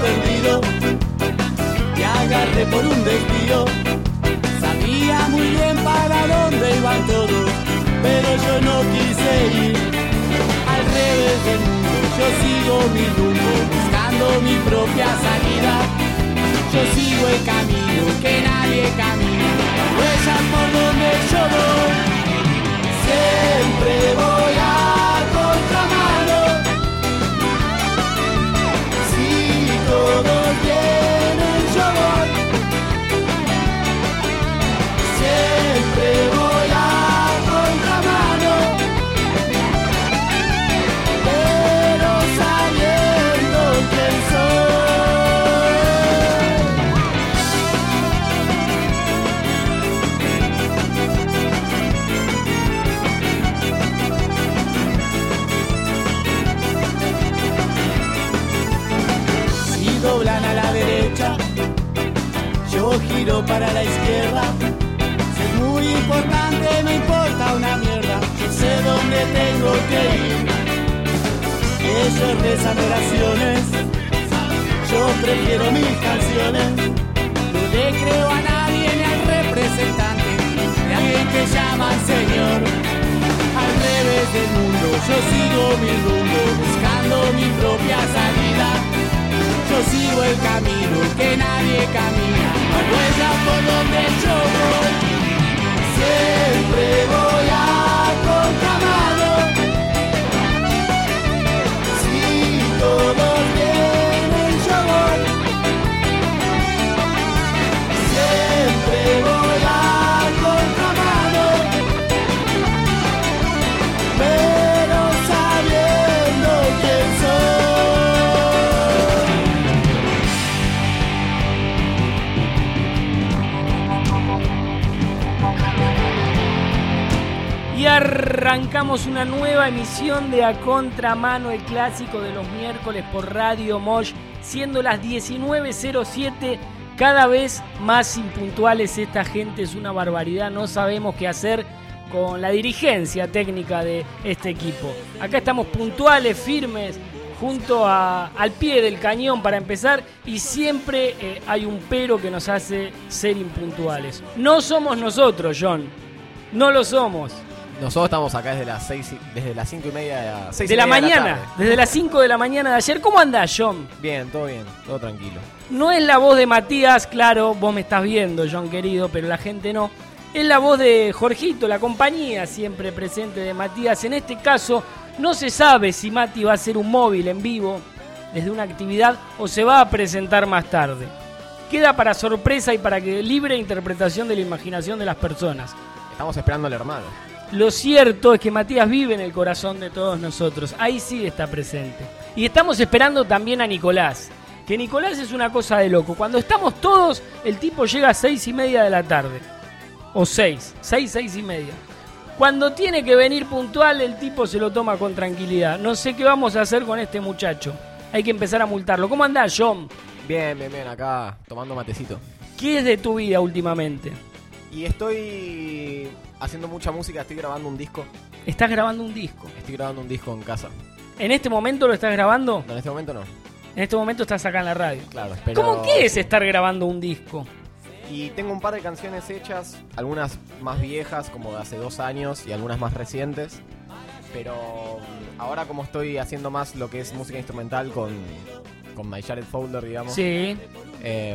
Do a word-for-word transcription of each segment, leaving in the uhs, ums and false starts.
perdido, te agarré por un desvío. Sabía muy bien para dónde iban todos, pero yo no quise ir al revés del mundo. Yo sigo mi rumbo, buscando mi propia salida. Yo sigo el camino que nadie camina, huellas por donde yo voy. Siempre voy a contramano. Si todos vienen, yo voy. Siempre voy a contramano, pero sabiendo quién soy. Si doblan a la derecha, yo giro para la izquierda. Muy importante, me importa una mierda. Yo sé dónde tengo que ir. Ellos rezan oraciones, yo prefiero mis canciones. No le creo a nadie ni al representante de alguien que llaman señor. Al revés del mundo, yo sigo mi rumbo, buscando mi propia salida. Yo sigo el camino que nadie camina, a huellas por donde yo voy. Siempre voy a contramano. Si todos vienen, yo voy. Siempre voy a contramano, pero sabiendo quién soy. Y arrancamos una nueva emisión de A Contramano, el clásico de los miércoles por Radio Mosh, siendo las diecinueve cero siete, cada vez más impuntuales. Esta gente es una barbaridad, no sabemos qué hacer con la dirigencia técnica de este equipo. Acá estamos puntuales, firmes, junto a, al pie del cañón para empezar, y siempre eh, hay un pero que nos hace ser impuntuales. No somos nosotros, John, no lo somos. Nosotros estamos acá desde las seis, desde las cinco y media de la, seis de y la media mañana, de la tarde. desde las cinco de la mañana de ayer. ¿Cómo andás, John? Bien, todo bien, todo tranquilo. No es la voz de Matías, claro, vos me estás viendo, John querido, pero la gente no. Es la voz de Jorgito, la compañía siempre presente de Matías. En este caso, no se sabe si Mati va a hacer un móvil en vivo desde una actividad o se va a presentar más tarde. Queda para sorpresa y para que libre interpretación de la imaginación de las personas. Estamos esperando al hermano. Lo cierto es que Matías vive en el corazón de todos nosotros. Ahí sí está presente. Y estamos esperando también a Nicolás. Que Nicolás es una cosa de loco. Cuando estamos todos, el tipo llega a seis y media de la tarde. O seis. Seis, seis y media. Cuando tiene que venir puntual, el tipo se lo toma con tranquilidad. No sé qué vamos a hacer con este muchacho. Hay que empezar a multarlo. ¿Cómo andás, John? Bien, bien, bien. Acá tomando matecito. ¿Qué es de tu vida últimamente? Y estoy haciendo mucha música, estoy grabando un disco. ¿Estás grabando un disco? Estoy grabando un disco en casa. ¿En este momento lo estás grabando? No, en este momento no. En este momento estás acá en la radio. Claro, espero. ¿Cómo qué es estar grabando un disco? Y tengo un par de canciones hechas, algunas más viejas, como de hace dos años, y algunas más recientes. Pero ahora, como estoy haciendo más lo que es música instrumental con, con My Jared Folder, digamos. Sí. Eh,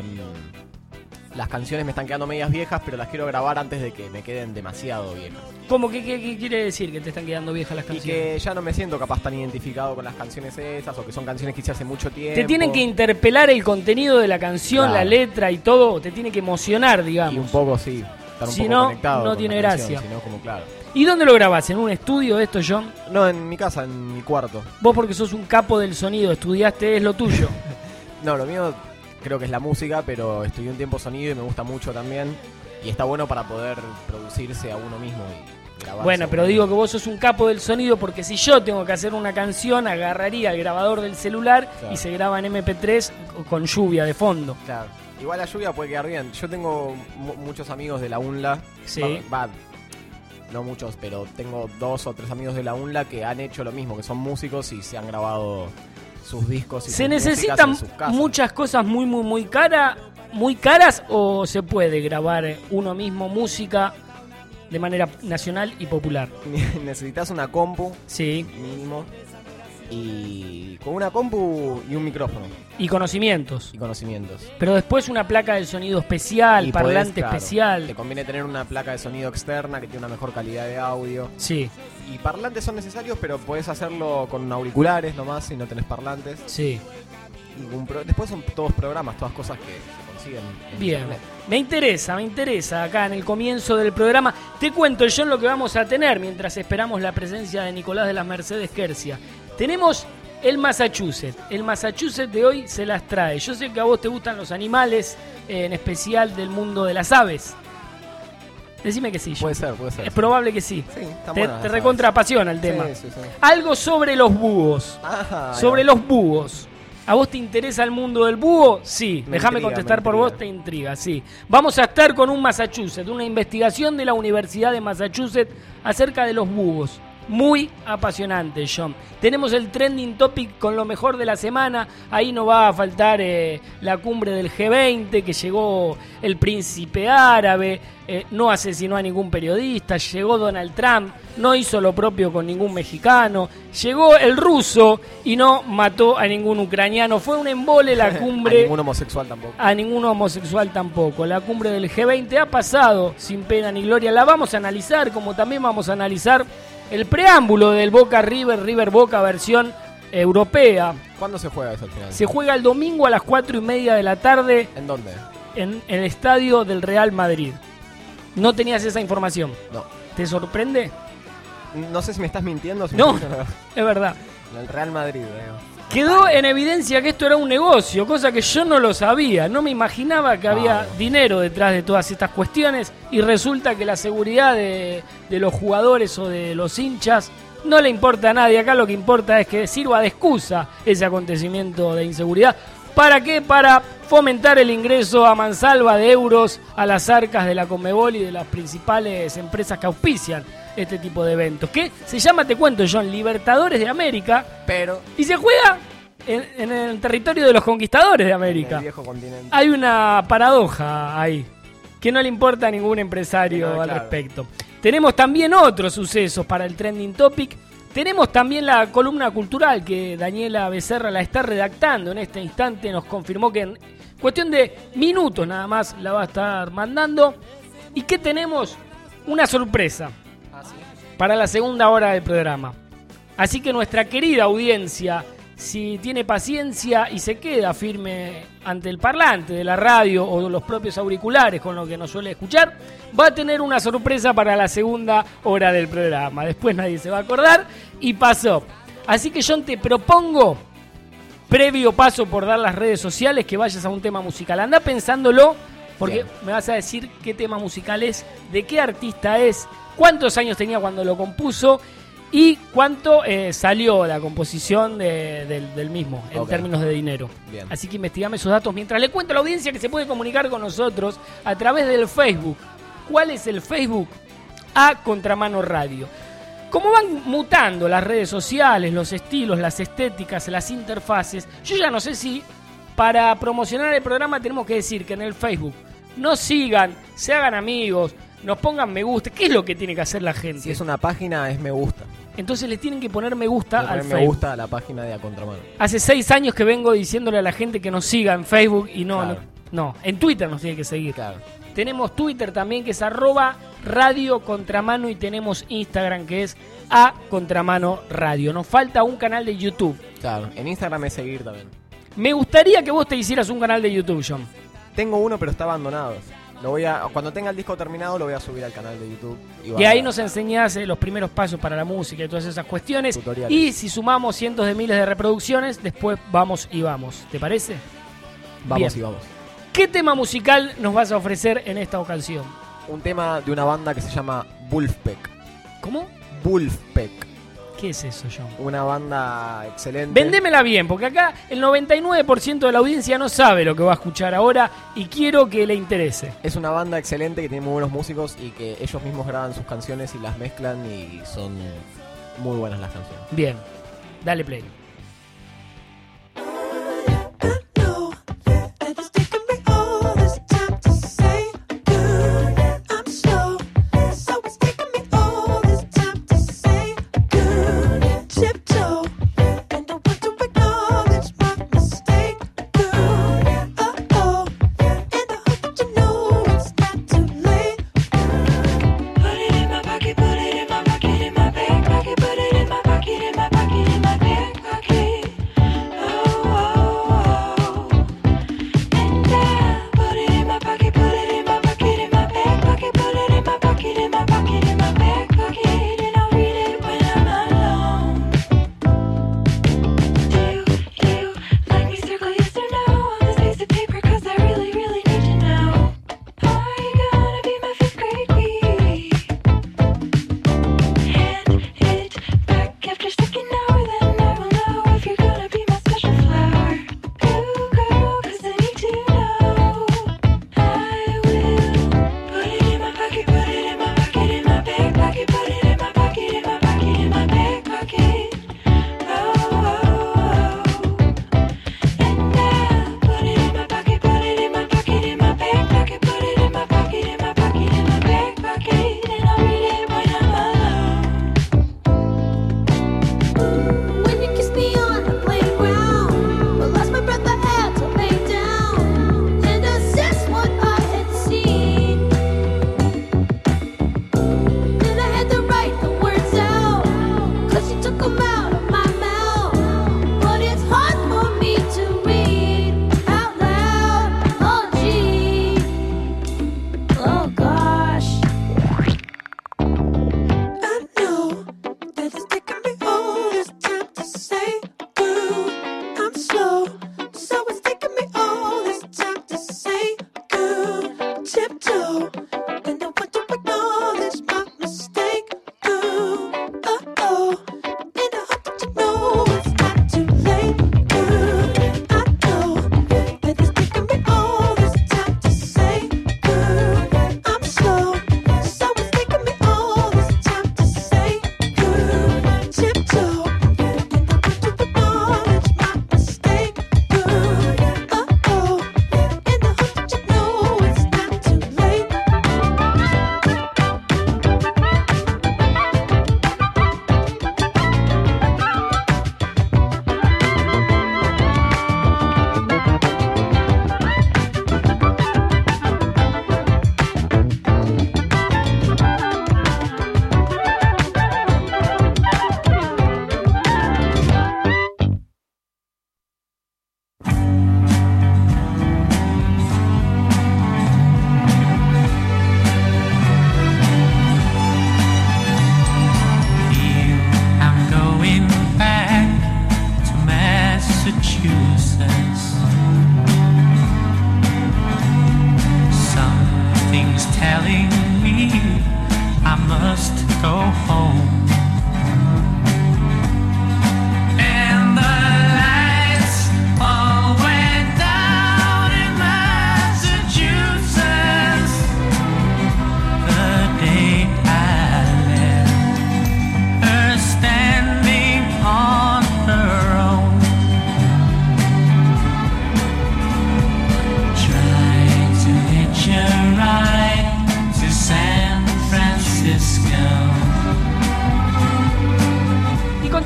las canciones me están quedando medias viejas, pero las quiero grabar antes de que me queden demasiado viejas. ¿Cómo? ¿Qué, qué, qué quiere decir que te están quedando viejas las Y canciones? que ya no me siento capaz tan identificado con las canciones esas, o que son canciones que hice hace mucho tiempo. Te tienen que interpelar el contenido de la canción, Claro. la letra y todo. Te tiene que emocionar, digamos. Y un poco, sí, estar un Si poco no, conectado no con tiene la canción, gracia. si no, como claro. ¿Y dónde lo grabás? ¿En un estudio esto, John? No, en mi casa, en mi cuarto. Vos porque sos un capo del sonido, estudiaste, es lo tuyo. No, lo mío creo que es la música, pero estudié un tiempo sonido y me gusta mucho también. Y está bueno para poder producirse a uno mismo y grabarse. Bueno, a pero uno digo mismo. que vos sos un capo del sonido, porque si yo tengo que hacer una canción, agarraría el grabador del celular Claro. y se graba en eme pe tres con lluvia de fondo. Claro. Igual la lluvia puede quedar bien. Yo tengo mu- muchos amigos de la UNLA. Sí. Va, va, no muchos, pero tengo dos o tres amigos de la UNLA que han hecho lo mismo, que son músicos y se han grabado sus discos y ¿Se sus necesitan músicas en sus casas. muchas cosas muy, muy, muy caras, muy caras o se puede grabar uno mismo música de manera nacional y popular? Necesitas una compu, Sí. mínimo, y con una compu y un micrófono Y conocimientos. y conocimientos. Pero después una placa de sonido especial, Y parlante podés, claro, especial. Te conviene tener una placa de sonido externa que tiene una mejor calidad de audio. Sí, Y parlantes son necesarios, pero podés hacerlo con auriculares nomás si no tenés parlantes. sí. Y un pro- Después son todos programas, todas cosas que se consiguen en Bien. internet. Me interesa, me interesa acá en el comienzo del programa. Te cuento, John, lo que vamos a tener mientras esperamos la presencia de Nicolás de las Mercedes Quercia. Tenemos el Massachusetts. El Massachusetts de hoy se las trae. Yo sé que a vos te gustan los animales, eh, en especial del mundo de las aves. Decime que sí, John. Puede ser, puede ser. Es probable que sí. Sí, están Te, buenas te las recontra apasiona el aves. tema. Sí, sí, sí. Algo sobre los búhos. Ah, ahí Sobre va. los búhos. ¿A vos te interesa el mundo del búho? Sí. Me Déjame intriga, contestar me por intriga. vos, te intriga, sí. Vamos a estar con un Massachusetts, una investigación de la Universidad de Massachusetts acerca de los búhos. Muy apasionante, John. Tenemos el trending topic con lo mejor de la semana. Ahí no va a faltar eh, la cumbre del G veinte, que llegó el príncipe árabe, eh, no asesinó a ningún periodista, llegó Donald Trump, no hizo lo propio con ningún mexicano, llegó el ruso y no mató a ningún ucraniano. Fue un embole la cumbre. A ningún homosexual tampoco. A ningún homosexual tampoco. La cumbre del G veinte ha pasado sin pena ni gloria. La vamos a analizar, como también vamos a analizar el preámbulo del Boca River, River Boca versión europea. ¿Cuándo se juega eso al final? Se juega el domingo a las cuatro y media de la tarde ¿En dónde? en el estadio del Real Madrid. ¿No tenías esa información? No. ¿Te sorprende? No sé si me estás mintiendo o si No. me estás diciendo Es verdad. la verdad. El Real Madrid, veo. Quedó en evidencia que esto era un negocio, cosa que yo no lo sabía. No me imaginaba que había Ah. dinero detrás de todas estas cuestiones y resulta que la seguridad de, de los jugadores o de los hinchas no le importa a nadie. Acá lo que importa es que sirva de excusa ese acontecimiento de inseguridad. ¿Para qué? Para fomentar el ingreso a mansalva de euros a las arcas de la Conmebol y de las principales empresas que auspician este tipo de eventos. Que se llama, te cuento, John, Libertadores de América. Pero Y se juega en, en el territorio de los conquistadores de en América. el viejo continente. Hay una paradoja ahí, que no le importa a ningún empresario No, al claro. respecto. Tenemos también otros sucesos para el Trending Topic. Tenemos también la columna cultural que Daniela Becerra la está redactando en este instante. Nos confirmó que en cuestión de minutos nada más la va a estar mandando. ¿Y qué tenemos? Una sorpresa Ah, sí. para la segunda hora del programa. Así que nuestra querida audiencia, si tiene paciencia y se queda firme ante el parlante de la radio o los propios auriculares con lo que nos suele escuchar, va a tener una sorpresa para la segunda hora del programa. Después nadie se va a acordar y pasó. Así que John, te propongo, previo paso por dar las redes sociales, que vayas a un tema musical. Anda pensándolo, porque Bien. me vas a decir qué tema musical es, de qué artista es, cuántos años tenía cuando lo compuso y cuánto eh, salió la composición de- del, del mismo en Ok. términos de dinero. Bien. Así que investigame esos datos mientras le cuento a la audiencia que se puede comunicar con nosotros a través del Facebook. ¿Cuál es el Facebook? A Contramano Radio. Como van mutando las redes sociales, los estilos, las estéticas, las interfaces, yo ya no sé si para promocionar el programa tenemos que decir que en el Facebook nos sigan, se hagan amigos, nos pongan me gusta. ¿Qué es lo que tiene que hacer la gente? Si es una página, es me gusta. Entonces le tienen que poner me gusta Le al ponen me Facebook. gusta a la página de A Contramano. Hace seis años que vengo diciéndole a la gente que nos siga en Facebook y no, Claro. no, no, en Twitter nos tiene que seguir. Claro. Tenemos Twitter también, que es arroba Radio Contramano, y tenemos Instagram, que es A Contramano Radio. Nos falta un canal de YouTube. Claro. En Instagram es seguir también. Me gustaría que vos te hicieras un canal de YouTube, John. Tengo uno, pero está abandonado. Lo voy a, cuando tenga el disco terminado, lo voy a subir al canal de YouTube. va Y ahí a- nos enseñás eh, los primeros pasos para la música y todas esas cuestiones. Tutoriales. Y si sumamos cientos de miles de reproducciones, después vamos y vamos. ¿Te parece? Vamos Bien. y vamos. ¿Qué tema musical nos vas a ofrecer en esta ocasión? Un tema de una banda que se llama Wolfpack. ¿Cómo? Wolfpack. ¿Qué es eso, John? Una banda excelente. Vendémela bien, porque acá el noventa y nueve por ciento de la audiencia no sabe lo que va a escuchar ahora y quiero que le interese. Es una banda excelente que tiene muy buenos músicos y que ellos mismos graban sus canciones y las mezclan y son muy buenas las canciones. Bien, dale play.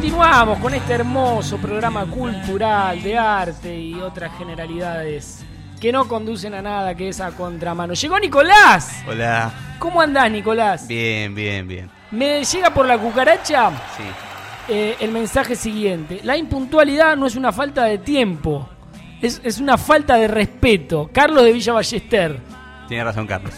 Continuamos con este hermoso programa cultural de arte y otras generalidades que no conducen a nada, que es A Contramano. ¡Llegó Nicolás! Hola. ¿Cómo andás, Nicolás? Bien, bien, bien. Me llega por la cucaracha Sí. eh, el mensaje siguiente. La impuntualidad no es una falta de tiempo, es, es una falta de respeto. Carlos de Villa Ballester. Tiene razón, Carlos.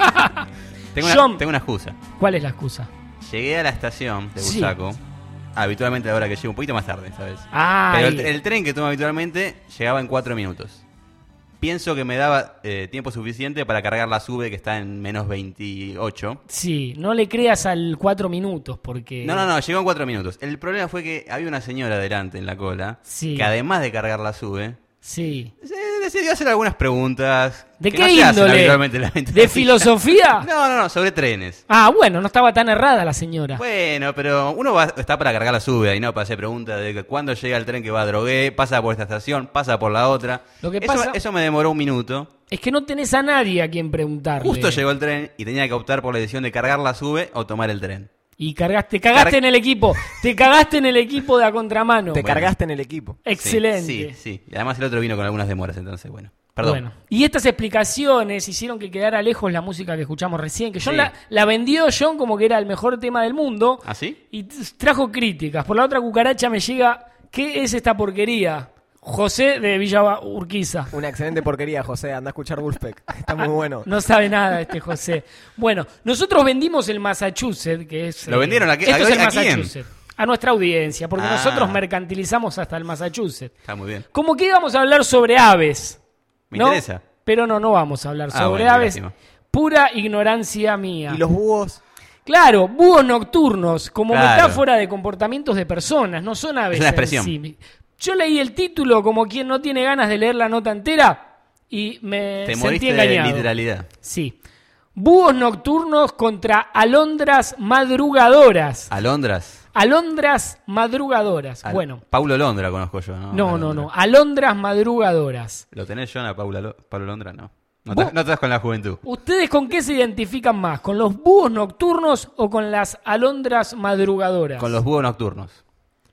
tengo, John. una, tengo una excusa. ¿Cuál es la excusa? Llegué a la estación de Sí. Busaco, habitualmente a la hora que llego, un poquito más tarde, ¿sabes? Ah, Pero el, el tren que tomo habitualmente llegaba en cuatro minutos. Pienso que me daba eh, tiempo suficiente para cargar la sube que está en menos veintiocho. sí, no le creas al cuatro minutos porque... No, no, no, llegó en cuatro minutos. El problema fue que había una señora adelante en la cola Sí. que además de cargar la sube, Sí. se decidió hacer algunas preguntas. ¿De que qué no se hacen índole? habitualmente en la ¿De ventanilla. filosofía? No, no, no, sobre trenes. Ah, bueno, no estaba tan errada la señora. Bueno, pero uno va, está para cargar la sube y no para hacer preguntas de que cuándo llega el tren que va a Drogué, pasa por esta estación, pasa por la otra. Lo que eso, pasa- eso me demoró un minuto. Es que no tenés a nadie a quien preguntarle. Justo llegó el tren y tenía que optar por la decisión de cargar la sube o tomar el tren. Y cargaste, te cagaste Car- en el equipo. Te cagaste en el equipo de A Contramano. Te Bueno. cargaste en el equipo. Excelente. Sí, sí, sí. Y además el otro vino con algunas demoras, entonces, bueno. Perdón. Bueno, y estas explicaciones hicieron que quedara lejos la música que escuchamos recién, que John Sí. la, la vendió John como que era el mejor tema del mundo. ¿Ah, sí? Y t- trajo críticas. Por la otra cucaracha me llega, ¿qué es esta porquería? José de Villa Urquiza. Una excelente porquería, José. Anda a escuchar Wolfpack. Está muy bueno. No sabe nada este José. Bueno, nosotros vendimos el Massachusetts, que es... ¿Lo vendieron a qué- Esto a- es el a quién? Massachusetts. A nuestra audiencia, porque Ah. nosotros mercantilizamos hasta el Massachusetts. Está muy bien. Como que íbamos a hablar sobre aves. Me ¿no? interesa. Pero no, no vamos a hablar Ah, sobre bueno, aves. lástima. Pura ignorancia mía. ¿Y los búhos? Claro, búhos nocturnos, como Claro. metáfora de comportamientos de personas, no son aves. Es una en expresión. sí. Yo leí el título como quien no tiene ganas de leer la nota entera y me Te sentí moriste de engañado. literalidad. Sí. Búhos nocturnos contra alondras madrugadoras. Alondras. Alondras madrugadoras. Al- Bueno, Paulo Londra conozco yo, ¿no? no, no, Alondra. no. Alondras madrugadoras. ¿Lo tenés, John, a Paula Lo- Pablo Londra? No. No ¿Vos? estás, no estás con la juventud. ¿Ustedes con qué se identifican más? ¿Con los búhos nocturnos o con las alondras madrugadoras? Con los búhos nocturnos.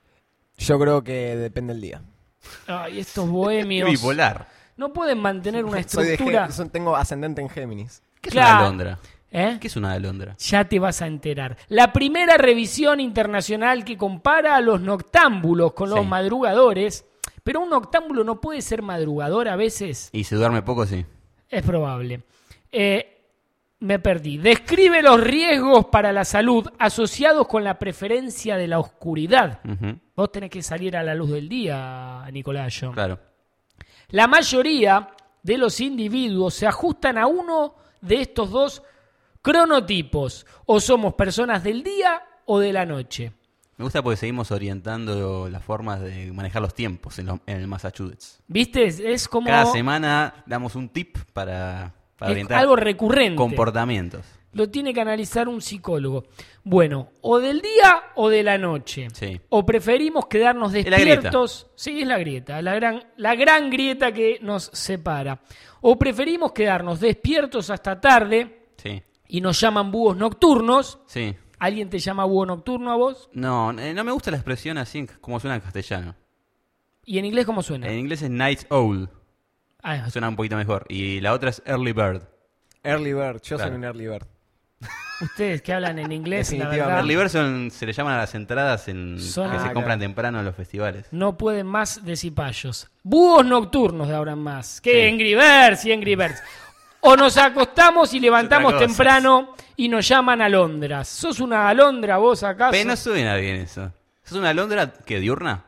Yo creo que depende del día. Ay, estos bohemios Bipolar. no pueden mantener una Soy de estructura. Gé- son- tengo ascendente en Géminis. ¿Qué es Claro. una alondra? ¿Eh? ¿Qué es una alondra? Ya te vas a enterar. La primera revisión internacional que compara a los noctámbulos con los Sí. madrugadores, pero un noctámbulo no puede ser madrugador a veces. Y si duerme poco, sí. Es probable. Eh, me perdí. Describe los riesgos para la salud asociados con la preferencia de la oscuridad. Ujú. Vos tenés que salir a la luz del día, Nicolás. John. Claro. La mayoría de los individuos se ajustan a uno de estos dos cronotipos. O somos personas del día o de la noche. Me gusta porque seguimos orientando las formas de manejar los tiempos en, lo- en el Massachusetts. ¿Viste? Es, es como Cada semana damos un tip para, para es orientar algo recurrente. comportamientos. Lo tiene que analizar un psicólogo. Bueno, o del día o de la noche. Sí. O preferimos quedarnos la grieta. despiertos. Sí, es la grieta, la gran, la gran grieta que nos separa. O preferimos quedarnos despiertos hasta tarde Sí. y nos llaman búhos nocturnos. Sí. ¿Alguien te llama búho nocturno a vos? No, eh, no me gusta la expresión así como suena en castellano. ¿Y en inglés cómo suena? En inglés es night owl. Ah, Suena un poquito mejor. Y la otra es early bird. Early bird. Yo Claro. soy un early bird. ustedes que hablan en inglés, la Definitivamente. verdad, Early bird son- se le llaman a las entradas en, Son- que Ah, se claro. compran temprano en los festivales. no pueden más de cipayos. Búhos nocturnos de ahora en más. Que Sí. Angry Birds y Angry Birds. O nos acostamos y levantamos otra cosa. temprano y nos llaman alondras. ¿Sos una alondra vos acaso? Pero no suena bien eso. ¿Sos una alondra que diurna?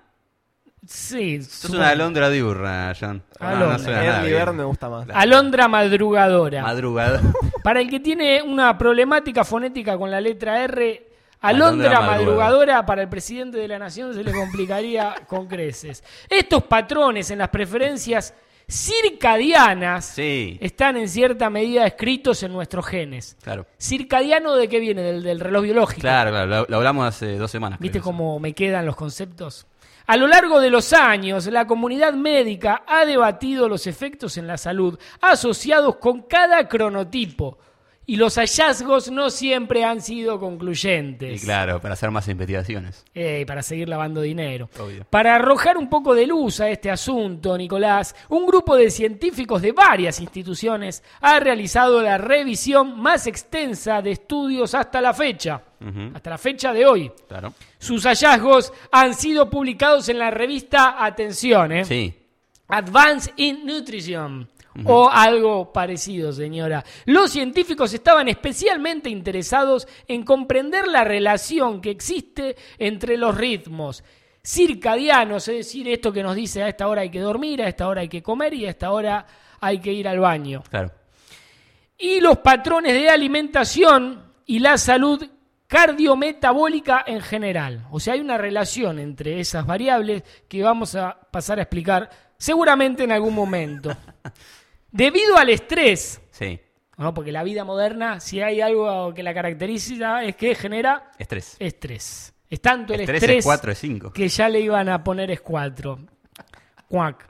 Sí. Sos supongo. una alondra diurna, John. No, Alondra. no suena nada Early bien. bird me gusta más. Alondra madrugadora. Madrugada. Para el que tiene una problemática fonética con la letra R, alondra, Alondra madrugadora. madrugadora para el presidente de la nación se le complicaría con creces. Estos patrones en las preferencias circadianas Sí, están en cierta medida escritos en nuestros genes. claro. ¿Circadiano de qué viene? Del, del reloj biológico. Claro, claro. Lo, lo hablamos hace dos semanas. ¿Viste creo, cómo me quedan los conceptos? A lo largo de los años, la comunidad médica ha debatido los efectos en la salud asociados con cada cronotipo y los hallazgos no siempre han sido concluyentes. Y claro, para hacer más investigaciones. Eh, para seguir lavando dinero. Obvio. Para arrojar un poco de luz a este asunto, Nicolás, un grupo de científicos de varias instituciones ha realizado la revisión más extensa de estudios hasta la fecha. Uh-huh. Hasta la fecha de hoy. Claro. Sus hallazgos han sido publicados en la revista, atención, ¿eh? Sí. Advance in Nutrition. Uh-huh. O algo parecido, señora. Los científicos estaban especialmente interesados en comprender la relación que existe entre los ritmos circadianos, es decir, esto que nos dice a esta hora hay que dormir, a esta hora hay que comer y a esta hora hay que ir al baño. Claro. Y los patrones de alimentación y la salud cardiometabólica en general. O sea, hay una relación entre esas variables que vamos a pasar a explicar seguramente en algún momento. Debido al estrés, sí. ¿no? Porque la vida moderna, si hay algo que la caracteriza, es que genera estrés. Estrés. Es tanto el estrés, estrés es cuatro, es cinco. Que ya le iban a poner es cuatro. Cuac.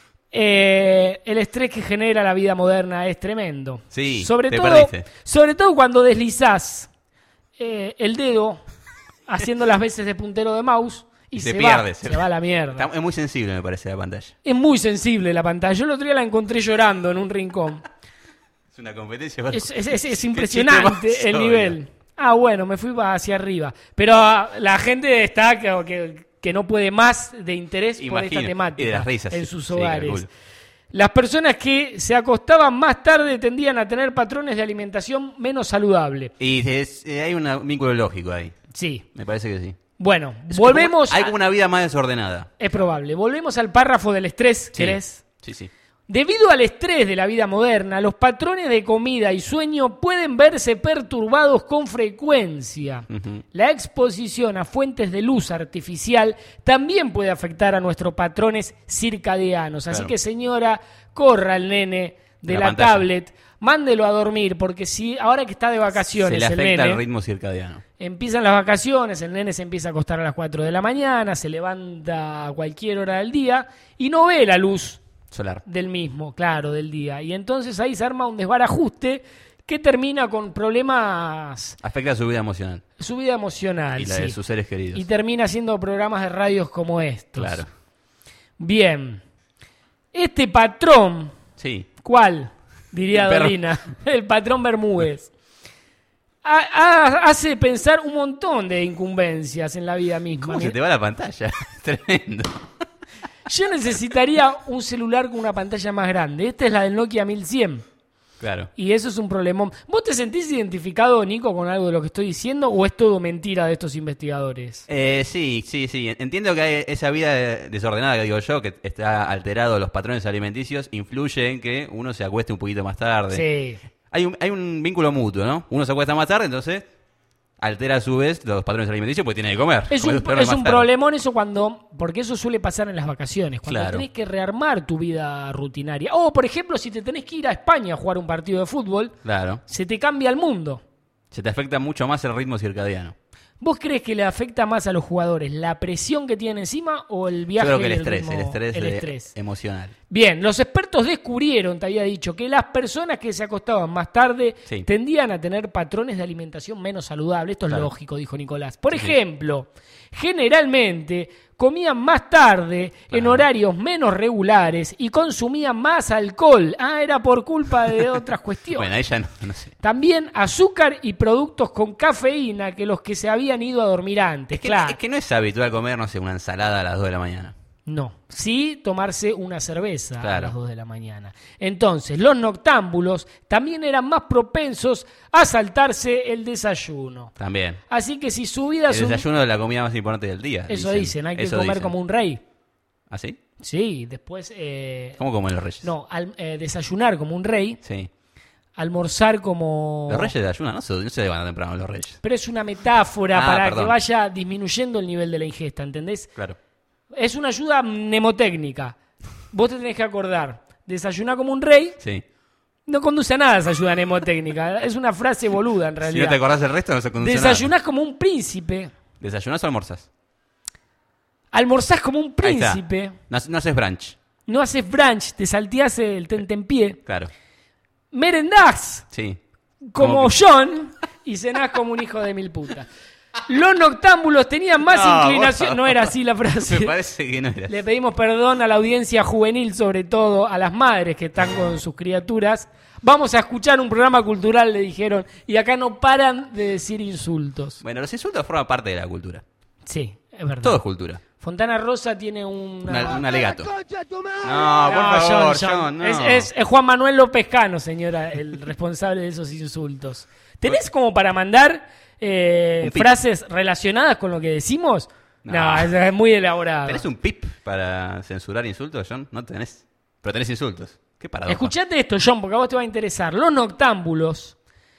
Eh, el estrés que genera la vida moderna es tremendo. Sí, sobre te todo, perdiste. Sobre todo cuando deslizás eh, el dedo haciendo las veces de puntero de mouse y se, se pierde. Va, se, se va a la mierda. Está, es muy sensible, me parece, la pantalla. Es muy sensible la pantalla. Yo el otro día la encontré llorando en un rincón. Es una competencia. Es, es, es, es impresionante el nivel. Ah, bueno, me fui hacia arriba. Pero la gente está que, que, que no puede más de interés Imagino. por esta temática y de las risas, en sus sí, hogares. Sí, las personas que se acostaban más tarde tendían a tener patrones de alimentación menos saludable. Y es, hay un vínculo lógico ahí. Sí. Me parece que sí. Bueno, es volvemos... Como, hay como una vida más desordenada. Es probable. Volvemos al párrafo del estrés, sí. ¿querés? Sí, sí. Debido al estrés de la vida moderna, los patrones de comida y sueño pueden verse perturbados con frecuencia. Uh-huh. La exposición a fuentes de luz artificial también puede afectar a nuestros patrones circadianos. Así claro. que, señora, corra al nene de, de la, la tablet, mándelo a dormir, porque si ahora que está de vacaciones se le afecta el nene, el ritmo circadiano. Empiezan las vacaciones, el nene se empieza a acostar a las cuatro de la mañana, se levanta a cualquier hora del día y no ve la luz solar del mismo, claro, del día. Y entonces ahí se arma un desbarajuste que termina con problemas... Afecta su vida emocional. Su vida emocional, Y la sí. de sus seres queridos. Y termina haciendo programas de radios como estos. Claro. Bien. Este patrón... Sí. ¿Cuál? Diría El Dolina. El patrón Bermúdez. Ha, ha, hace pensar un montón de incumbencias en la vida misma. ¿Cómo se te va la pantalla? Tremendo. Yo necesitaría un celular con una pantalla más grande. Esta es la del Nokia mil cien. Claro. Y eso es un problemón. ¿Vos te sentís identificado, Nico, con algo de lo que estoy diciendo o es todo mentira de estos investigadores? Eh, sí, sí, sí. Entiendo que hay esa vida desordenada que digo yo, que está alterado los patrones alimenticios, influye en que uno se acueste un poquito más tarde. Sí. Hay un, hay un vínculo mutuo, ¿no? Uno se acuesta más tarde, entonces... altera a su vez los patrones alimenticios porque tiene que comer. Es un, es un problemón eso cuando... Porque eso suele pasar en las vacaciones. Cuando claro. tenés que rearmar tu vida rutinaria. O, por ejemplo, si te tenés que ir a España a jugar un partido de fútbol, claro. se te cambia el mundo. Se te afecta mucho más el ritmo circadiano. ¿Vos crees que le afecta más a los jugadores la presión que tienen encima o el viaje? Yo creo que el estrés, ritmo, el estrés, el de, estrés emocional. Bien, los expertos descubrieron, te había dicho, que las personas que se acostaban más tarde sí. tendían a tener patrones de alimentación menos saludables. Esto claro. es lógico, dijo Nicolás. Por sí, ejemplo, sí. generalmente comían más tarde, claro. en horarios menos regulares y consumían más alcohol. Ah, era por culpa de otras cuestiones. Bueno, ahí ya no, no sé. También azúcar y productos con cafeína que los que se habían ido a dormir antes. Es que, claro. es que no es habitual comer, no sé, una ensalada a las dos de la mañana. No, sí tomarse una cerveza claro. a las dos de la mañana. Entonces, los noctámbulos también eran más propensos a saltarse el desayuno. También. Así que si su vida... El es un... desayuno es la comida más importante del día. Eso dicen, dicen hay que Eso comer dicen. como un rey. ¿Ah, sí? Sí, después... Eh... ¿Cómo comen los reyes? No, al, eh, desayunar como un rey. Sí. Almorzar como... Los reyes desayunan, no se, no se levantan temprano los reyes. Pero es una metáfora ah, para perdón. que vaya disminuyendo el nivel de la ingesta, ¿entendés? Claro. Es una ayuda mnemotécnica. Vos te tenés que acordar. Desayunar como un rey. Sí. No conduce a nada esa ayuda mnemotécnica. Es una frase boluda en realidad. Si no te acordás del resto, no se conduce a Desayunás nada. como un príncipe. ¿Desayunás o almorzás? Almorzás como un príncipe. No, no haces brunch. No haces brunch. Te salteás el tentempié. Claro. Merendás. Sí. como que... John y cenás como un hijo de mil putas. Los noctámbulos tenían más no, inclinación... No era así la frase. Me parece que no era. Le pedimos perdón a la audiencia juvenil, sobre todo a las madres que están con sus criaturas. Vamos a escuchar un programa cultural, le dijeron, y acá no paran de decir insultos. Bueno, los insultos forman parte de la cultura. Sí, es verdad. Todo es cultura. Fontana Rosa tiene una... Una- un alegato. No, No, por favor, John, John. John, no. Es, es- es Juan Manuel López Cano, señora, el responsable de esos insultos. ¿Tenés como para mandar eh, Un pip. frases relacionadas con lo que decimos? No, No. es, es muy elaborado. ¿Tenés un pip para censurar insultos, John? No tenés. Pero tenés insultos. Qué paradoja. Escuchate esto, John, porque a vos te va a interesar. Los noctámbulos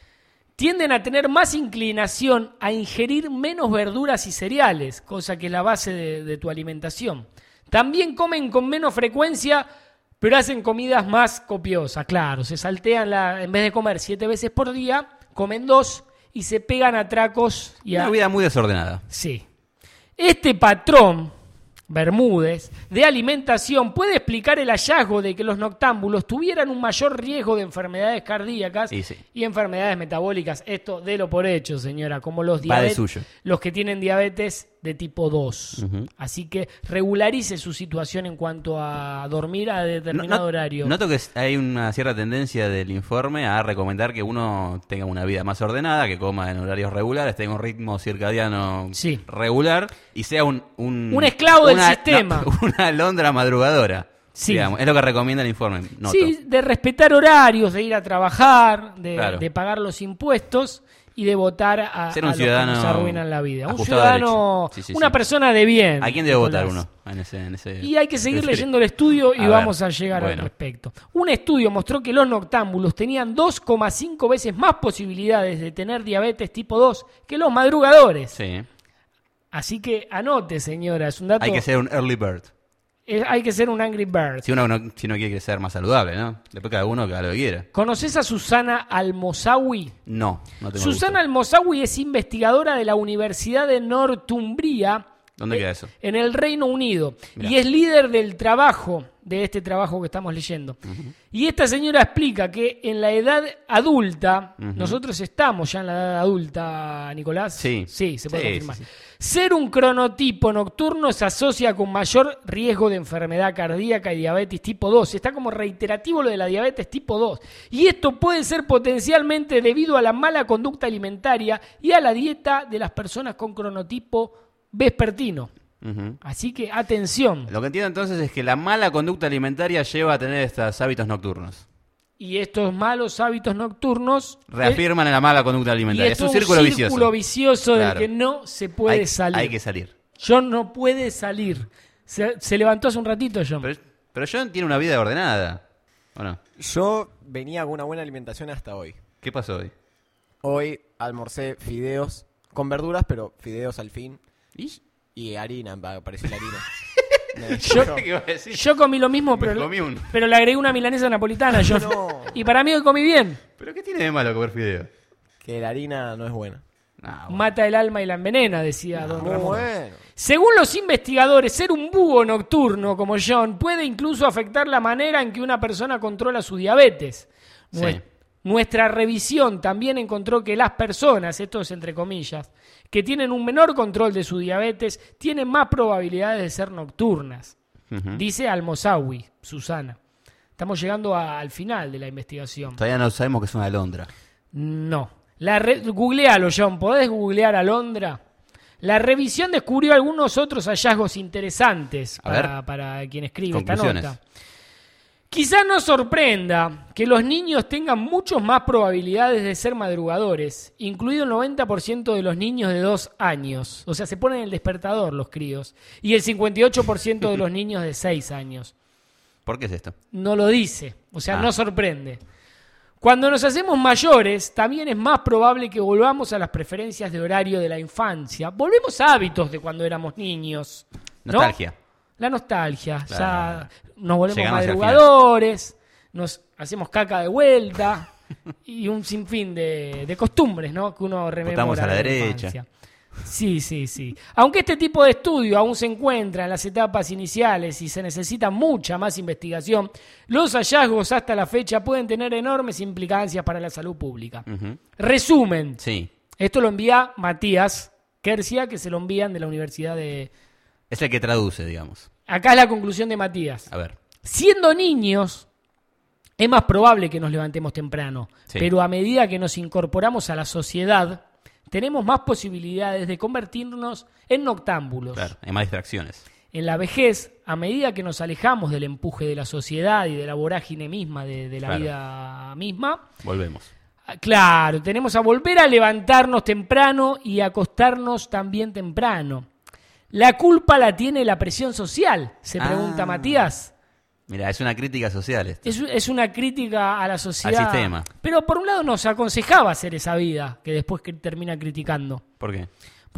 tienden a tener más inclinación a ingerir menos verduras y cereales, cosa que es la base de, de tu alimentación. También comen con menos frecuencia, pero hacen comidas más copiosas. Claro, se saltean, la, en vez de comer siete veces por día, comen dos y se pegan a tragos y a... Una vida muy desordenada. Sí. Este patrón, Bermúdez, de alimentación puede explicar el hallazgo de que los noctámbulos tuvieran un mayor riesgo de enfermedades cardíacas Y sí. y enfermedades metabólicas. Esto délo por hecho, señora, como los Va de diabetes, suyo. los que tienen diabetes de tipo dos. Ujú. Así que regularice su situación en cuanto a dormir a determinado No- no- horario. Noto que hay una cierta tendencia del informe a recomendar que uno tenga una vida más ordenada, que coma en horarios regulares, tenga un ritmo circadiano Sí. regular y sea un... Un, Un esclavo del una- sistema. no, una alondra madrugadora. Sí. Digamos, es lo que recomienda el informe. Noto. Sí, de respetar horarios, de ir a trabajar, de, Claro. de pagar los impuestos y de votar a, Ser un a los que ciudadano nos arruinan la vida. Un ajustado a ciudadano, derecho. Sí, sí, una sí. persona de bien. ¿A quién debe votar Nicolás. uno? En ese, en ese Y hay que seguir criterio? leyendo el estudio y A ver, vamos a llegar al bueno. respecto. Un estudio mostró que los noctámbulos tenían dos coma cinco veces más posibilidades de tener diabetes tipo dos que los madrugadores. Sí. Así que anote, señora, es un dato... Hay que ser un early bird. eh, hay que ser un Angry Bird. Si uno, no, si uno quiere ser más saludable, ¿no? Después cada uno que haga lo que quiera. ¿Conoces a Susana Almosawi? No, no tengo Susana gusto. Almosawi es investigadora de la Universidad de Northumbria. ¿Dónde eh, queda eso? En el Reino Unido. Mirá. Y es líder del trabajo, de este trabajo que estamos leyendo. Y esta señora explica que en la edad adulta, Ujú. nosotros estamos ya en la edad adulta, Nicolás. Sí. Sí, se puede Sí, confirmar. sí, sí. Ser un cronotipo nocturno se asocia con mayor riesgo de enfermedad cardíaca y diabetes tipo dos. Está como reiterativo lo de la diabetes tipo dos. Y esto puede ser potencialmente debido a la mala conducta alimentaria y a la dieta de las personas con cronotipo vespertino. Ujú. Así que atención. Lo que entiendo entonces es que la mala conducta alimentaria lleva a tener estos hábitos nocturnos. Y estos malos hábitos nocturnos Reafirman en la mala conducta eh, y alimentaria. esto Es un círculo vicioso. círculo vicioso del Claro. que no se puede hay, salir. Hay que salir. John no puede salir. Se, se levantó hace un ratito, John. Pero, pero John tiene una vida ordenada. ¿O no? Yo venía con una buena alimentación hasta hoy. ¿Qué pasó hoy? Hoy almorcé fideos con verduras, pero fideos al fin. ¿Y? Y harina, apareció la harina. Me- Yo- ¿Qué iba a decir? Yo comí lo mismo, Me pero, comí un- pero le agregué una milanesa napolitana, John. No. Y para mí hoy comí bien. ¿Pero qué tiene de malo comer fideos? Que la harina no es buena. Ah, bueno. Mata el alma y la envenena, decía don Muy Ramón. bueno. Según los investigadores, ser un búho nocturno como John puede incluso afectar la manera en que una persona controla su diabetes. Nue- Sí. Nuestra revisión también encontró que las personas, esto es entre comillas, que tienen un menor control de su diabetes, tienen más probabilidades de ser nocturnas. Ujú. Dice Almosawi, Susana. Estamos llegando a- al final de la investigación. Todavía no sabemos que es una alondra. No. La re- Googlealo, John. ¿Podés googlear Alondra? La revisión descubrió algunos otros hallazgos interesantes A para, ver. para quien escribe esta Conclusiones. nota. Quizá nos sorprenda que los niños tengan muchas más probabilidades de ser madrugadores, incluido el noventa por ciento de los niños de dos años. O sea, se ponen el despertador los críos. Y el cincuenta y ocho por ciento de los niños de seis años. ¿Por qué es esto? No lo dice, o sea, Ah. no sorprende. Cuando nos hacemos mayores, también es más probable que volvamos a las preferencias de horario de la infancia. Volvemos a hábitos de cuando éramos niños. ¿no? Nostalgia. La nostalgia. Claro. Ya nos volvemos Llegamos hacia el madrugadores, nos hacemos caca de vuelta y un sinfín de, de costumbres, ¿no? Que uno rememora Votamos a la de derecha. infancia. Sí, sí, sí. Aunque este tipo de estudio aún se encuentra en las etapas iniciales y se necesita mucha más investigación, los hallazgos hasta la fecha pueden tener enormes implicancias para la salud pública. Ujú. Resumen. Sí. Esto lo envía Matías Kersia, que se lo envían de la Universidad de... Es el que traduce, digamos. Acá es la conclusión de Matías. A ver. Siendo niños, es más probable que nos levantemos temprano, Sí. pero a medida que nos incorporamos a la sociedad, tenemos más posibilidades de convertirnos en noctámbulos. Claro, hay más distracciones. En la vejez, a medida que nos alejamos del empuje de la sociedad y de la vorágine misma, de, de la Claro. vida misma, Volvemos. claro, tenemos a volver a levantarnos temprano y a acostarnos también temprano. La culpa la tiene la presión social, se pregunta Ah. Matías. Mira, es una crítica social esto. Es, es una crítica a la sociedad. Al sistema. Pero por un lado nos aconsejaba hacer esa vida, que después que termina criticando. ¿Por qué?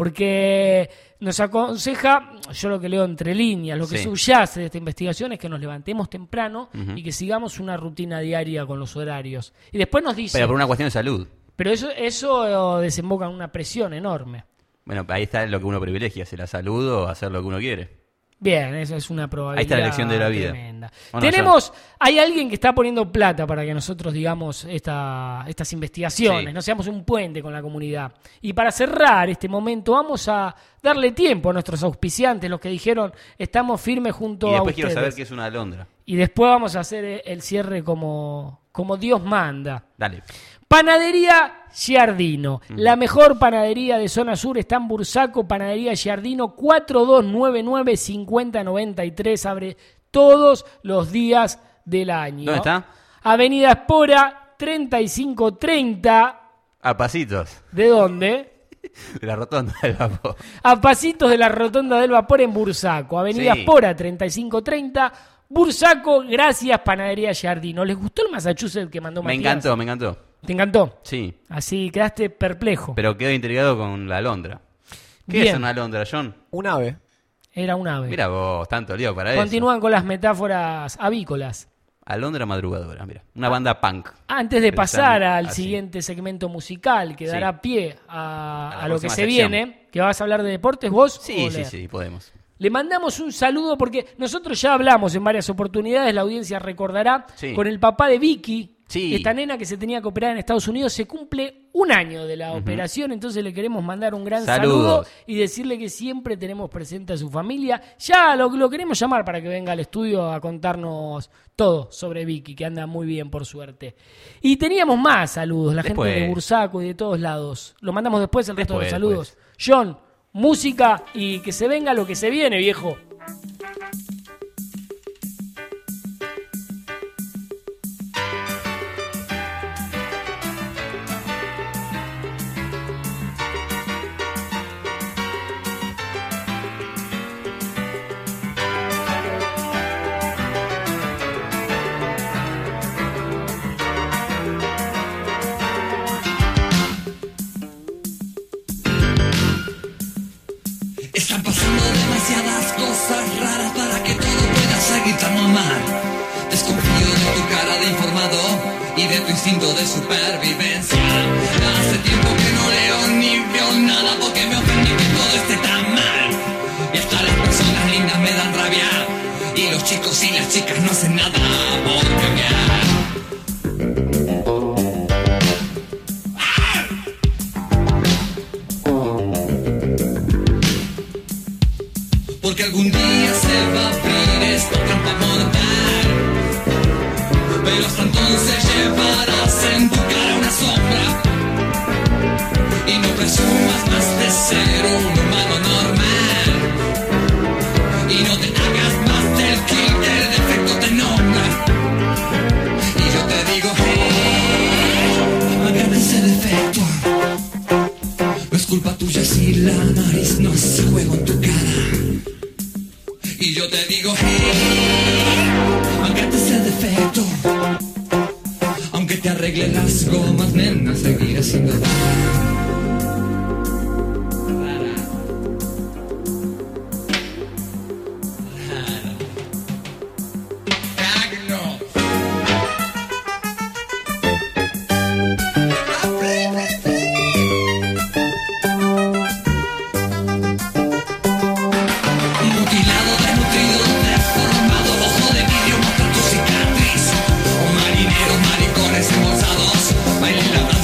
Porque nos aconseja, yo lo que leo entre líneas, lo que Sí. subyace de esta investigación es que nos levantemos temprano Ujú. y que sigamos una rutina diaria con los horarios. Y después nos dice... Pero por una cuestión de salud. Pero eso, eso desemboca en una presión enorme. Bueno, ahí está lo que uno privilegia, si la salud o hacer lo que uno quiere. Bien, esa es una probabilidad Ahí está la elección de la vida. tremenda. ¿O no, Tenemos, hay alguien que está poniendo plata para que nosotros digamos esta, estas investigaciones, Sí. no seamos un puente con la comunidad. Y para cerrar este momento vamos a darle tiempo a nuestros auspiciantes, los que dijeron estamos firmes junto Y a después ustedes. quiero saber qué es una alondra. Y después vamos a hacer el cierre como, como Dios manda. Dale. Panadería Giardino, la mejor panadería de zona sur está en Bursaco, Panadería Giardino cuatro dos nueve nueve, cinco cero nueve tres, abre todos los días del año. ¿Dónde está? Avenida Espora treinta y cinco treinta, A pasitos ¿de dónde? de la rotonda del vapor. A pasitos de la Rotonda del Vapor en Bursaco, Avenida Sí. Espora treinta y cinco treinta, Bursaco, gracias Panadería Giardino. ¿Les gustó el Massachusetts que mandó Me Matías? encantó, me encantó. ¿Te encantó? Sí, Así quedaste perplejo. pero quedo intrigado con la alondra. ¿Qué Bien. es una alondra, John? Un ave. Era un ave. Mira vos, tanto lío para Continúan con las metáforas avícolas. eso. Alondra madrugadora, mira. Una banda punk. Antes de Pensando pasar al así. siguiente segmento musical que Sí. dará pie a, A la a lo que próxima se sección. viene, que vas a hablar de deportes vos. Sí, o sí, leer. sí, podemos. Le mandamos un saludo porque nosotros ya hablamos en varias oportunidades, la audiencia recordará, Sí. con el papá de Vicky, Sí. esta nena que se tenía que operar en Estados Unidos, se cumple un año de la Ujú. operación, entonces le queremos mandar un gran Saludos. saludo y decirle que siempre tenemos presente a su familia. Ya lo, lo queremos llamar para que venga al estudio a contarnos todo sobre Vicky, que anda muy bien por suerte. Y teníamos más saludos, la Después. gente de Bursaco y de todos lados. Lo mandamos después el resto de los Después, saludos. John, música y que se venga lo que se viene, viejo. Están pasando demasiadas cosas raras para que todo pueda seguir tan normal. Desconfío de tu cara de informado y de tu instinto de supervivencia. Hace tiempo que no leo ni veo nada porque me ofendí que todo esté tan mal. Y hasta las personas lindas me dan rabia y los chicos y las chicas no hacen nada por cambiar. Porque algún día se va a abrir esta trampa mortal. Pero hasta entonces llevarás en tu cara una sombra. Y no presumas más de ser un humano normal. Y no te hagas más del que el defecto te nombra. Y yo te digo, hey, amagate ese defecto. No es culpa tuya si la nariz no hace juego en tu cara. Y yo te digo, hey, mangate ese defecto. Aunque te arregle las gomas, nena, seguirás siendo rara. Rara. Rara. Cagno.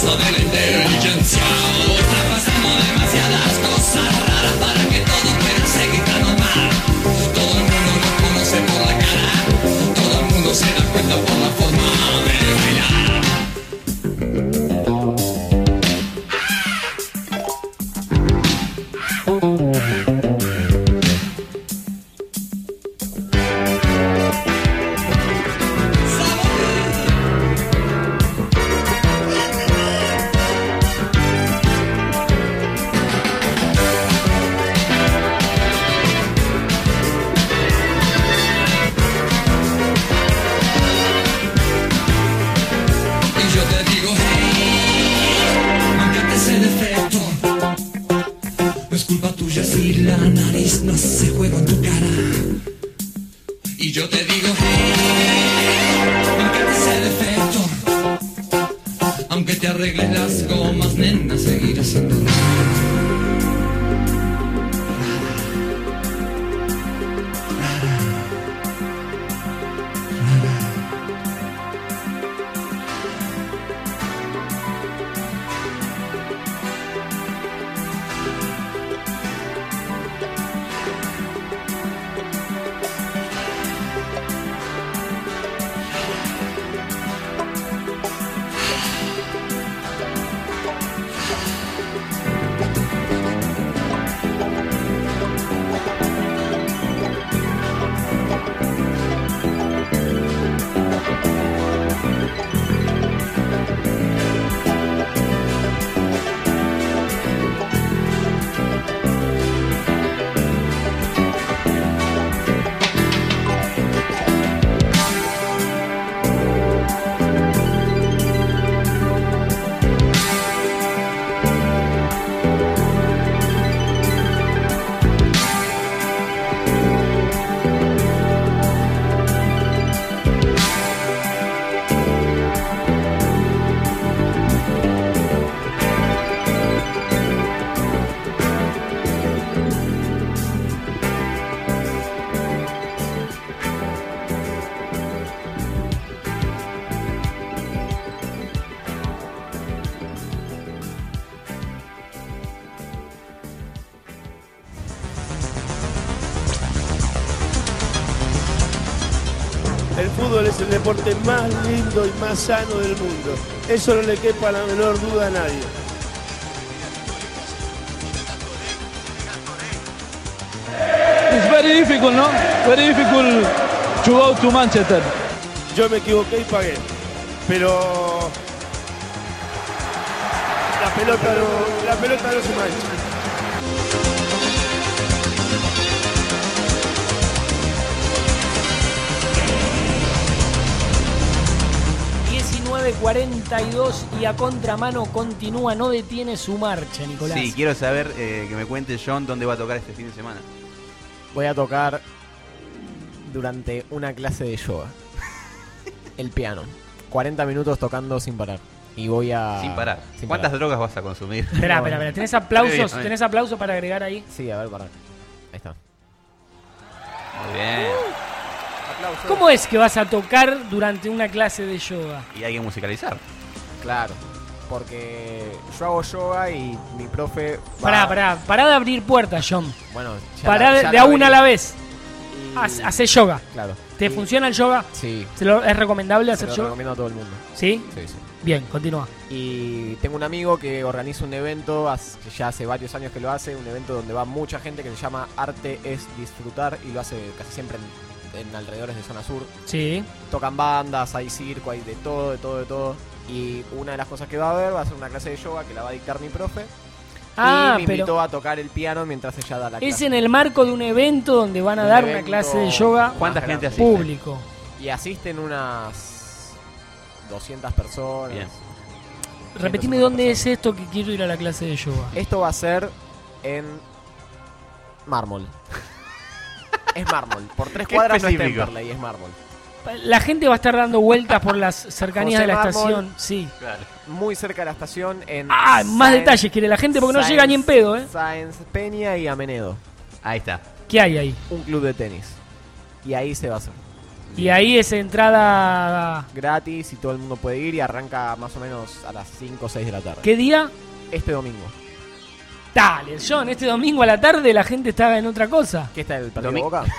cosa de la inteligencia. Está pasando demasiadas cosas raras para que todos puedan seguir tan normal. Todo el mundo nos conoce por la cara, todo el mundo se da cuenta por la forma de bailar. La nariz no se juega en tu cara. Y yo te digo, hey, aunque te sea defecto, aunque te arregles las gomas, nena, seguirás siendo rara. El fútbol es el deporte más lindo y más sano del mundo. Eso no le quepa la menor duda a nadie. It's very difficult, no? Very difficult to go to Manchester. Yo me equivoqué y pagué, pero la pelota no, la pelota no se mancha. diecinueve cuarenta y dos y a contramano continúa, no detiene su marcha, Nicolás. Sí, quiero saber eh, que me cuente John dónde va a tocar este fin de semana. Voy a tocar durante una clase de yoga. El piano. cuarenta minutos tocando sin parar. Y voy a... Sin parar. sin ¿Cuántas parar. drogas vas a consumir? Espera, espera, espera. ¿Tenés aplausos? Bien, ¿Tenés aplausos para agregar ahí? Sí, a ver, parar. Ahí está. Muy bien. Aplausos. ¿Cómo es que vas a tocar durante una clase de yoga? Y hay que musicalizar. Claro. Porque yo hago yoga y mi profe... va- Pará, pará. Pará de abrir puertas, John. Bueno, ya Pará la- de, ya de la a una a abrí. la vez. Y- Haz- Hacé yoga. Claro. ¿Te Y- funciona el yoga? Sí. ¿Se lo- ¿Es recomendable Se hacer lo yoga? recomiendo a todo el mundo. ¿Sí? Sí, sí. Bien, continúa. Y tengo un amigo que organiza un evento, hace- que ya hace varios años que lo hace, un evento donde va mucha gente que se llama Arte es Disfrutar y lo hace casi siempre en, en alrededores de Zona Sur. Sí. Tocan bandas, hay circo, hay de todo, de todo, de todo. Y una de las cosas que va a haber va a ser una clase de yoga que la va a dictar mi profe. Ah, y me pero invitó a tocar el piano mientras ella da la clase. es en el marco de un evento donde van a Un dar una evento clase de yoga ¿Cuánta más gente grande. asiste? público. Y asisten unas doscientas personas. Bien. Repetime dónde es esto que quiero ir a la clase de yoga. Esto va a ser en mármol. Es mármol. Por tres Qué cuadras no es específico. Temperley, es mármol. La gente va a estar dando vueltas por las cercanías José de la Mármol. estación. Sí. Claro. Muy cerca de la estación en... Ah, más Sáenz- detalles quiere la gente porque no Sáenz- llega ni en pedo, ¿eh? Sáenz Peña y Amenedo. Ahí está. ¿Qué hay ahí? Un club de tenis. Y ahí se va a hacer. Y ahí es entrada... Gratis y todo el mundo puede ir y arranca más o menos a las cinco o seis de la tarde. ¿Qué día? Este domingo. Dale, John, este domingo a la tarde la gente está en otra cosa. ¿Qué está el partido Domi- de Boca?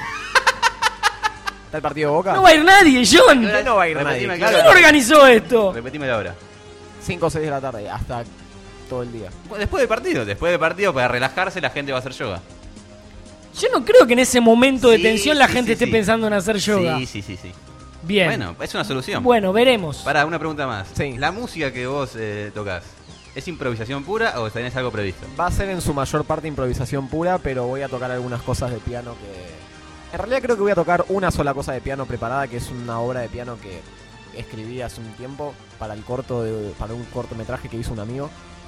¿Está el partido de Boca? No va a ir nadie, John. No, no va a ir Repetime, nadie. claro. ¿Quién organizó esto? Repetime la hora. cinco o seis de la tarde, hasta todo el día. Después del partido, después del partido, para relajarse, la gente va a hacer yoga. Yo no creo que en ese momento de Sí, tensión la sí, gente sí, esté sí. pensando en hacer yoga. Sí, sí, sí, sí. Bien. Bueno, es una solución. Bueno, veremos. Pará, una pregunta más. Sí. La música que vos eh, tocas, ¿es improvisación pura o tenés algo previsto? Va a ser en su mayor parte improvisación pura, pero voy a tocar algunas cosas de piano que... En realidad creo que voy a tocar una sola cosa de piano preparada, que es una obra de piano que escribí hace un tiempo para el corto de, para un cortometraje que hizo un amigo.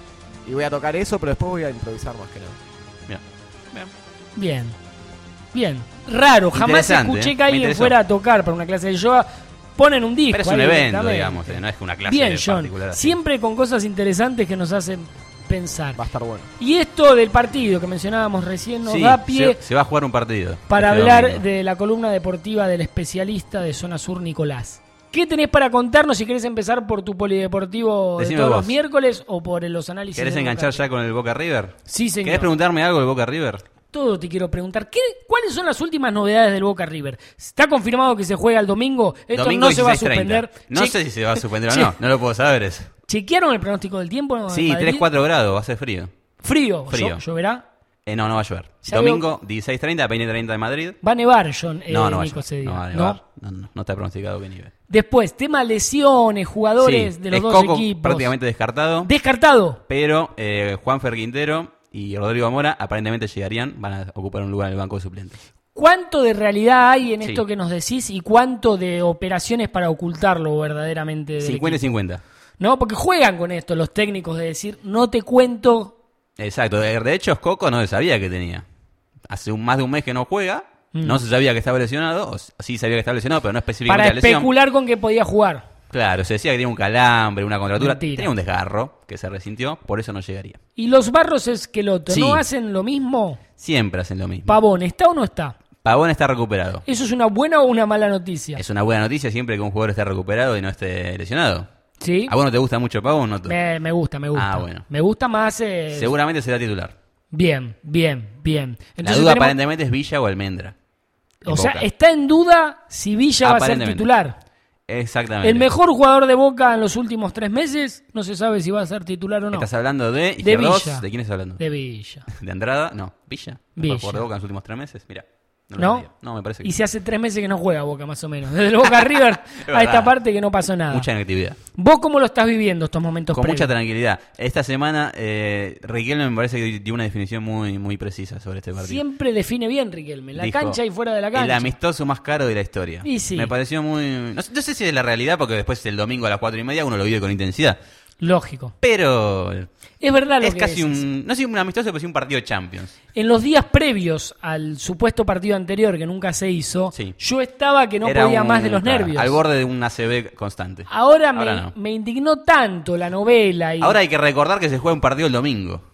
Y voy a tocar eso, pero después voy a improvisar más que nada. Bien. Bien. Bien. Bien. Raro, jamás Interesante, escuché ¿eh? que Me alguien interesó. fuera a tocar para una clase de yoga. Ponen un disco. Pero es un ahí evento, directamente. digamos, eh, no es una clase Bien, John. particular. así. Siempre con cosas interesantes que nos hacen pensar. Va a estar bueno. Y esto del partido que mencionábamos recién nos Sí, da pie se, se va a jugar un partido. para este hablar domingo. de la columna deportiva del especialista de Zona Sur, Nicolás. ¿Qué tenés para contarnos? Si querés empezar por tu polideportivo de Decime todos vos. los miércoles o por los análisis. ¿Querés de enganchar Boca? ya con el Boca River? Sí, señor. ¿Querés preguntarme algo del Boca River? Todo te quiero preguntar. ¿Qué, ¿Cuáles son las últimas novedades del Boca River? ¿Está confirmado que se juega el domingo? Esto Domingo no se va a dieciséis treinta. suspender. No Che- sé si se va a suspender o Che- no, no lo puedo saber eso. ¿Chequearon el pronóstico del tiempo? en Sí, Madrid? tres cuatro grados, va a ser frío. Frío. Frío. ¿Llo- ¿Lloverá? Eh, no, no va a llover. Ya Domingo dieciséis treinta, veinte treinta de Madrid. Va a nevar, John. eh, No, no va a Nico, llover. ese día. No va a ¿No? nevar. No, no, no está pronosticado que nieve. Después, tema lesiones, jugadores Sí, de los es dos Coco equipos. prácticamente descartado. Descartado. Pero eh, Juan Quintero y Rodrigo Amora aparentemente llegarían, van a ocupar un lugar en el banco de suplentes. ¿Cuánto de realidad hay en Sí. esto que nos decís y cuánto de operaciones para ocultarlo verdaderamente? del cincuenta y equipo? cincuenta. No, porque juegan con esto los técnicos de decir, no te cuento. Exacto, de de hecho Coco no se sabía que tenía. Hace un, más de un mes que no juega, Mm. no se sabía que estaba lesionado, o s- sí sabía que estaba lesionado, pero no Para específicamente la lesión. especular con que podía jugar. Claro, se decía que tenía un calambre, una contractura, Mentira. tenía un desgarro que se resintió, por eso no llegaría. Y los Barros Esqueloto, Sí. ¿no hacen lo mismo? Siempre hacen lo mismo. Pavón, ¿está o no está? Pavón está recuperado. ¿Eso es una buena o una mala noticia? Es una buena noticia siempre que un jugador esté recuperado y no esté lesionado. ¿Sí? ¿A vos no te gusta mucho Pavón? No? Me, me gusta, me gusta. Ah, bueno. Me gusta más... eh, Seguramente será titular. Bien, bien, bien. La Entonces duda tenemos- aparentemente es Villa o Almendra. en O sea, Boca. está en duda si Villa va a ser Aparentemente. titular. Exactamente. El mejor jugador de Boca en los últimos tres meses, no se sabe si va a ser titular o no. ¿Estás hablando de De Izquierdos? Villa. ¿De quién estás hablando? De Villa. ¿De Andrada? No. ¿Villa? Villa. ¿Mejor jugador de Boca en los últimos tres meses? Mira. lo ¿No? sabía. No, me parece que Y si hace tres meses que no juega Boca, más o menos. Desde el Boca River a verdad. esta parte que no pasó nada. mucha inactividad. ¿Vos cómo lo estás viviendo estos momentos Con mucha previos? tranquilidad. Esta semana, eh, Riquelme me parece que dio una definición muy, muy precisa sobre este partido. Siempre define bien Riquelme, la Dijo, cancha y fuera de la cancha. El amistoso más caro de la historia. Y sí. Me pareció muy... No, sé- no sé si es la realidad, porque después el domingo a las cuatro y media uno lo vive con intensidad. Lógico. Pero Es verdad lo es que casi decís. un... No sé, un amistoso, pero sí un partido de Champions. En los días previos al supuesto partido anterior que nunca se hizo, Sí. yo estaba que no Era podía un- más de los claro, nervios. Al borde de un A C B constante. Ahora, me, Ahora no. me indignó tanto la novela. Y... Ahora hay que recordar que se juega un partido el domingo.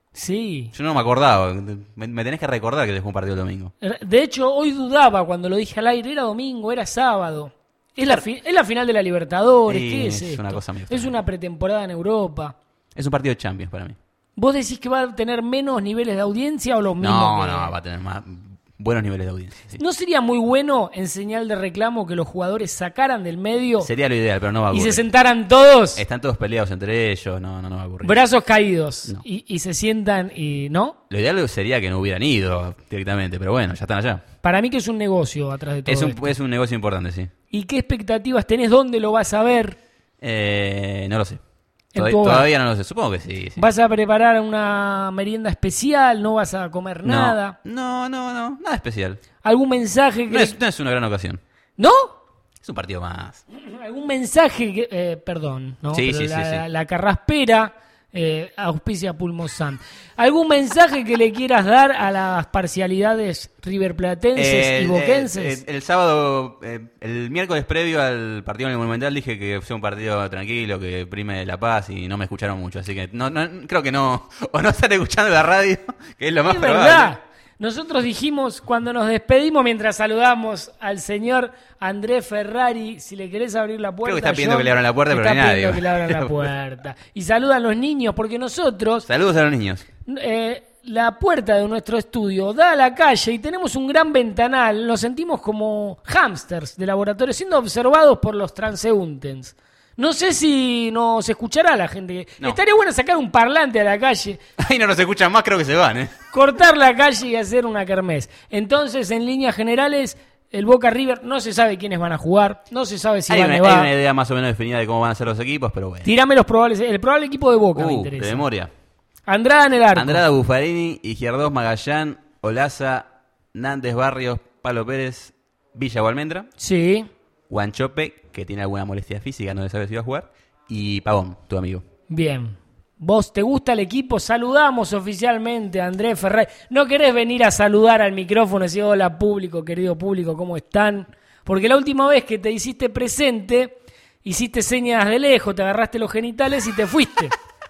Sí. Yo no me acordaba. Me, me tenés que recordar que se juega un partido el domingo. De hecho, hoy dudaba cuando lo dije al aire. Era domingo, era sábado. Es la, fi- es la final de la Libertadores. Sí, ¿Qué es, es esto? una cosa muy Es extraña. una pretemporada en Europa. Es un partido de Champions para mí. ¿Vos decís que va a tener menos niveles de audiencia o los mismos? No, que- no, va a tener más buenos niveles de audiencia. sí. ¿No sería muy bueno, en señal de reclamo, que los jugadores sacaran del medio Sería lo ideal, pero no va a y ocurrir. se sentaran todos, Están todos peleados entre ellos, no, no, no va a ocurrir. brazos caídos, No. y, y se sientan y... ¿No? Lo ideal sería que no hubieran ido directamente, pero bueno, ya están allá. Para mí que es un negocio atrás de todo Es un, esto. es un negocio importante, sí. ¿Y qué expectativas tenés? ¿Dónde lo vas a ver? Eh, no lo sé. En Todavía, tu hogar. todavía no lo sé. Supongo que sí. sí. ¿Vas a preparar una merienda especial? ¿No vas a comer No, nada? No, no, no. Nada especial. ¿Algún mensaje que... No es, no es una gran ocasión. ¿No? Es un partido más. ¿Algún mensaje que... eh, perdón, ¿no? Sí, Pero sí, la, sí, sí. la- la carraspera eh, auspicia Pulmosan. ¿Algún mensaje que le quieras dar a las parcialidades riverplatenses Eh, y boquenses? eh, eh, el sábado, eh, el miércoles previo al partido en el Monumental dije que fue un partido tranquilo, que prime la paz y no me escucharon mucho. Así que no, no creo que no. O no están escuchando la radio, que es lo más es probable. verdad. Nosotros dijimos cuando nos despedimos, mientras saludamos al señor Andrés Ferrari, si le querés abrir la puerta. Creo que está pidiendo John, que le abran la puerta, pero está no hay nadie. pidiendo que le abran la puerta. Y saludan los niños, porque nosotros, Saludos a los niños. eh, la puerta de nuestro estudio da a la calle y tenemos un gran ventanal. Nos sentimos como hámsters de laboratorio, siendo observados por los transeúntes. No sé si nos escuchará la gente. No. Estaría bueno sacar un parlante a la calle, Ahí no nos escuchan más, creo que se van, ¿eh? cortar la calle y hacer una kermés. Entonces, en líneas generales, el Boca River no se sabe quiénes van a jugar, no se sabe si Hay va a una, nevar. hay una idea más o menos definida de cómo van a ser los equipos, pero bueno. Tirame los probables. El probable equipo de Boca me Uh, interesa. de memoria. Andrada en el arco. Andrada, Buffarini, Izquierdos, Magallán, Olaza, Nández, Barrios, Palo Pérez, Villa o Almendra, Sí. Guanchope, que tiene alguna molestia física, no le sabe si va a jugar, y Pavón, tu amigo. Bien. ¿Vos te gusta el equipo? Saludamos oficialmente a Andrés Ferrari. ¿No querés venir a saludar al micrófono y decir hola público, querido público, ¿cómo están? Porque la última vez que te hiciste presente, hiciste señas de lejos, te agarraste los genitales y te fuiste.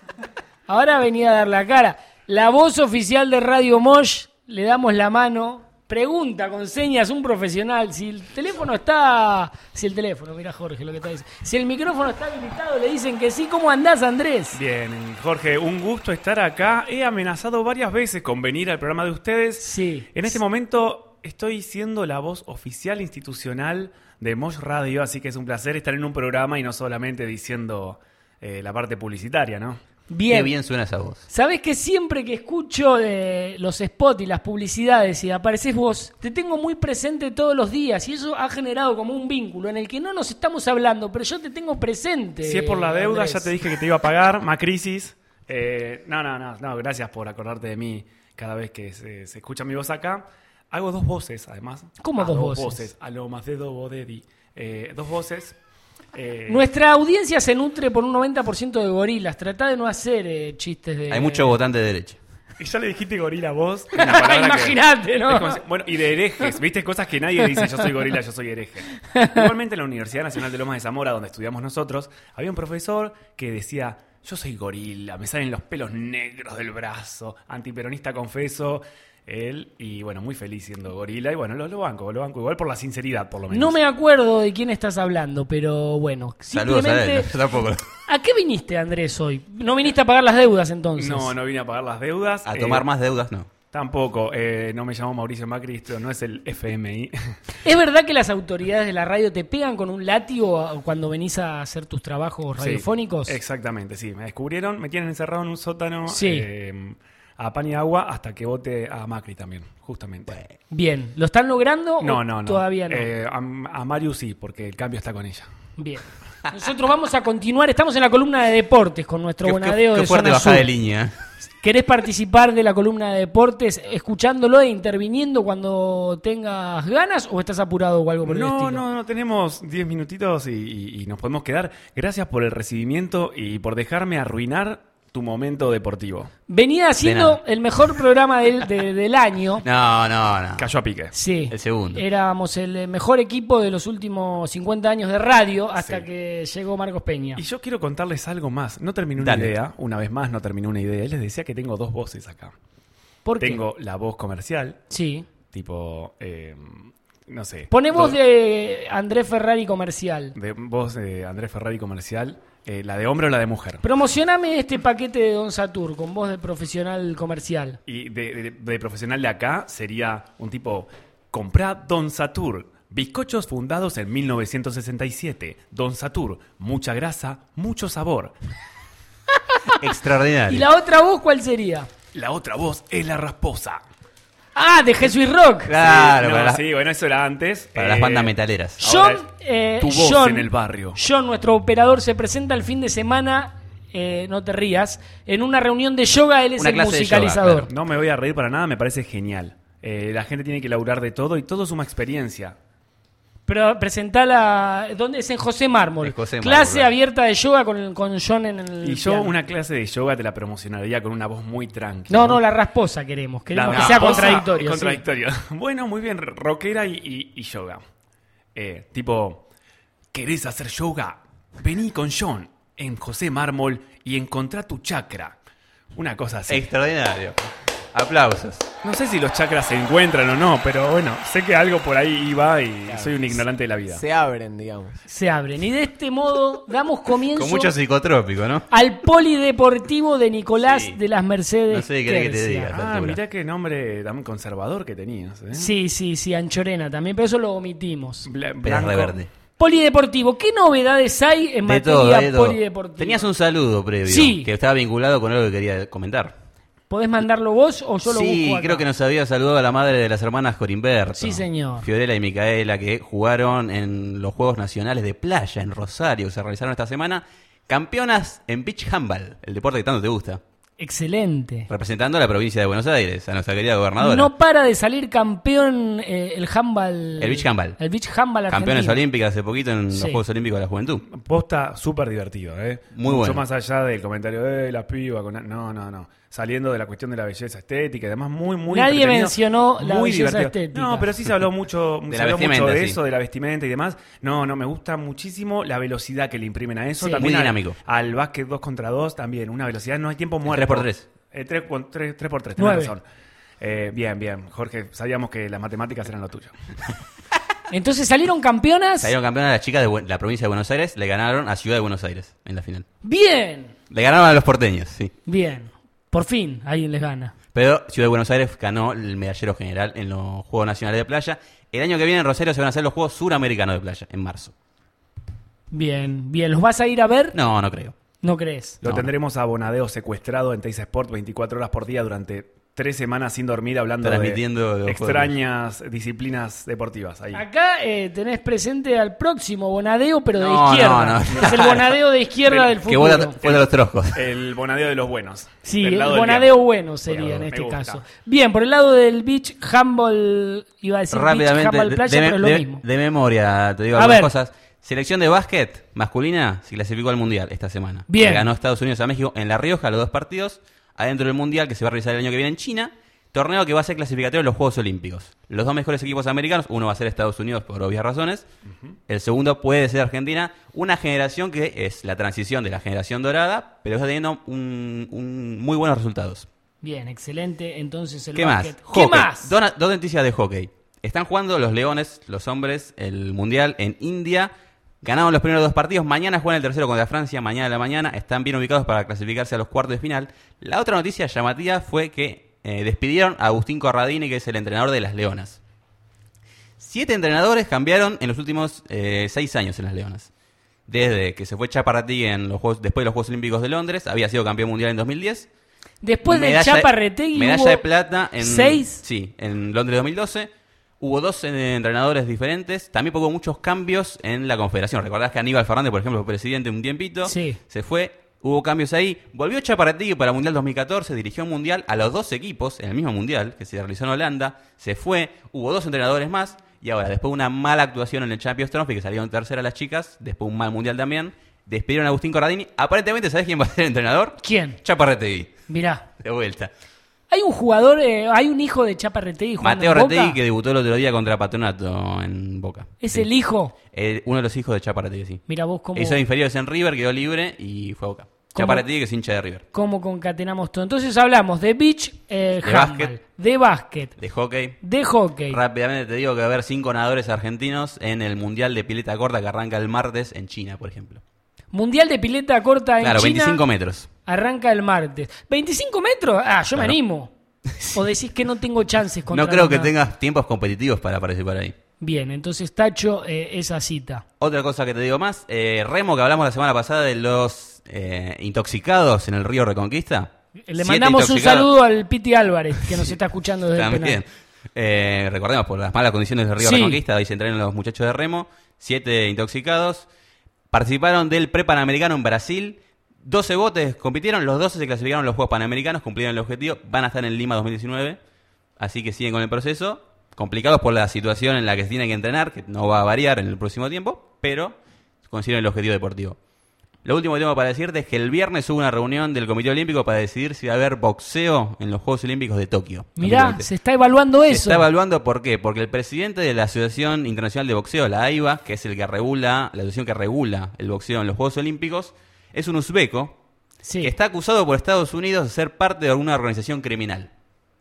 Ahora venía a dar la cara. La voz oficial de Radio Mosh, le damos la mano. Pregunta con señas un profesional. Si el teléfono está... Si el teléfono, mira Jorge lo que está diciendo. Si el micrófono está habilitado, le dicen que sí. ¿Cómo andás, Andrés? Bien, Jorge, un gusto estar acá. He amenazado varias veces con venir al programa de ustedes. Sí. En este momento estoy siendo la voz oficial institucional de Mosh Radio, así que es un placer estar en un programa y no solamente diciendo eh, la parte publicitaria, ¿no? Bien. Qué bien suena esa voz. Sabés que siempre que escucho eh, los spots y las publicidades y apareces vos, te tengo muy presente todos los días y eso ha generado como un vínculo en el que no nos estamos hablando, pero yo te tengo presente. Si es por la deuda, Andrés. ya te dije que te iba a pagar, Macrisis. Eh, no, no, no, no, gracias por acordarte de mí cada vez que se, se escucha mi voz acá. Hago dos voces, además. ¿Cómo Ah, dos voces? A lo más de Bodedi. Eh, dos voces. Eh, Nuestra audiencia se nutre por un noventa por ciento de gorilas. Tratá de no hacer eh, chistes de... Hay mucho votante de derecha. Y ya le dijiste gorila vos. una palabra que- Imagínate, ¿no? es como si- bueno, y de herejes, ¿viste? Cosas que nadie dice, yo soy gorila, yo soy hereje. Igualmente en la Universidad Nacional de Lomas de Zamora, donde estudiamos nosotros, había un profesor que decía, yo soy gorila, me salen los pelos negros del brazo, antiperonista confeso, él, y bueno, muy feliz siendo gorila, y bueno, lo, lo banco, lo banco, igual por la sinceridad, por lo menos. No me acuerdo de quién estás hablando, pero bueno. Saludos a él, Simplemente... yo tampoco. ¿A qué viniste, Andrés, hoy? ¿No viniste a pagar las deudas, entonces? No, no vine a pagar las deudas. A eh, tomar más deudas, no. Tampoco, eh, no me llamo Mauricio Macri, esto no es el F M I. ¿Es verdad que las autoridades de la radio te pegan con un látigo cuando venís a hacer tus trabajos Sí, radiofónicos? exactamente, sí. Me descubrieron, me tienen encerrado en un sótano Sí. eh, a pan y agua hasta que vote a Macri también, justamente. Bien. ¿Lo están logrando No, o no, no. todavía no? Eh, a, a Marius sí, porque el cambio está con ella. Bien. Nosotros vamos a continuar. Estamos en la columna de deportes con nuestro Qué, Bonadeo qué- qué de fuerte Zona bajada Sur. de línea. ¿Querés participar de la columna de deportes escuchándolo e interviniendo cuando tengas ganas o estás apurado o algo por el No, estilo? no, no, tenemos diez minutitos y, y- y nos podemos quedar. Gracias por el recibimiento y por dejarme arruinar tu momento deportivo. Venía De haciendo nada. el mejor programa del, de- del año. No, no, no. Cayó a pique. Sí. El segundo. Éramos el mejor equipo de los últimos cincuenta años de radio hasta Sí. que llegó Marcos Peña. Y yo quiero contarles algo más. No terminé una Dale. idea, una vez más no terminé una idea. Les decía que tengo dos voces acá. ¿Por qué? Tengo la voz comercial, Sí. tipo, eh, no sé. Pone voz do- de Andrés Ferrari comercial. de voz de Andrés Ferrari comercial. Eh, ¿La de hombre o la de mujer? Promocioname este paquete de Don Satur con voz de profesional comercial. Y de, de- de profesional de acá sería un tipo, comprá Don Satur, bizcochos fundados en mil novecientos sesenta y siete. Don Satur, mucha grasa, mucho sabor. Extraordinario. ¿Y la otra voz cuál sería? La otra voz es la rasposa. Ah, de Jesús Rock. Claro, Sí, no, para, las- sí, bueno, eso era antes. para Eh, las bandas metaleras. John, Ahora eh, tu voz John, en el barrio. John, nuestro operador, se presenta el fin de semana, eh, no te rías, en una reunión de yoga. Él es Una el clase de musicalizador. yoga, No me voy a reír para nada, me parece genial. Eh, la gente tiene que laburar de todo y todo suma experiencia. Pero presentala, ¿dónde es? En José Mármol. En José Mármol, Clase claro. abierta de yoga con, con John en el Y yo piano. una clase de yoga te la promocionaría con una voz muy tranquila. No, no, la rasposa queremos. Queremos La que sea rasposa contradictorio. es sí. contradictorio. Bueno, muy bien, rockera y, y- y yoga. Eh, tipo, ¿querés hacer yoga? Vení con John en José Mármol y encontrá tu chakra. Una cosa así. Extraordinario. Aplausos. No sé si los chakras se encuentran o no, pero bueno, sé que algo por ahí iba y claro, soy un ignorante de la vida. Se abren, digamos. Se abren. Y de este modo damos comienzo Con mucho psicotrópico, ¿no? al polideportivo de Nicolás Sí. de las Mercedes. No sé qué querés que te diga. Ah, altura. mirá qué nombre tan conservador que tenías. ¿eh? Sí, sí, sí, Anchorena también, pero eso lo omitimos. Bla- Pero es blanco. reverde. Polideportivo, ¿qué novedades hay en De materia todo, de todo. polideportiva? Tenías un saludo previo Sí. que estaba vinculado con algo que quería comentar. ¿Podés mandarlo vos o yo lo Sí, busco acá? creo que nos había saludado a la madre de las hermanas Corimberto. Sí, señor. Fiorella y Micaela, que jugaron en los Juegos Nacionales de Playa en Rosario, que se realizaron esta semana. Campeonas en beach handball, el deporte que tanto te gusta. Excelente. Representando a la provincia de Buenos Aires, a nuestra querida gobernadora. No para de salir campeón eh, el handball. El beach handball. El beach handball argentino. Campeones olímpicas hace poquito en Sí. los Juegos Olímpicos de la Juventud. Posta súper divertido, ¿eh? Muy Mucho bueno. más allá del comentario de la piba. Con... No, no, no. Saliendo de la cuestión de la belleza estética y además muy, muy Nadie entretenido, mencionó la muy belleza divertido. estética. No, pero sí se habló mucho, De se la habló mucho vestimenta, de sí. eso, de la vestimenta y demás. No, no, me gusta muchísimo la velocidad que le imprimen a eso. Sí. También Muy al- dinámico. Al, básquet dos contra dos también, una velocidad, no hay tiempo muerto. tres por tres. Eh, tres, por- tres, tres por tres, tenés Nueve. razón. Eh, bien, bien. Jorge, sabíamos que las matemáticas eran lo tuyo. Entonces salieron campeonas. Salieron campeonas las chicas de Bu- la provincia de Buenos Aires, le ganaron a Ciudad de Buenos Aires en la final. Bien. Le ganaron a los porteños, sí. Bien. Por fin alguien les gana. Pero Ciudad de Buenos Aires ganó el medallero general en los Juegos Nacionales de Playa. El año que viene en Rosario se van a hacer los Juegos Suramericanos de Playa, en marzo. Bien, bien. ¿Los vas a ir a ver? No, no creo. ¿No crees? Lo No. tendremos a Bonadeo secuestrado en Teis Sport veinticuatro horas por día durante tres semanas sin dormir hablando Transmitiendo de los extrañas disciplinas deportivas. Ahí. Acá eh, tenés presente al próximo Bonadeo, pero de No, izquierda. no, no. Es el Bonadeo de izquierda del Que futuro. vuela, fuera los troscos. El Bonadeo de los buenos. Sí, Del el lado del Bonadeo bien. bueno sería Bueno, en me este gusta. caso. Bien, por el lado del beach handball, iba a decir beach Rápidamente, handball de, playa, de- pero es lo de- mismo. de memoria, te digo A algunas ver. cosas. Selección de básquet masculina se clasificó al Mundial esta semana. Bien. Le ganó Estados Unidos a México en La Rioja los dos partidos. Adentro del Mundial que se va a realizar el año que viene en China. Torneo que va a ser clasificatorio en los Juegos Olímpicos. Los dos mejores equipos americanos, uno va a ser Estados Unidos por obvias razones. El segundo puede ser Argentina. Una generación que es la transición de la generación dorada, pero está teniendo un, un muy buenos resultados. Bien, excelente. Entonces el ¿Qué más? básquet. ¿Qué Hockey. más? Dona- dos noticias de hockey. Están jugando los Leones, los hombres, el Mundial en India. Ganaron los primeros dos partidos. Mañana juegan el tercero contra Francia, mañana a la mañana. Están bien ubicados para clasificarse a los cuartos de final. La otra noticia llamativa fue que eh, despidieron a Agustín Corradini, que es el entrenador de las Leonas. Siete entrenadores cambiaron en los últimos eh, seis años en las Leonas. Desde que se fue Chaparrategui en los juegos, después de los Juegos Olímpicos de Londres, había sido campeón mundial en dos mil diez. Después de Medalla- Chaparretegui medalla hubo de plata en seis. Sí, en Londres dos mil doce. Hubo dos eh, entrenadores diferentes. También hubo muchos cambios en la confederación. Recordás que Aníbal Fernández, por ejemplo, fue presidente un tiempito. Sí. Se fue. Hubo cambios ahí. Volvió Chaparretegui para el Mundial dos mil catorce. Dirigió un Mundial a los dos equipos en el mismo Mundial que se realizó en Holanda. Se fue. Hubo dos entrenadores más. Y ahora, después de una mala actuación en el Champions Trophy, que salieron tercera las chicas, después un mal Mundial también, despidieron a Agustín Corradini. Aparentemente, ¿sabés quién va a ser el entrenador? ¿Quién? Chaparretegui. Mirá. De vuelta. Hay un jugador, eh, hay un hijo de Chaparretegui jugando Mateo en Boca. Retegui, que debutó el otro día contra Patronato en Boca. ¿Es Sí. el hijo? Eh, uno de los hijos de Chaparretegui, sí. Mira vos cómo, Hizo inferiores en River, quedó libre y fue a Boca. ¿Cómo? Chaparretegui, que es hincha de River. cómo concatenamos todo. Entonces hablamos de beach eh, De handball, básquet. de básquet, De hockey. de hockey. Rápidamente te digo que va a haber cinco nadadores argentinos en el Mundial de Pileta Corta que arranca el martes en China, por ejemplo. Mundial de pileta corta en Claro, China. veinticinco metros. Arranca el martes. ¿veinticinco metros? Ah, yo me Claro. animo. O decís que no tengo chances contra No creo que una- tengas tiempos competitivos para participar ahí. Bien, entonces tacho eh, esa cita. Otra cosa que te digo más, eh, Remo, que hablamos la semana pasada de los eh, intoxicados en el río Reconquista. Le Siete mandamos un intoxicados. saludo al Piti Álvarez, que nos está escuchando desde el También. penal. Eh, recordemos, por las malas condiciones del río Sí. Reconquista, ahí se entrenan los muchachos de Remo, siete intoxicados. Participaron del pre-panamericano en Brasil. doce botes compitieron, los doce se clasificaron a los Juegos Panamericanos, cumplieron el objetivo, van a estar en Lima dos mil diecinueve, así que siguen con el proceso. Complicados por la situación en la que se tienen que entrenar, que no va a variar en el próximo tiempo, pero consiguieron el objetivo deportivo. Lo último que tengo para decirte es que el viernes hubo una reunión del Comité Olímpico para decidir si va a haber boxeo en los Juegos Olímpicos de Tokio. Mirá, dos mil veinte. se está evaluando Se eso. está evaluando, ¿por qué? Porque el presidente de la Asociación Internacional de Boxeo, la A I B A, que es el que regula, la asociación que regula el boxeo en los Juegos Olímpicos, es un uzbeco Sí. que está acusado por Estados Unidos de ser parte de alguna organización criminal.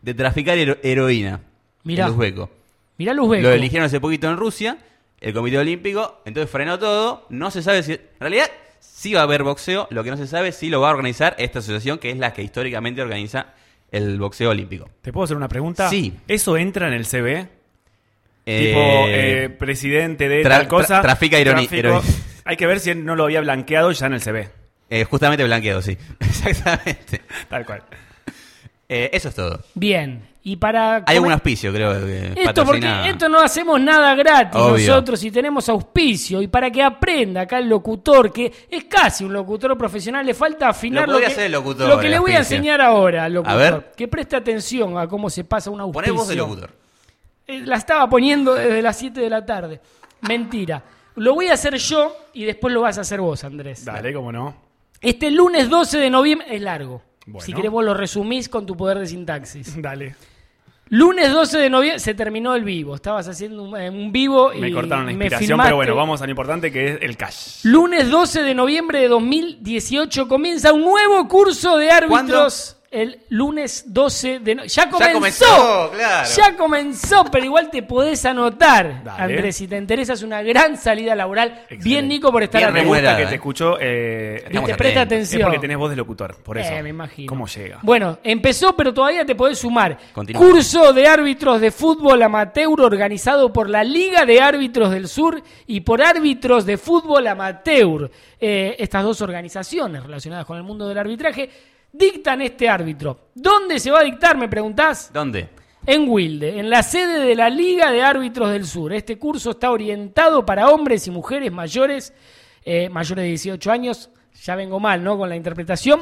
de traficar hero- heroína. Mirá. El uzbeco. Mirá el uzbeco. Lo eligieron hace poquito en Rusia, el Comité Olímpico, entonces frenó todo. No se sabe si... En realidad, sí va a haber boxeo, lo que no se sabe es si lo va a organizar esta asociación, que es la que históricamente organiza el boxeo olímpico. ¿Te puedo hacer una pregunta? Sí. ¿Eso entra en el C V? Eh, tipo, eh, presidente de tra- tal cosa. tra- trafica ironi- tráfico. heroína. Hay que ver si él no lo había blanqueado ya en el C V. Eh, justamente blanqueado, sí. Exactamente. Tal cual. Eh, eso es todo. Bien. Y para Hay comer- algún auspicio, creo. Que Esto porque patrocina- esto no hacemos nada gratis Obvio. nosotros y tenemos auspicio. Y para que aprenda acá el locutor, que es casi un locutor profesional, le falta afinar Lo lo, podría que, hacer el locutor, lo que el le voy a auspicio. enseñar ahora al locutor. A ver. Que preste atención a cómo se pasa un auspicio. Poné voz de locutor. Eh, La estaba poniendo desde las siete de la tarde. Mentira. Lo voy a hacer yo y después lo vas a hacer vos, Andrés. Dale, cómo no. Este lunes doce de noviembre es largo. Bueno. Si querés vos lo resumís con tu poder de sintaxis. Dale. Lunes doce de noviembre se terminó el vivo. Estabas haciendo un, eh, un vivo y Me cortaron la me inspiración, filmaste. pero bueno, vamos a lo importante que es el cash. Lunes doce de noviembre de dos mil dieciocho comienza un nuevo curso de árbitros. El lunes doce de noviembre. ¡Ya comenzó! Ya comenzó, claro. Ya comenzó, pero igual te podés anotar, Dale. Andrés. Si te interesa, es una gran salida laboral. Excelente. Bien, Nico, por estar Bien atento. Me gusta remunerada, que eh. te escucho. Eh, Viste, Estamos presta atentos. atención. es porque tenés voz de locutor, por eso. Eh, me imagino. ¿Cómo llega? Bueno, empezó, pero todavía te podés sumar. Continúa. Curso de árbitros de fútbol amateur organizado por la Liga de Árbitros del Sur y por Árbitros de Fútbol Amateur. Eh, estas dos organizaciones relacionadas con el mundo del arbitraje dictan este árbitro. ¿Dónde se va a dictar, me preguntás? ¿Dónde? En Wilde, en la sede de la Liga de Árbitros del Sur. Este curso está orientado para hombres y mujeres mayores, eh, mayores de dieciocho años. Ya vengo mal, ¿no? Con la interpretación.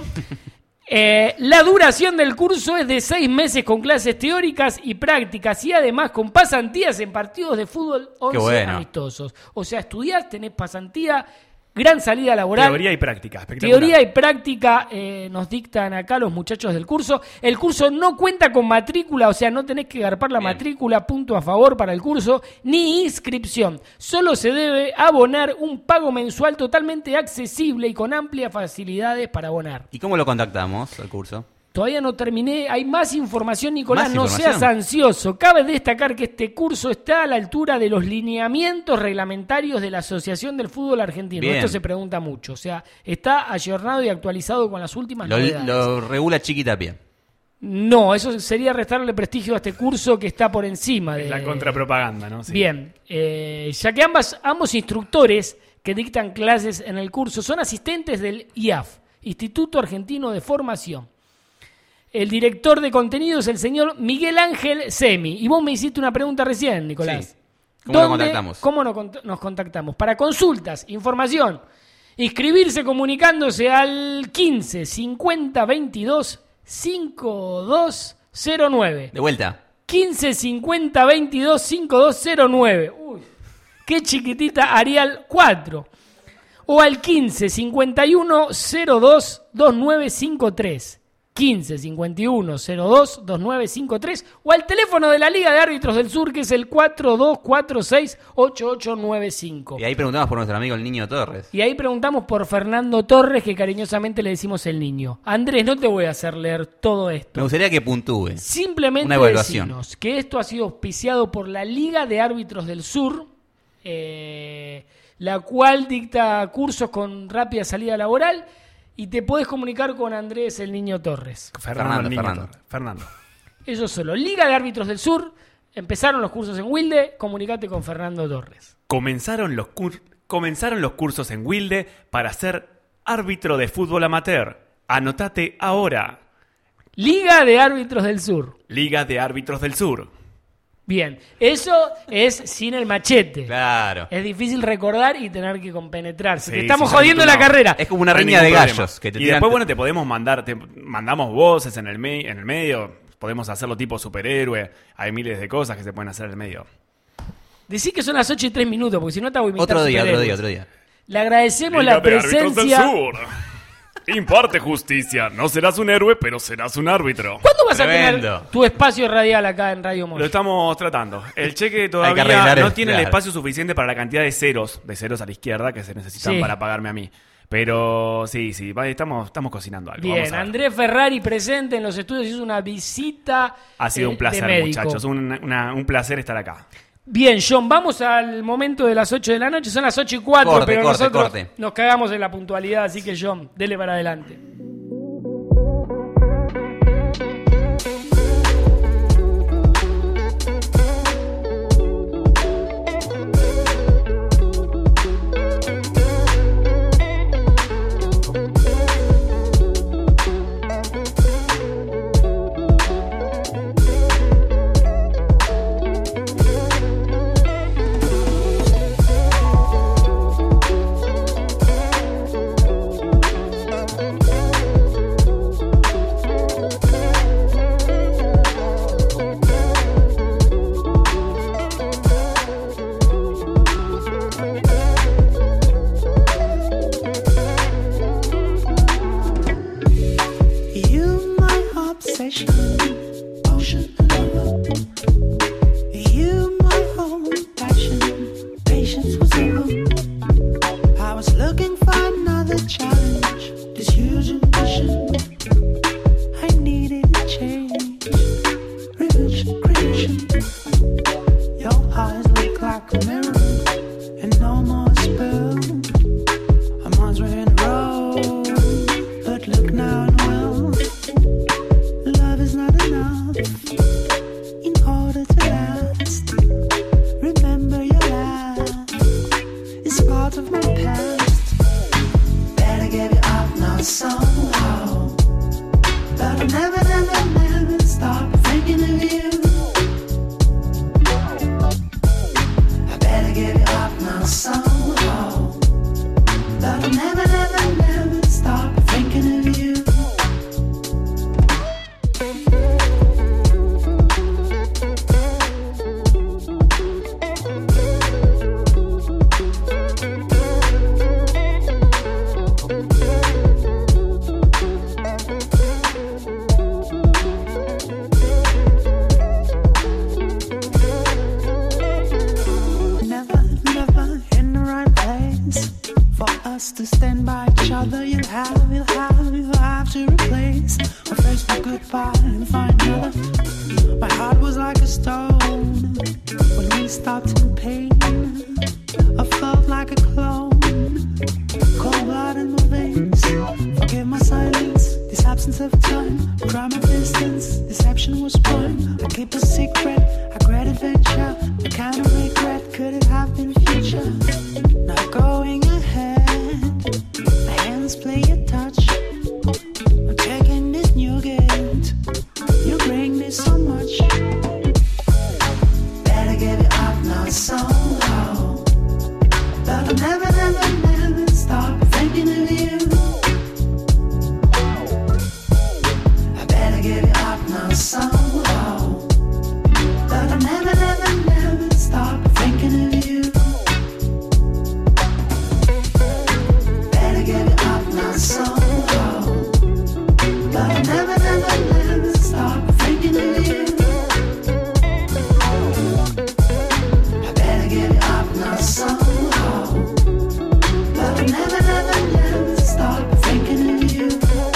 Eh, la duración del curso es de seis meses con clases teóricas y prácticas y además con pasantías en partidos de fútbol once bueno. amistosos. O sea, estudiás, tenés pasantía, gran salida laboral. Teoría y práctica. Espectacular. Teoría y práctica eh, nos dictan acá los muchachos del curso. El curso no cuenta con matrícula, o sea, no tenés que garpar la Bien. matrícula, punto a favor para el curso, ni inscripción. Solo se debe abonar un pago mensual totalmente accesible y con amplias facilidades para abonar. ¿Y cómo lo contactamos al curso? Todavía no terminé, hay más información, Nicolás, ¿Más no información? seas ansioso. Cabe destacar que este curso está a la altura de los lineamientos reglamentarios de la Asociación del Fútbol Argentino. Bien. Esto se pregunta mucho, o sea, está ayornado y actualizado con las últimas Lo, novedades. lo regula Chiquitapia. No, eso sería restarle prestigio a este curso que está por encima de... Es la contrapropaganda, ¿no? Sí. Bien, eh, ya que ambas, ambos instructores que dictan clases en el curso son asistentes del I A F, Instituto Argentino de Formación. El director de contenido es el señor Miguel Ángel Semi. Y vos me hiciste una pregunta recién, Nicolás. Sí. ¿Cómo lo ¿Dónde- contactamos? ¿Cómo nos, cont- nos contactamos? Para consultas, información, inscribirse comunicándose al quince cincuenta veintidós cincuenta y dos cero nueve. De vuelta. quince cincuenta veintidós cincuenta y dos cero nueve. Uy, qué chiquitita Arial cuatro. O al quince cincuenta y uno cero dos veintinueve cincuenta y tres. quince cincuenta y uno cero dos veintinueve cincuenta y tres. O al teléfono de la Liga de Árbitros del Sur, que es el cuatro dos cuatro seis ocho ocho nueve cinco. Y ahí preguntamos por nuestro amigo el Niño Torres. Y ahí preguntamos por Fernando Torres, que cariñosamente le decimos el niño. Andrés, no te voy a hacer leer todo esto. Me gustaría que puntúe. Simplemente Una evaluación. decinos que esto ha sido auspiciado por la Liga de Árbitros del Sur, eh, la cual dicta cursos con rápida salida laboral, y te podés comunicar con Andrés el Niño Torres. Fernando, Fernando, Niño Fernando. Torres. Fernando. Eso solo. Liga de Árbitros del Sur, empezaron los cursos en Wilde, comunicate con Fernando Torres. Comenzaron los, cur- comenzaron los cursos en Wilde para ser árbitro de fútbol amateur. Anotate ahora. Liga de Árbitros del Sur. Liga de Árbitros del Sur. Bien, eso es sin el machete. Claro. Es difícil recordar y tener que compenetrarse. Sí, Te estamos sí, jodiendo sí, la no. carrera. Es como una No hay riña de ningún problema. gallos. Que te y tiran- después, bueno, te podemos mandar, te mandamos voces en el, me- en el medio. Podemos hacerlo tipo superhéroe. Hay miles de cosas que se pueden hacer en el medio. Decí que son las ocho y tres minutos, porque si no te hago imitar Otro día, otro superhéroes. día, otro día. Le agradecemos Liga la de Árbitros del presencia. Sur. Imparte justicia. No serás un héroe, pero serás un árbitro. ¿Cuándo vas a Tremendo. tener tu espacio radial acá en Radio Lo Mosh? estamos tratando. El cheque Hay todavía que arreglar no el- tiene el claro. espacio suficiente para la cantidad de ceros, de ceros a la izquierda, que se necesitan Sí. para pagarme a mí. Pero sí, sí, va, estamos, estamos cocinando algo. Bien, Vamos a ver. Andrés Ferrari presente en los estudios, hizo una visita. Ha sido eh, un placer, de médico. muchachos. Un, una- un placer estar acá. Bien, John, vamos al momento de las ocho de la noche. Son las ocho y cuatro, Corte, pero corte, nosotros corte. nos cagamos en la puntualidad, así que John, dele para adelante. You, my obsession, ocean lover. You, my whole passion, patience was over. I was looking for another challenge, this huge ambition. I needed a change, revenge creation. Your eyes look like a mirror, and no more spell. Our minds were in a row, but look now and well. Love is not enough in order to last. Remember your laugh, it's part of my past. Better give it up now somehow, but I'll never, never, never stop thinking of you. I better give it up now somehow, but I'll never, never, never stop thinking of you. Never, never in the right place for us to stand by each other. You'll have, you'll have, you'll have to replace my Facebook goodbye and find another. My heart was like a stone when we stopped in pain. I felt like a clone, cold blood in my veins. Forgive my silence, this absence of time. Crime of distance, deception was born. I keep a secret, I great adventure. The kind of regret could it have been future? Now going ahead, my hands play a touch. I'm taking this new gift. You bring me so much. Better give it up now somehow, but I'll never, never, never stop thinking of you. I better give it up now somehow, but I'll never, never, never stop thinking of you. Better give it up now somehow, but I'll never, never, never stop thinking of you. I better give it up now somehow, but I'll never, never, never stop thinking of you.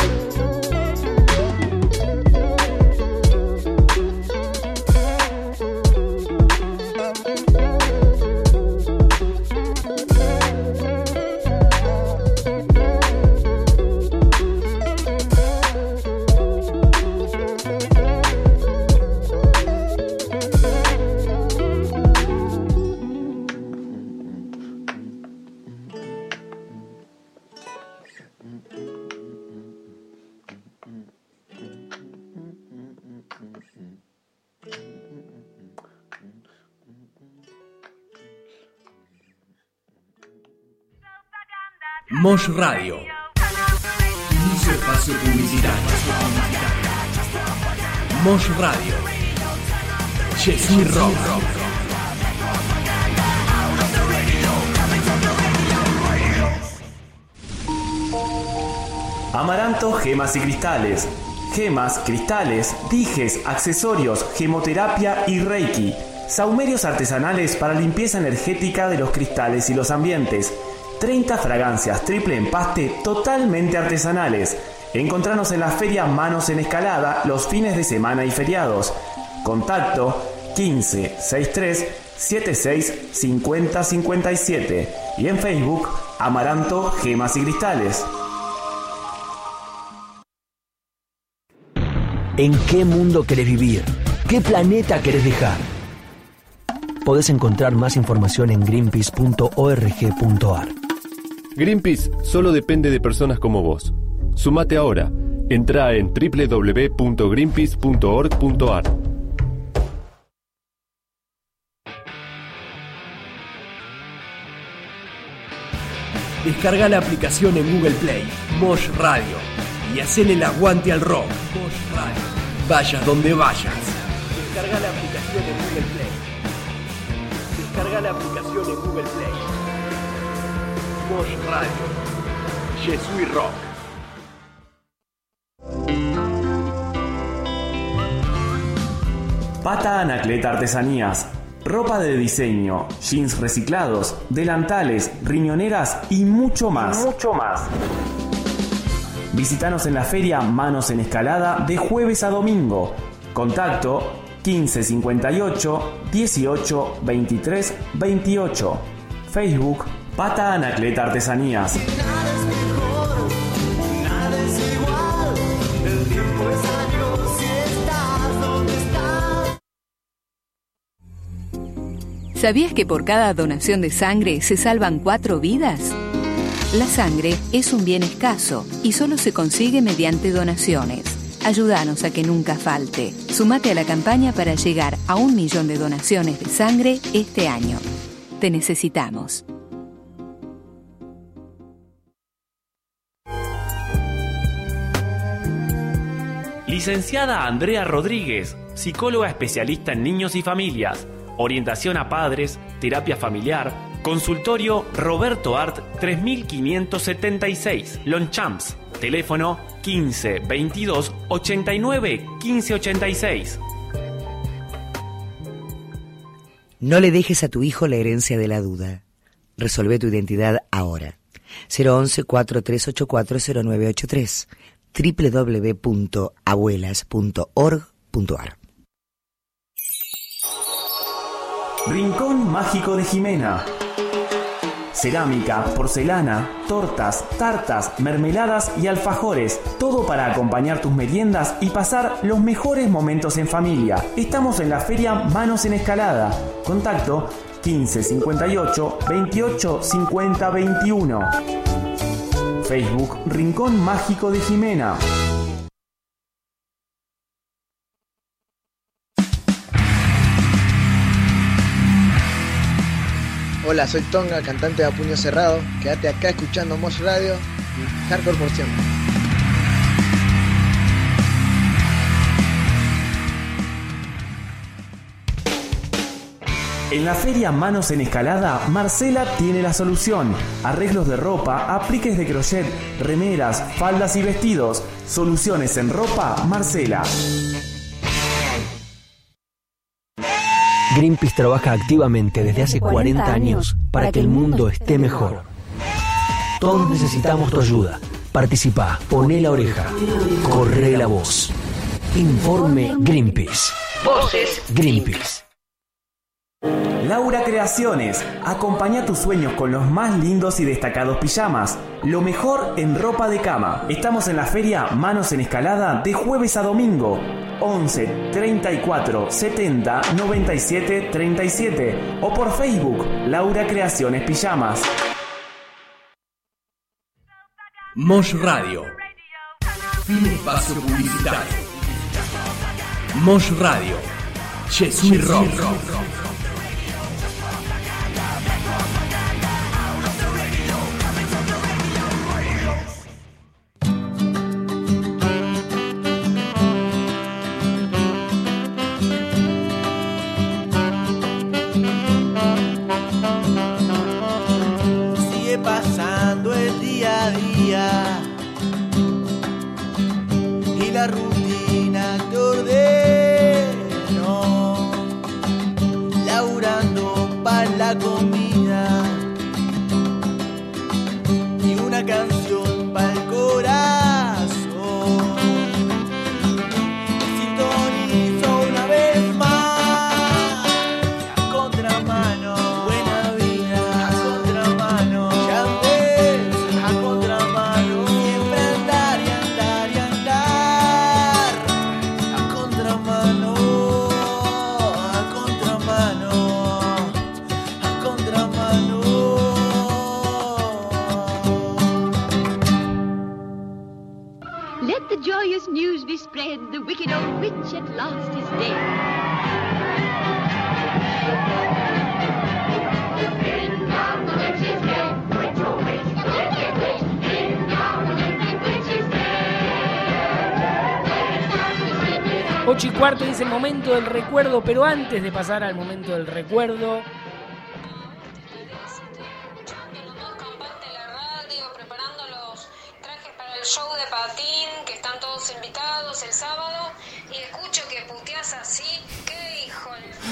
Mosh Radio. Inicio espacio publicitario. Mosh Radio. Chesney Rock. Amaranto Gemas y Cristales. Gemas, cristales, dijes, accesorios, gemoterapia y reiki. Saumerios artesanales para limpieza energética de los cristales y los ambientes. treinta fragancias triple empaste totalmente artesanales. Encontranos en la Feria Manos en Escalada los fines de semana y feriados. Contacto quince sesenta y tres setenta y seis cincuenta cincuenta y siete y en Facebook Amaranto Gemas y Cristales. ¿En qué mundo querés vivir? ¿Qué planeta querés dejar? Podés encontrar más información en greenpeace punto org punto ar. Greenpeace solo depende de personas como vos. Sumate ahora. Entrá en doble u doble u doble u punto greenpeace punto org punto ar. Descarga la aplicación en Google Play, Mosh Radio, y hacele el aguante al rock. Mosh Radio. Vayas donde vayas. Descarga la aplicación en Google Play. Descarga la aplicación en Google Play. Mosh Radio. Je suis rock. Pata Anacleta Artesanías. Ropa de diseño, jeans reciclados, delantales, riñoneras y mucho más. Y mucho más. Visítanos en la feria Manos en Escalada de jueves a domingo. Contacto quince cincuenta y ocho dieciocho veintitrés veintiocho. Facebook Pata Anacleta Artesanías. ¿Sabías que por cada donación de sangre se salvan cuatro vidas? La sangre es un bien escaso y solo se consigue mediante donaciones. Ayúdanos a que nunca falte. Súmate a la campaña para llegar a un millón de donaciones de sangre este año. Te necesitamos. Licenciada Andrea Rodríguez, psicóloga especialista en niños y familias. Orientación a padres, terapia familiar, consultorio Roberto Art tres mil quinientos setenta y seis, Lonchamps, teléfono quince veintidós ochenta y nueve quince ochenta y seis. No le dejes a tu hijo la herencia de la duda. Resolvé tu identidad ahora. cero once cuatro tres ocho cuatro cero nueve ocho tres, doble u doble u doble u punto abuelas punto org punto ar. Rincón Mágico de Jimena. Cerámica, porcelana, tortas, tartas, mermeladas y alfajores. Todo para acompañar tus meriendas y pasar los mejores momentos en familia. Estamos en la feria Manos en Escalada. Contacto quince cincuenta y ocho veintiocho cincuenta veintiuno. Facebook Rincón Mágico de Jimena. Hola, soy Tonga, cantante de A Puño Cerrado. Quédate acá escuchando Mosh Radio y Hardcore por siempre. En la feria Manos en Escalada, Marcela tiene la solución. Arreglos de ropa, apliques de crochet, remeras, faldas y vestidos. Soluciones en ropa, Marcela. Greenpeace trabaja activamente desde hace cuarenta años para que el mundo esté mejor. Todos necesitamos tu ayuda. Participá, poné la oreja, corre la voz. Informe Greenpeace. Voces Greenpeace. Laura Creaciones. Acompaña tus sueños con los más lindos y destacados pijamas. Lo mejor en ropa de cama. Estamos en la feria Manos en Escalada de jueves a domingo. once treinta y cuatro setenta noventa y siete treinta y siete o por Facebook Laura Creaciones Pijamas. Mosh Radio. Fin espacio publicitario. Mosh Radio. Je suis rock. Sigue pasando el día a día y la rutina te ordenó. La be spread, the wicked old witch at last is dead. Ding dong, the witch is dead. Witch, oh witch, the wicked witch. Ding dong, the wicked witch is dead. ocho y cuarto es el momento del recuerdo, pero antes de pasar al momento del recuerdo, show de patín, que están todos invitados el sábado, y escucho que puteás así, qué hijo.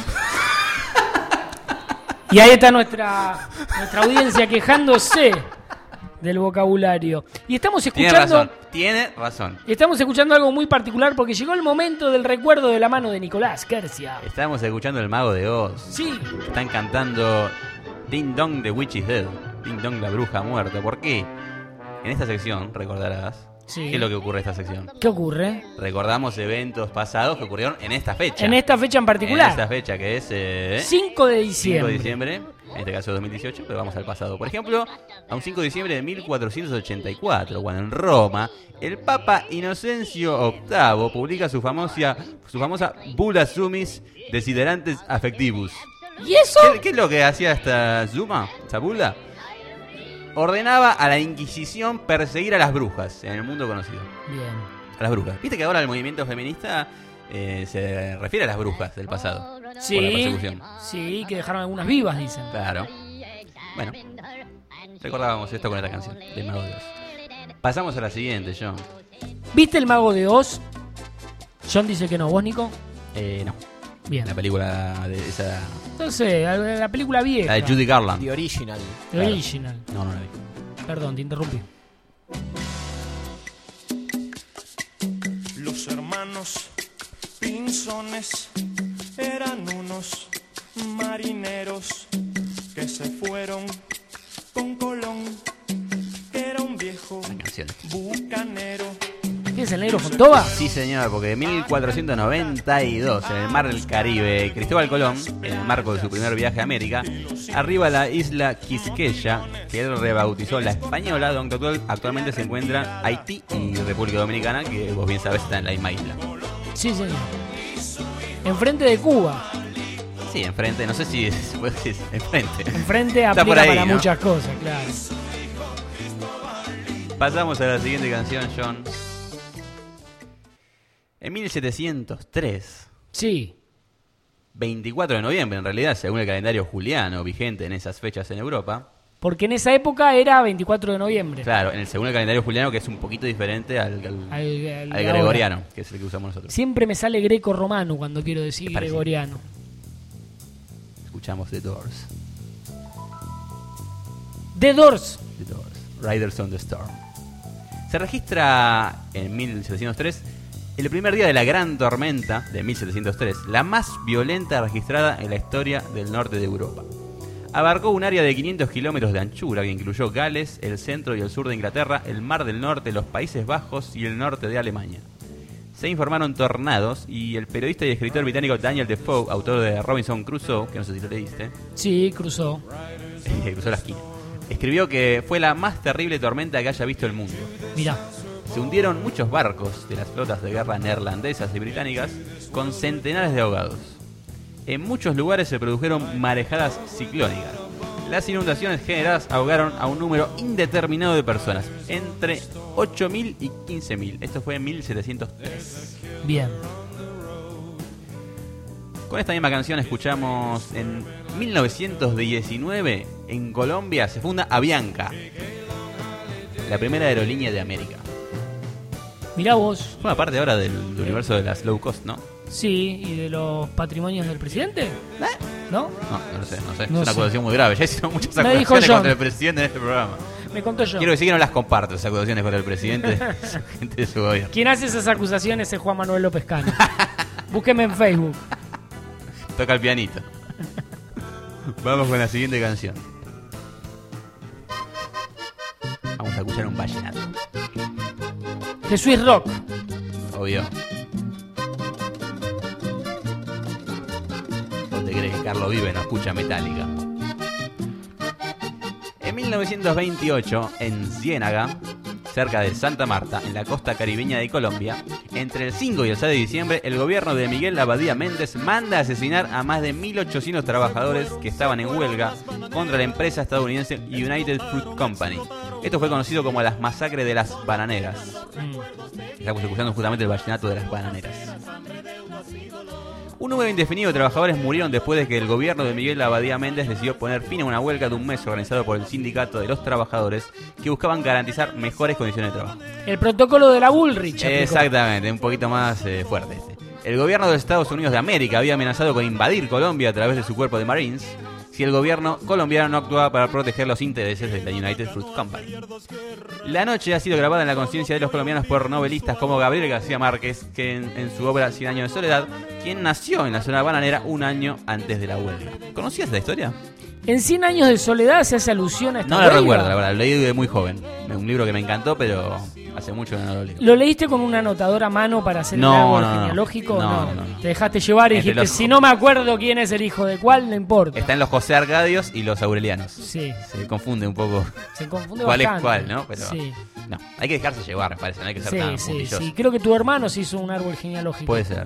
y ahí está nuestra nuestra audiencia quejándose del vocabulario. Y estamos escuchando... Tiene razón, tiene razón. Estamos escuchando algo muy particular porque llegó el momento del recuerdo de la mano de Nicolás Quercia. Estamos escuchando El Mago de Oz. Sí. Están cantando Ding Dong, the Witch is Dead. Ding Dong, la bruja muerta. ¿Por qué? En esta sección, recordarás, sí. ¿Qué es lo que ocurre en esta sección? ¿Qué ocurre? Recordamos eventos pasados que ocurrieron en esta fecha. En esta fecha en particular. En esta fecha que es... Eh, cinco de diciembre. cinco de diciembre, en este caso dos mil dieciocho, pero vamos al pasado. Por ejemplo, a un cinco de diciembre de mil cuatrocientos ochenta y cuatro, cuando en Roma, el Papa Inocencio octavo publica su famosa, su famosa Bula Sumis Desiderantes Affectivus. ¿Y eso? ¿Qué, qué es lo que hacía esta Zuma, esta bula? Ordenaba a la Inquisición perseguir a las brujas en el mundo conocido. Bien. A las brujas. Viste que ahora el movimiento feminista eh, se refiere a las brujas del pasado. Sí, por la persecución. sí, que dejaron algunas vivas, dicen. Claro. Bueno, recordábamos esto con esta canción de Mago de Oz. Pasamos a la siguiente, John. ¿Viste El Mago de Oz? John dice que no. ¿Vos, Nico? Eh, no. Bien. La película de esa... No sé, la, la película vieja. La de Judy Garland. The Original. The Claro. Original. No, no la vi. Perdón, te interrumpí. Los hermanos Pinzones eran unos marineros que se fueron con Colón, que era un viejo bucanero. ¿Qué es el negro Fontova? Sí, señor, porque en mil cuatrocientos noventa y dos, en el mar del Caribe, Cristóbal Colón, en el marco de su primer viaje a América, arriba a la isla Quisqueya, que él rebautizó la Española, donde actual, actualmente se encuentran Haití y República Dominicana, que vos bien sabés está en la misma isla. Sí, señor. Enfrente de Cuba. Sí, enfrente, no sé si se puede decir enfrente. Enfrente Está aplica por ahí, para ¿no? muchas cosas, claro. Pasamos a la siguiente canción, John. En mil setecientos tres. Sí. veinticuatro de noviembre, en realidad, según el calendario juliano vigente en esas fechas en Europa. Porque en esa época era veinticuatro de noviembre. Claro, en el segundo calendario juliano, que es un poquito diferente al, al, Al, al- al gregoriano, que es el que usamos nosotros. Siempre me sale greco-romano cuando quiero decir Es parecido. gregoriano. Escuchamos The Doors. The Doors. The Doors. Riders on the Storm. Se registra en mil setecientos tres el primer día de la gran tormenta de mil setecientos tres, la más violenta registrada en la historia del norte de Europa. Abarcó un área de quinientos kilómetros de anchura que incluyó Gales, el centro y el sur de Inglaterra, el Mar del Norte, los Países Bajos y el norte de Alemania. Se informaron tornados y el periodista y escritor británico Daniel Defoe, autor de Robinson Crusoe, que no sé si lo leíste, Sí, cruzó. cruzó la esquina, escribió que fue la más terrible tormenta que haya visto el mundo. Mirá. Se hundieron muchos barcos de las flotas de guerra neerlandesas y británicas con centenares de ahogados. En muchos lugares se produjeron marejadas ciclónicas. Las inundaciones generadas ahogaron a un número indeterminado de personas, entre ocho mil y quince mil. Esto fue en mil setecientos tres. Bien. Con esta misma canción escuchamos en mil novecientos diecinueve, en Colombia se funda Avianca, la primera aerolínea de América. Mirá vos. Forma parte ahora del universo de las low cost, ¿no? Sí, ¿y de los patrimonios del presidente? ¿No? No, no lo sé, no sé. No es una sé. acusación muy grave. Ya hicieron muchas Me dijo acusaciones John. contra el presidente en este programa. Me contó yo. Quiero decir que no las comparto, esas acusaciones contra el presidente. Gente de su gobierno. Quien hace esas acusaciones es Juan Manuel López Cano. Búsqueme en Facebook. Toca el pianito. Vamos con la siguiente canción. Vamos a escuchar un vallenato. Jesús Rock. Obvio. ¿Vos te crees que Carlos Vive no escucha Metallica? En mil novecientos veintiocho, en Ciénaga, cerca de Santa Marta, en la costa caribeña de Colombia, Entre el cinco y el seis de diciembre, el gobierno de Miguel Abadía Méndez manda a asesinar a más de mil ochocientos trabajadores que estaban en huelga contra la empresa estadounidense United Fruit Company. Esto fue conocido como las masacres de las bananeras. Estamos escuchando justamente el vallenato de las bananeras. Un número indefinido de trabajadores murieron después de que el gobierno de Miguel Abadía Méndez decidió poner fin a una huelga de un mes organizado por el sindicato de los trabajadores que buscaban garantizar mejores condiciones de trabajo. El protocolo de la Bullrich. aplicó. Exactamente, un poquito más eh, fuerte este. El gobierno de los Estados Unidos de América había amenazado con invadir Colombia a través de su cuerpo de Marines si el gobierno colombiano no actuaba para proteger los intereses de la United Fruit Company. La noche ha sido grabada en la conciencia de los colombianos por novelistas como Gabriel García Márquez, que en, en su obra Cien años de soledad, quien nació en la zona bananera un año antes de la huelga. ¿Conocías esta historia? En Cien años de soledad se hace alusión a esta No la huelga. recuerdo, la verdad, lo leí de muy joven. Un libro que me encantó, pero hace mucho que no lo leo. ¿Lo leíste con un anotador a mano para hacer No, el árbol no, no. genealógico? No, no, no. Te dejaste llevar y Entre dijiste, los- si no me acuerdo quién es el hijo de cuál, no importa. Están los José Arcadios y los Aurelianos. Sí. Se confunde un poco Se confunde cuál bastante. es cuál, ¿no? Pero Sí. no, hay que dejarse llevar, me parece, no hay que ser Sí, tan sí, puntilloso. sí. Creo que tu hermano se hizo un árbol genealógico. Puede ser.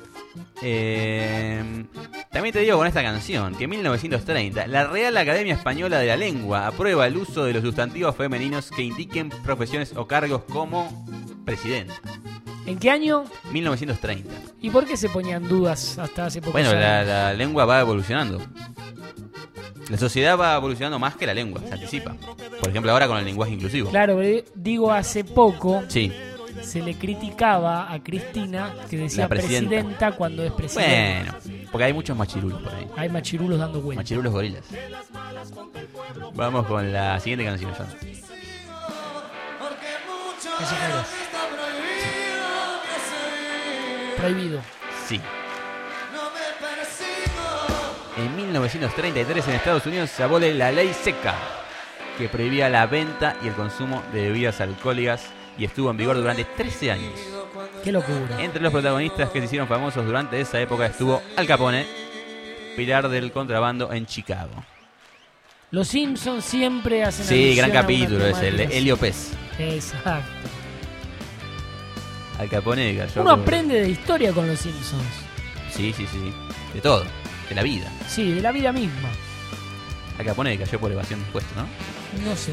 Eh, también te digo con esta canción que en mil novecientos treinta la Real Academia Española de la Lengua aprueba el uso de los sustantivos femeninos que indiquen profesiones o cargos como presidenta. ¿En qué año? mil novecientos treinta. ¿Y por qué se ponían dudas hasta hace poco? Bueno, la, la lengua va evolucionando. La sociedad va evolucionando más que la lengua, se anticipa. Por ejemplo, ahora con el lenguaje inclusivo. Claro, pero digo, hace poco Sí. se le criticaba a Cristina que decía La presidenta. presidenta cuando es presidenta. Bueno, porque hay muchos machirulos por ahí. Hay machirulos dando vueltas. Machirulos gorilas. Vamos con la siguiente canción, John. Callejeros. Prohibido. Sí. En mil novecientos treinta y tres en Estados Unidos se abole la ley seca, que prohibía la venta y el consumo de bebidas alcohólicas y estuvo en vigor durante trece años. Qué locura. Entre los protagonistas que se hicieron famosos durante esa época estuvo Al Capone, pilar del contrabando en Chicago. Los Simpsons siempre hacen Sí, gran alusión a una capítulo es el de temática. Helio Pez. Exacto. Al Capone cayó. Uno por- aprende de historia con los Simpsons. Sí, sí, sí. De todo. De la vida. Sí, de la vida misma. Al Capone cayó por evasión de impuestos, ¿no? No sé.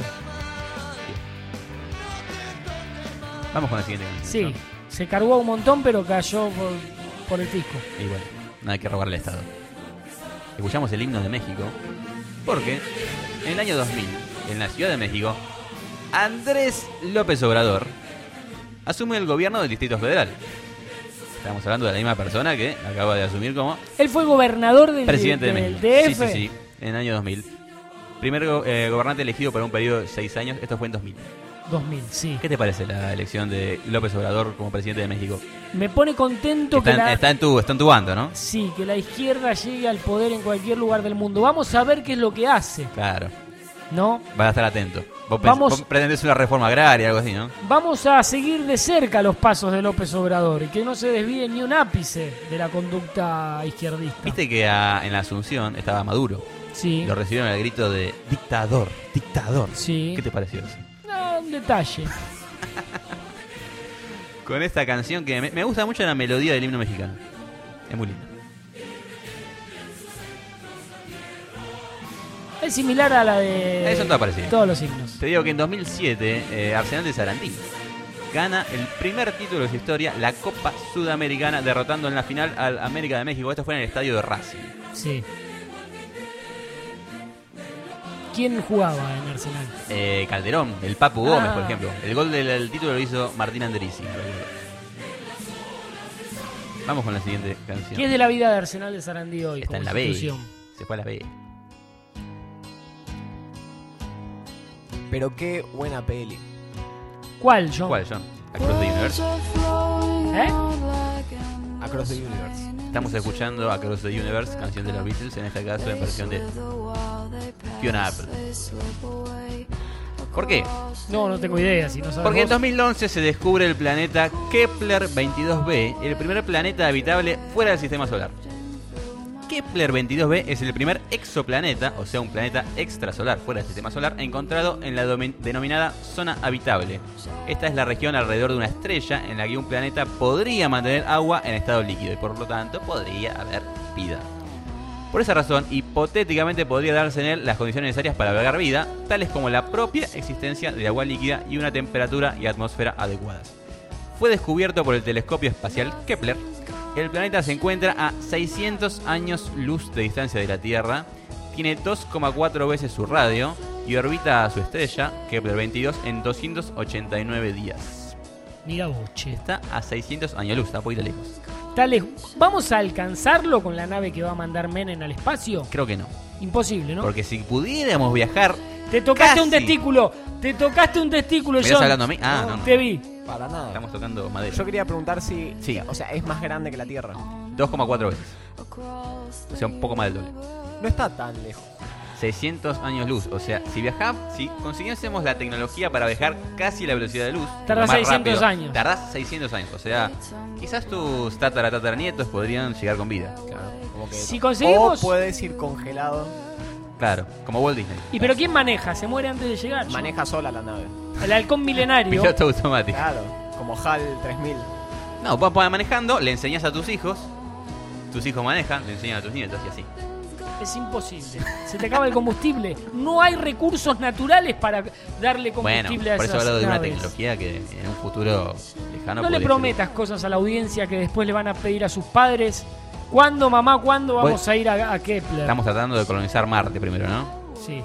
Vamos con la siguiente canción. Sí, se cargó un montón, pero cayó por, por el fisco. Y bueno, no hay que robarle al Estado. Escuchamos el himno de México porque en el año dos mil, en la Ciudad de México, Andrés López Obrador asume el gobierno del Distrito Federal. Estamos hablando de la misma persona que acaba de asumir como Él fue gobernador del, presidente de del México. D Sí, F. sí, sí, en el año dos mil. Primer go- eh, gobernante elegido para un periodo de seis años, esto fue en dos mil. dos mil, sí. ¿Qué te parece la elección de López Obrador como presidente de México? Me pone contento Está, que en- la, está en tu, está en tu bando, ¿no? sí, que la izquierda llegue al poder en cualquier lugar del mundo. Vamos a ver qué es lo que hace, Claro, ¿no? vas a estar atento. Vos, pens- Vamos- vos pretendés una reforma agraria, algo así, ¿no? Vamos a seguir de cerca los pasos de López Obrador y que no se desvíe ni un ápice de la conducta izquierdista. Viste que a- en la Asunción estaba Maduro. Sí. Lo recibieron al grito de dictador, dictador. Sí. ¿Qué te pareció eso? No, un detalle. Con esta canción que me, me gusta mucho la melodía del himno mexicano. Es muy linda. Es similar a la de Eh, son todas parecidas. todos los signos. Te digo que en dos mil siete, eh, Arsenal de Sarandí gana el primer título de su historia, la Copa Sudamericana, derrotando en la final al América de México. Esto fue en el estadio de Racing. Sí. ¿Quién jugaba en Arsenal? Eh, Calderón, el Papu Gómez, Ah. por ejemplo. El gol del el título lo hizo Martín Anderici. Vamos con la siguiente canción. ¿Qué es de la vida de Arsenal de Sarandí hoy? Está como en la B. institución? Se fue a la B. Pero qué buena peli. ¿Cuál, John? ¿Cuál, John? Across the Universe. ¿Eh? Across the Universe. Estamos escuchando Across the Universe, canción de los Beatles, en este caso en versión de Fiona Apple. ¿Por qué? No, no tengo idea. Si no sabes Porque en vos. dos mil once se descubre el planeta Kepler veintidós b, el primer planeta habitable fuera del sistema solar. Kepler veintidós b es el primer exoplaneta, o sea un planeta extrasolar fuera del sistema solar, encontrado en la domi- denominada zona habitable. Esta es la región alrededor de una estrella en la que un planeta podría mantener agua en estado líquido y por lo tanto podría haber vida. Por esa razón, hipotéticamente podría darse en él las condiciones necesarias para albergar vida, tales como la propia existencia de agua líquida y una temperatura y atmósfera adecuadas. Fue descubierto por el telescopio espacial Kepler. El planeta se encuentra a seiscientos años luz de distancia de la Tierra, tiene dos coma cuatro veces su radio y orbita a su estrella, Kepler veintidós, en doscientos ochenta y nueve días. Mira boche. Está a seiscientos años luz, está un poquito lejos. Está lejos. ¿Vamos a alcanzarlo con la nave que va a mandar Menem al espacio? Creo que no. Imposible, ¿no? Porque si pudiéramos viajar... Te tocaste casi. un testículo. Te tocaste un testículo, ¿Me John. estás hablando a mí? Ah, no, no. Te vi. Para nada. Estamos tocando madera. Yo quería preguntar si, Sí. o sea, es más grande que la Tierra. dos coma cuatro veces. O sea, un poco más del doble. No está tan lejos. seiscientos años luz. O sea, si viajamos, si consiguiésemos la tecnología para viajar casi a la velocidad de luz, Tardás lo más seiscientos rápido, años. Tardás seiscientos años. O sea, quizás tus tatara tataranietos podrían llegar con vida. Claro, como que Si conseguimos- O puedes ir congelado. Claro, como Walt Disney. ¿Y pero quién maneja? ¿Se muere antes de llegar? Maneja sola la nave. El halcón milenario. Piloto automático. Claro, como HAL tres mil. No, vos vas manejando, le enseñás a tus hijos, tus hijos manejan, le enseñan a tus nietos y así. Es imposible. Se te acaba el combustible. No hay recursos naturales para darle Bueno, combustible a por eso esas hablo de una naves. tecnología que en un futuro lejano No le podría prometas cosas a la audiencia que después le van a pedir a sus padres. ¿Cuándo, mamá, cuándo vamos Pues- a ir a, a Kepler? Estamos tratando de colonizar Marte primero, ¿no? Sí.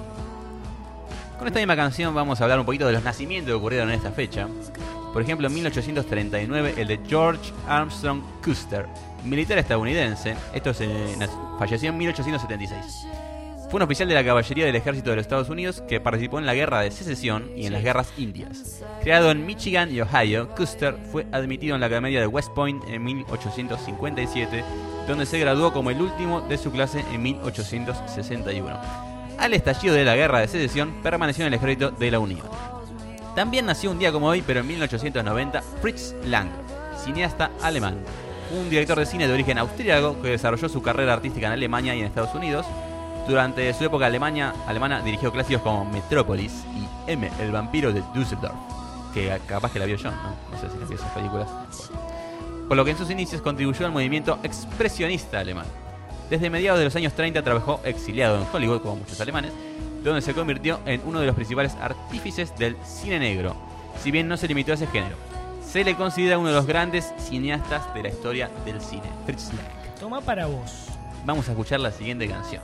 Con esta misma canción vamos a hablar un poquito de los nacimientos que ocurrieron en esta fecha. Por ejemplo, en mil ochocientos treinta y nueve, el de George Armstrong Custer, militar estadounidense. Esto se nac- falleció en mil ochocientos setenta y seis. Fue un oficial de la caballería del ejército de los Estados Unidos que participó en la Guerra de Secesión y en las Guerras Indias. Creado en Michigan y Ohio, Custer fue admitido en la Academia de West Point en mil ochocientos cincuenta y siete, donde se graduó como el último de su clase en mil ochocientos sesenta y uno. Al estallido de la Guerra de Secesión, permaneció en el ejército de la Unión. También nació un día como hoy, pero en mil ochocientos noventa, Fritz Lang, cineasta alemán. Un director de cine de origen austríaco que desarrolló su carrera artística en Alemania y en Estados Unidos. Durante su época alemania, alemana dirigió clásicos como Metrópolis y M, el vampiro de Düsseldorf, que capaz que la vio John, ¿no? No sé si la vio esas películas. Bueno. Por lo que en sus inicios contribuyó al movimiento expresionista alemán. Desde mediados de los años treinta trabajó exiliado en Hollywood, como muchos alemanes, donde se convirtió en uno de los principales artífices del cine negro, si bien no se limitó a ese género. Se le considera uno de los grandes cineastas de la historia del cine, Fritz Lang. Toma para vos. Vamos a escuchar la siguiente canción.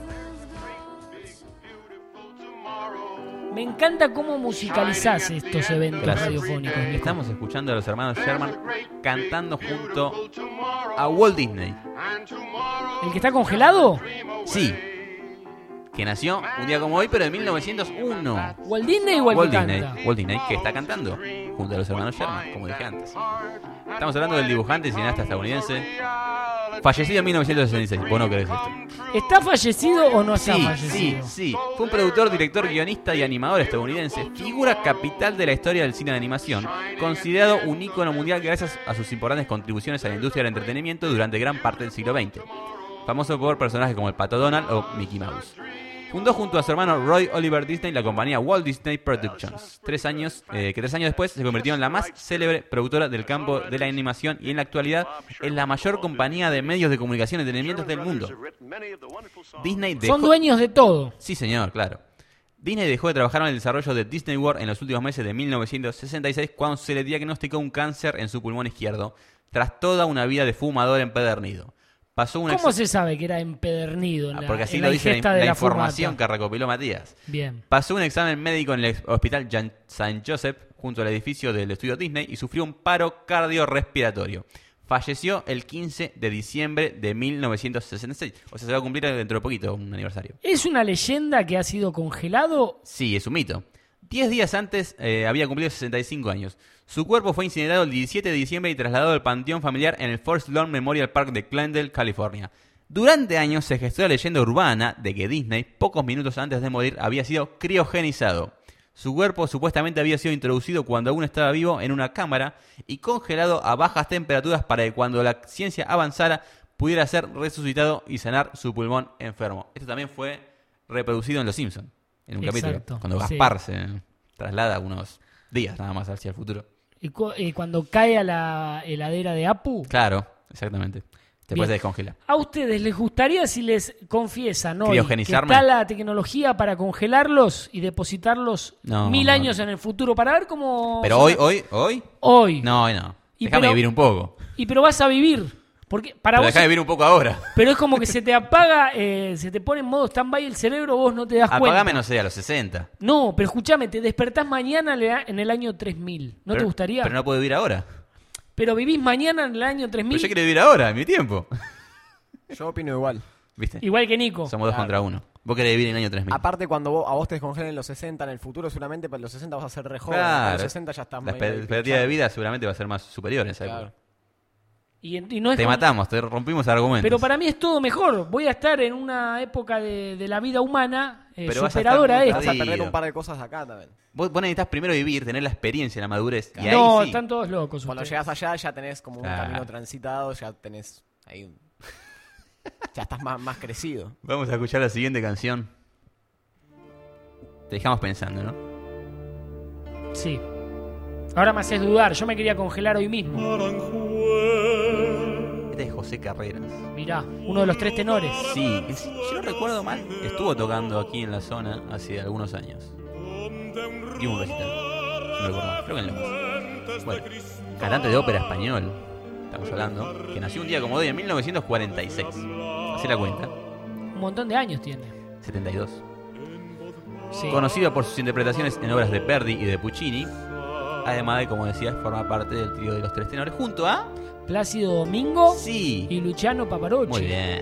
Me encanta cómo musicalizás estos eventos Gracias. radiofónicos, Nico. Estamos escuchando a los hermanos Sherman cantando junto a Walt Disney. ¿El que está congelado? Sí. Que nació un día como hoy, pero en mil novecientos uno. ¿Walt Disney o el Walt que Disney, canta? Walt Disney, que está cantando junto a los hermanos Sherman, como dije antes. Estamos hablando del dibujante y cineasta estadounidense, fallecido en mil novecientos sesenta y seis. Vos no crees esto. ¿Está fallecido o no está Sí, sí, fallecido? sí. Fue un productor, director, guionista y animador estadounidense, figura capital de la historia del cine de animación, considerado un ícono mundial gracias a sus importantes contribuciones a la industria del entretenimiento durante gran parte del siglo veinte. Famoso por personajes como el Pato Donald o Mickey Mouse. Fundó junto a su hermano Roy Oliver Disney la compañía Walt Disney Productions, tres años, eh, que tres años después se convirtió en la más célebre productora del campo de la animación y en la actualidad es la mayor compañía de medios de comunicación y entretenimiento del mundo. Disney dejó... Son dueños de todo. Sí, señor, claro. Disney dejó de trabajar en el desarrollo de Disney World en los últimos meses de mil novecientos sesenta y seis cuando se le diagnosticó un cáncer en su pulmón izquierdo, tras toda una vida de fumador empedernido. Pasó una ¿Cómo ex- se sabe que era empedernido en Ah, la, porque así en lo la dice la, ingesta de la la información fumata? que recopiló Matías. Bien. Pasó un examen médico en el hospital Jan- Saint Joseph, junto al edificio del estudio Disney, y sufrió un paro cardiorrespiratorio. Falleció el quince de diciembre de mil novecientos sesenta y seis. O sea, se va a cumplir dentro de poquito un aniversario. ¿Es una leyenda que ha sido congelado? Sí, es un mito. Diez días antes eh, había cumplido sesenta y cinco años. Su cuerpo fue incinerado el diecisiete de diciembre y trasladado al panteón familiar en el Forest Lawn Memorial Park de Glendale, California. Durante años se gestó la leyenda urbana de que Disney, pocos minutos antes de morir, había sido criogenizado. Su cuerpo supuestamente había sido introducido cuando aún estaba vivo en una cámara y congelado a bajas temperaturas para que cuando la ciencia avanzara pudiera ser resucitado y sanar su pulmón enfermo. Esto también fue reproducido en Los Simpsons, en un Exacto, capítulo, cuando sí. Gaspar se traslada unos días nada más hacia el futuro. Y cu- eh, cuando cae a la heladera de Apu, Claro, exactamente. Después Bien. se descongela. ¿a ustedes les gustaría si les confiesan hoy que ¿Criogenizarme? está la tecnología para congelarlos y depositarlos No, mil no. años en el futuro para ver cómo... Pero hoy, hoy, hoy. Hoy. No, hoy no. Y Déjame pero- vivir un poco. Y pero vas a vivir. Porque para Pero vos... déjame vivir un poco ahora. Pero es como que se te apaga, eh, se te pone en modo stand-by el cerebro, vos no te das cuenta. Apagame, no sé, a los sesenta. No, pero escúchame, te despertás mañana le- en el año tres mil. ¿No Pero- te gustaría? Pero no puedo vivir ahora. Pero vivís mañana en el año tres mil. Pero yo quiero vivir ahora, en mi tiempo. Yo opino igual. ¿Viste? Igual que Nico. Somos dos Claro. contra uno. Vos querés vivir en el año tres mil. Aparte, cuando vos- a vos te descongelen en los sesenta en el futuro, seguramente para los sesenta vas a ser re joven. A Claro. los sesenta ya estás La medio esper- expectativa de vida seguramente va a ser más superior en esa Claro. época. Y, en- y no es Te como- matamos, te rompimos argumentos. Pero para mí es todo mejor. Voy a estar en una época de, de la vida humana eh, Pero vas a superadora a estar muy esta. Vas a perder perdido. un par de cosas acá también. Vos, vos necesitas primero vivir, tener la experiencia, la madurez. Y No, ahí sí. están todos locos Cuando ustedes. llegas allá ya tenés como un Claro. camino transitado, ya tenés ahí un... ya estás más, más crecido. Vamos a escuchar la siguiente canción. Te dejamos pensando, ¿no? Sí. Ahora me haces dudar. Yo me quería congelar hoy mismo. Este es José Carreras. Mirá, uno de los tres tenores. Sí, es- si no recuerdo mal, estuvo tocando aquí en la zona hace algunos años. Y un recital. No recuerdo mal, creo que en Lomas. Bueno, cantante de ópera español, estamos hablando, que nació un día como hoy en mil novecientos cuarenta y seis. Hacé la cuenta. Un montón de años tiene. setenta y dos. Sí. Conocido por sus interpretaciones en obras de Verdi y de Puccini, además de, como decías, forma parte del trío de los tres tenores junto a... Plácido Domingo Sí. y Luciano Paparocci. Muy bien.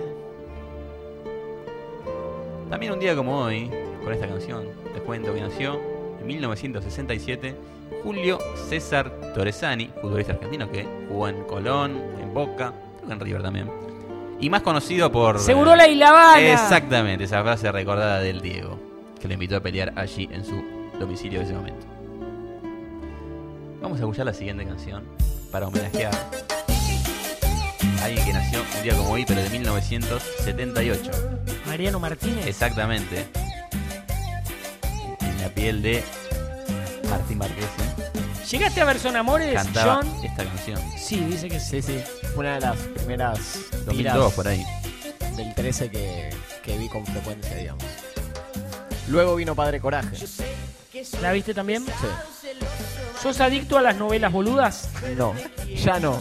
También un día como hoy, con esta canción, te cuento que nació en mil novecientos sesenta y siete Julio César Torresani, futbolista argentino que jugó en Colón, en Boca, creo que en River también. Y más conocido por... Segurola y La Habana. Exactamente, esa frase recordada del Diego, que lo invitó a pelear allí en su domicilio de ese momento. Vamos a escuchar la siguiente canción para homenajear a alguien que nació un día como hoy, pero de mil novecientos setenta y ocho. Mariano Martínez. Exactamente. En la piel de Martín Marquesi. ¿Llegaste a ver Son Amores, Cantaba John? esta canción. Sí, dice que sí. Sí, sí. Fue una de las primeras dos mil dos tiras por ahí. del trece que, que vi con frecuencia, digamos. Luego vino Padre Coraje. ¿La viste también? Sí. ¿Sos adicto a las novelas boludas? No, ya no.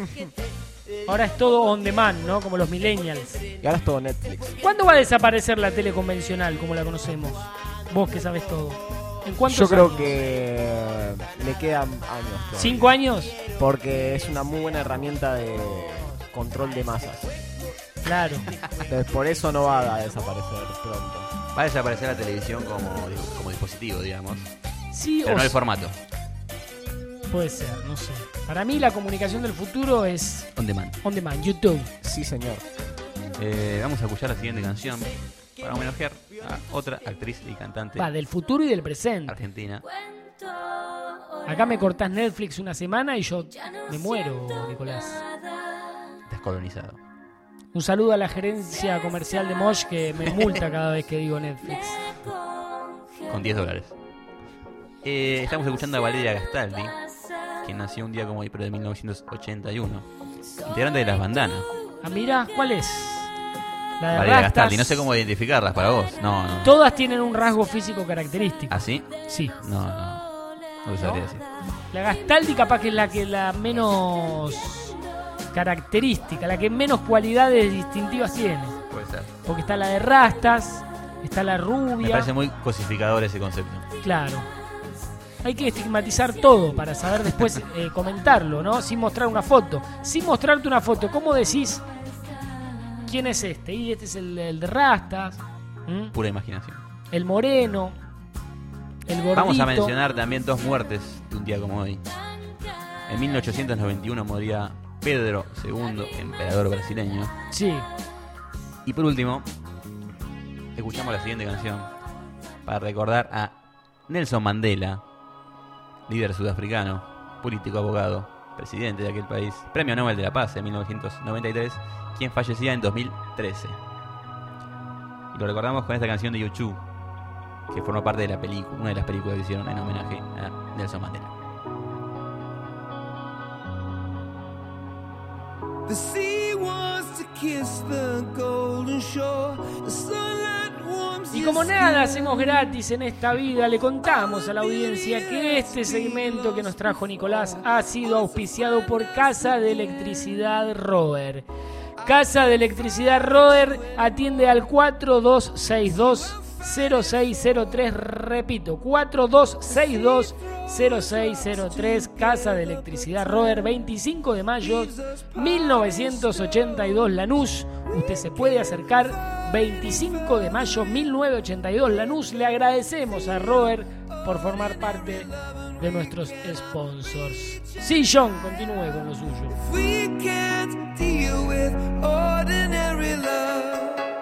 Ahora es todo on demand, ¿no? Como los millennials. Y ahora es todo Netflix. ¿Cuándo va a desaparecer la tele convencional como la conocemos? Vos que sabes todo. ¿En cuántos Yo creo años? que le quedan años. todavía. ¿Cinco años? Porque es una muy buena herramienta de control de masas. Claro. Entonces, por eso no va a desaparecer pronto. Va a desaparecer la televisión como, como dispositivo, digamos. Sí, pero o no el s- formato. Puede ser, no sé. Para mí la comunicación del futuro es On demand. on demand, YouTube. Sí, señor. Eh, vamos a escuchar la siguiente canción para homenajear a otra actriz y cantante Va, del futuro y del presente. argentina. Acá me cortás Netflix una semana y yo me muero, Nicolás. Descolonizado. Un saludo a la gerencia comercial de Mosh que me multa cada vez que digo Netflix. Con diez dólares. Eh, estamos escuchando a Valeria Gastaldi, quien nació un día como hoy, pero de mil novecientos ochenta y uno. Integrante de Las Bandanas. Ah, mira, ¿cuál es? La de Valeria rastas. Gastaldi, no sé cómo identificarlas para vos. No, no. Todas tienen un rasgo físico característico. ¿Ah, sí? Sí. No, no. No te sabría decir. La Gastaldi capaz que es la que la menos característica, la que menos cualidades distintivas tiene. Puede ser. Porque está la de rastas, está la Me rubia. parece muy cosificador ese concepto. Claro. Hay que estigmatizar todo para saber después eh, comentarlo, ¿no? Sin mostrar una foto. Sin mostrarte una foto, ¿cómo decís quién es este? Y este es el, el de rastas, ¿m? Pura imaginación. el moreno, el gordito. Vamos a mencionar también dos muertes de un día como hoy. En mil ochocientos noventa y uno moría Pedro segundo, emperador brasileño. Sí. Y por último, escuchamos la siguiente canción para recordar a Nelson Mandela, líder sudafricano, político, abogado, presidente de aquel país, premio Nobel de la Paz en mil novecientos noventa y tres, quien fallecía en dos mil trece. Y lo recordamos con esta canción de U dos, que formó parte de la película, una de las películas que hicieron en homenaje a Nelson Mandela. The sea wants to kiss the golden shore. The sunlight warms Y your como nada skin. hacemos gratis en esta vida, le contamos a la audiencia que este segmento que nos trajo Nicolás ha sido auspiciado por Casa de Electricidad Roer. Casa de Electricidad Roer atiende al cuatro dos seis dos cero seis cero tres, repito, cuatro dos seis dos cero seis cero tres, Casa de Electricidad Roer, veinticinco de mayo mil novecientos ochenta y dos, Lanús. Usted se puede acercar, veinticinco de mayo mil novecientos ochenta y dos, Lanús. Le agradecemos a Roer por formar parte de nuestros sponsors. Sí, John, continúe con lo suyo. We can't deal with ordinary love.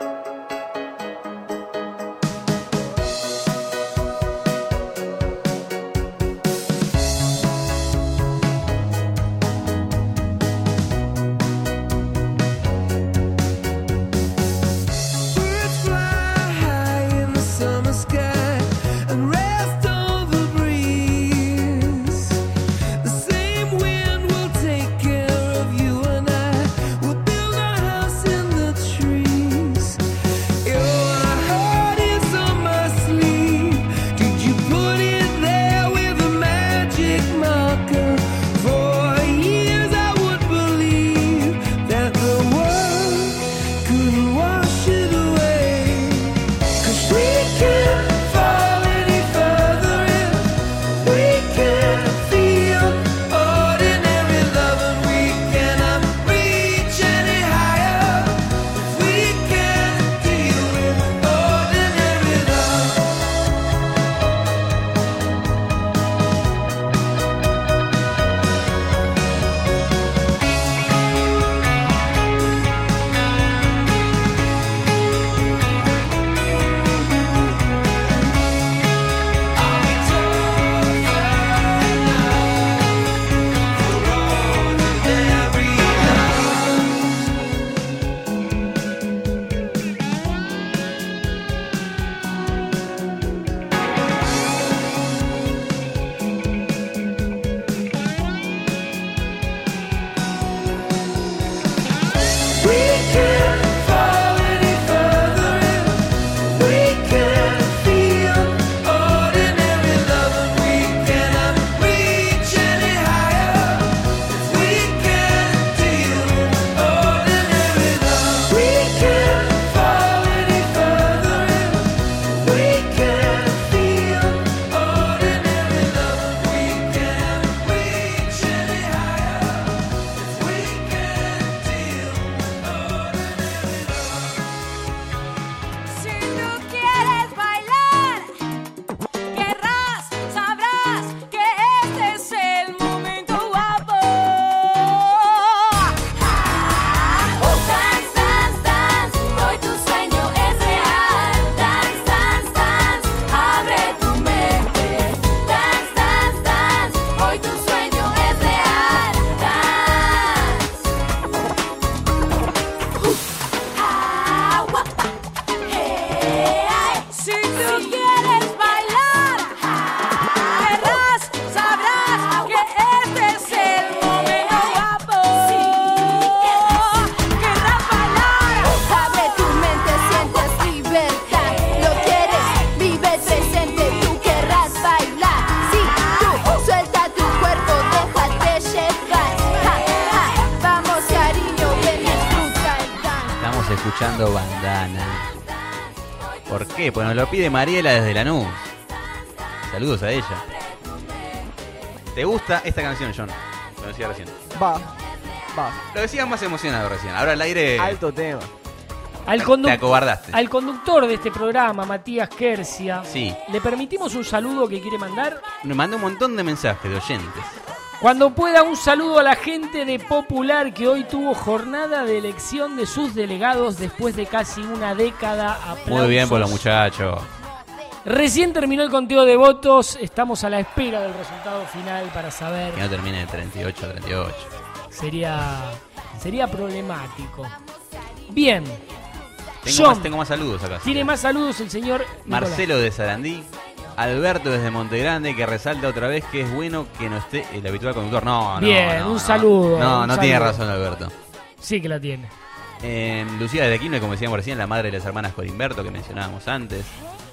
Birds fly high in the summer sky and rest on the breeze. The same wind will take care of you and I. We'll build our house in the trees. Your heart is on my sleeve. Did you put it there with a magic marker? For years I would believe that the world couldn't wash it away. 'Cause we can't fall any further if we can't feel ordinary love, and we cannot reach any higher if we can't deal with ordinary love. We can't fall any further if we can't feel ordinary love, and we cannot reach any higher if we can't deal with ordinary love. We can't fall any further if we can't feel ordinary love, and we cannot reach any higher if we can't deal with Si tú quieres bailar, querrás, sabrás que este es el momento guapo. Dance, dance, dance, hoy tu sueño es real. Dance, dance, dance, abre tu mente. Dance, dance, dance, hoy tu sueño es real. Dance. Ah, guapa. Si tú quieres bailar, querrás, sabrás que este es el momento guapo. Querrás bailar, abre tu mente, sientes libertad. Lo quieres, vive el presente, tú querrás bailar. Si tú suelta tu cuerpo, déjate llevar. Ja, ja, vamos cariño, ven y disfruta el dance. Estamos escuchando Bandana. ¿Por qué? Pues nos lo pide Mariela desde Lanús. Saludos a ella. ¿Te gusta esta canción, John? Lo decía recién. Va, va. Lo decías más emocionado recién. Ahora al aire Alto tema. Al, te conduc- acobardaste. al conductor de este programa, Matías Kersia, Sí. ¿le permitimos un saludo que quiere mandar? Me mandó un montón de mensajes de oyentes. Cuando pueda, un saludo a la gente de Popular que hoy tuvo jornada de elección de sus delegados después de casi una década. Aplausos. Muy bien por los muchachos. Recién terminó el conteo de votos, estamos a la espera del resultado final para saber. Que no termine de treinta y ocho a treinta y ocho. Sería, sería problemático. Bien. Tengo, John, más, tengo más saludos acá. Tiene más saludos el señor Nicolás. Marcelo de Sarandí. Alberto desde Montegrande, que resalta otra vez que es bueno que no esté el habitual conductor. No, no. Bien, no, un no. saludo. No, un no tiene saludo. razón Alberto. Sí que la tiene. Eh, Lucía desde Quilmes, como decíamos recién, la madre de las hermanas Corimberto, que mencionábamos antes.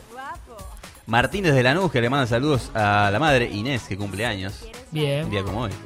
Martín desde Lanús, que le manda saludos a la madre Inés, que cumple años. Bien. Un día como hoy.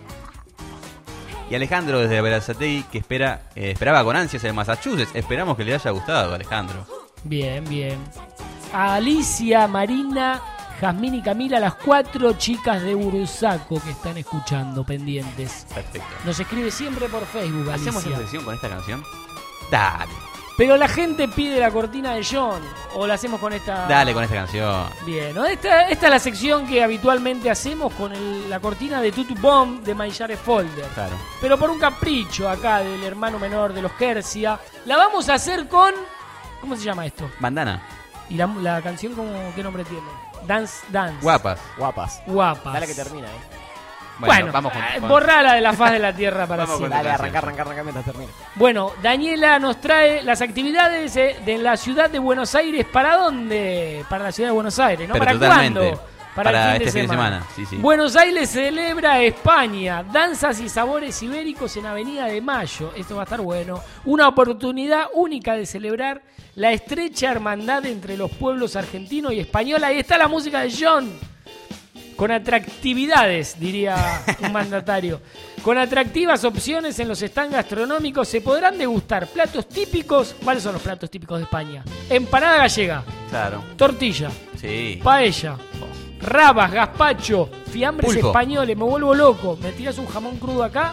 Y Alejandro desde Berazategui, que espera, eh, esperaba con ansias el Massachusetts. Esperamos que le haya gustado, Alejandro. Bien, bien. A Alicia, Marina, Jazmín y Camila, las cuatro chicas de Bursaco que están escuchando, pendientes. Perfecto. Nos escribe siempre por Facebook, Alicia. ¿Hacemos una sesión con esta canción? Dale. Pero la gente pide la cortina de John. O la hacemos con esta. Dale con esta canción. Bien, ¿no? esta, esta es la sección que habitualmente hacemos con el- la cortina de Tutu Bomb de Mayare Folder. Claro. Pero por un capricho acá del hermano menor de los Kersia, la vamos a hacer con. ¿Cómo se llama esto? Bandana. ¿Y la, la canción cómo, qué nombre tiene? Dance, Dance. Guapas. Guapas. Guapas. Dale que termina, eh. Bueno, vamos con, eh, con- borrala de la faz de la tierra para Vamos con siempre. Dale, arrancar, arrancar, arrancar mientras termina. Bueno, Daniela nos trae las actividades de, de la ciudad de Buenos Aires. ¿Para dónde? Para la ciudad de Buenos Aires, ¿no? Pero ¿Para totalmente. cuándo? Para, Para el fin, este de, fin de semana. semana, sí, sí. Buenos Aires celebra España. Danzas y sabores ibéricos en Avenida de Mayo. Esto va a estar bueno. Una oportunidad única de celebrar la estrecha hermandad entre los pueblos argentino y español. Ahí está la música de John. Con atractividades, diría un mandatario. Con atractivas opciones en los stands gastronómicos se podrán degustar platos típicos. ¿Cuáles son los platos típicos de España? Empanada gallega, Claro. tortilla, Sí. paella, rabas, gazpacho, fiambres Pulpo. españoles. Me vuelvo loco. Me tiras un jamón crudo acá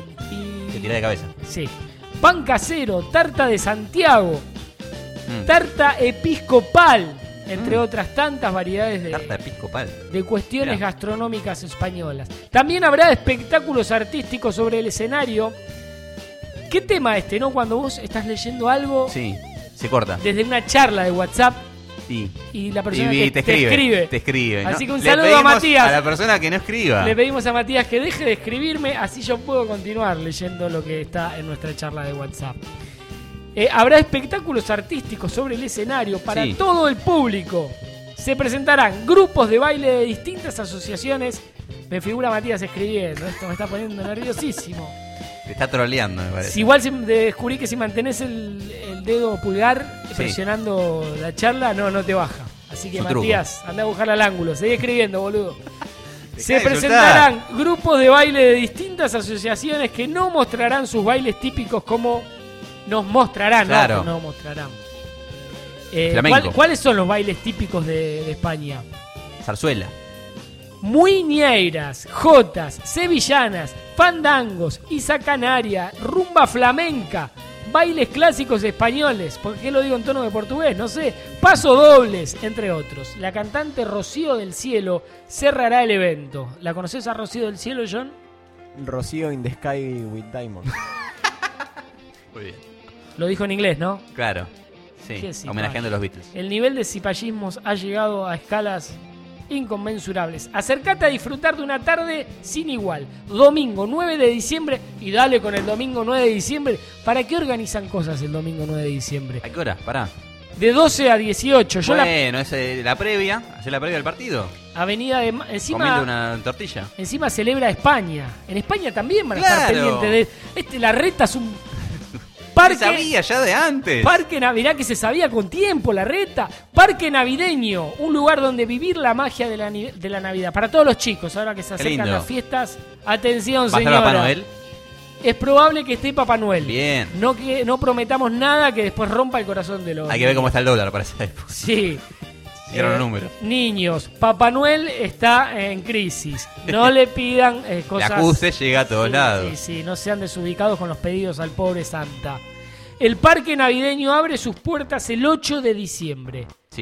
Te tiré de cabeza. Sí. Pan casero, tarta de Santiago, Mm. tarta episcopal, entre otras tantas variedades de, Tarta episcopal. de cuestiones Mirá. gastronómicas españolas. También habrá espectáculos artísticos sobre el escenario. ¿Qué tema este, no? Cuando vos estás leyendo algo Sí, se corta. desde una charla de WhatsApp Sí. y la persona Y que te escribe. te escribe. Te escribe. Así ¿no? que un Le saludo a pedimos Matías. A la persona que no escriba. Le pedimos a Matías que deje de escribirme, así yo puedo continuar leyendo lo que está en nuestra charla de WhatsApp. Eh, habrá espectáculos artísticos sobre el escenario para Sí. todo el público. Se presentarán grupos de baile de distintas asociaciones. Me figura Matías escribiendo, esto me está poniendo nerviosísimo. Te está troleando, me parece. Si igual si- descubrí que si mantenés el, el dedo pulgar Sí. presionando la charla, no, no te baja. Así que Es un truco. Matías, anda a buscar al ángulo, seguí escribiendo, boludo. Se de presentarán grupos de baile de distintas asociaciones que no mostrarán sus bailes típicos como nos mostrarán, Claro. no, no mostrarán. Eh, Flamenco. ¿cuál- ¿Cuáles son los bailes típicos de, de España? Zarzuela. Muiñeiras, jotas, sevillanas, fandangos, isa canaria, rumba flamenca, bailes clásicos españoles, ¿por qué lo digo en tono de portugués? No sé, paso dobles, entre otros. La cantante Rocío del Cielo cerrará el evento. ¿La conoces a Rocío del Cielo, John? Rocío in the Sky with Diamonds. Muy bien. Lo dijo en inglés, ¿no? Claro. Sí. Qué cipayo. Homenajeando a los Beatles. El nivel de cipallismos ha llegado a escalas inconmensurables. Acércate a disfrutar de una tarde sin igual. Domingo nueve de diciembre. Y dale con el domingo nueve de diciembre. ¿Para qué organizan cosas el domingo nueve de diciembre? ¿A qué hora? Pará. De doce a dieciocho. Yo la Bueno, es eh, la previa. Hacer la previa del partido. Avenida de Ma- encima Comiendo una tortilla. encima celebra España. En España también van a estar Claro. pendientes de este. La Reta es un parque. Se sabía ya de antes. Parque Navidad que se sabía con tiempo, la Reta. Parque Navideño, un lugar donde vivir la magia de la, ni- de la Navidad. Para todos los chicos, ahora que se Qué acercan lindo. las fiestas. Atención, ¿Va a estar señora. Papá Noel? Es probable que esté Papá Noel. Bien. No, que, no prometamos nada que después rompa el corazón de los Hay que ver cómo está el dólar para esa época. Sí. Cierran Eh, los números. Niños, Papá Noel está en crisis. No le pidan eh, cosas. La acuse llega a todos Sí, lados. Sí, sí, no sean desubicados con los pedidos al pobre Santa. El parque navideño abre sus puertas el ocho de diciembre. Sí.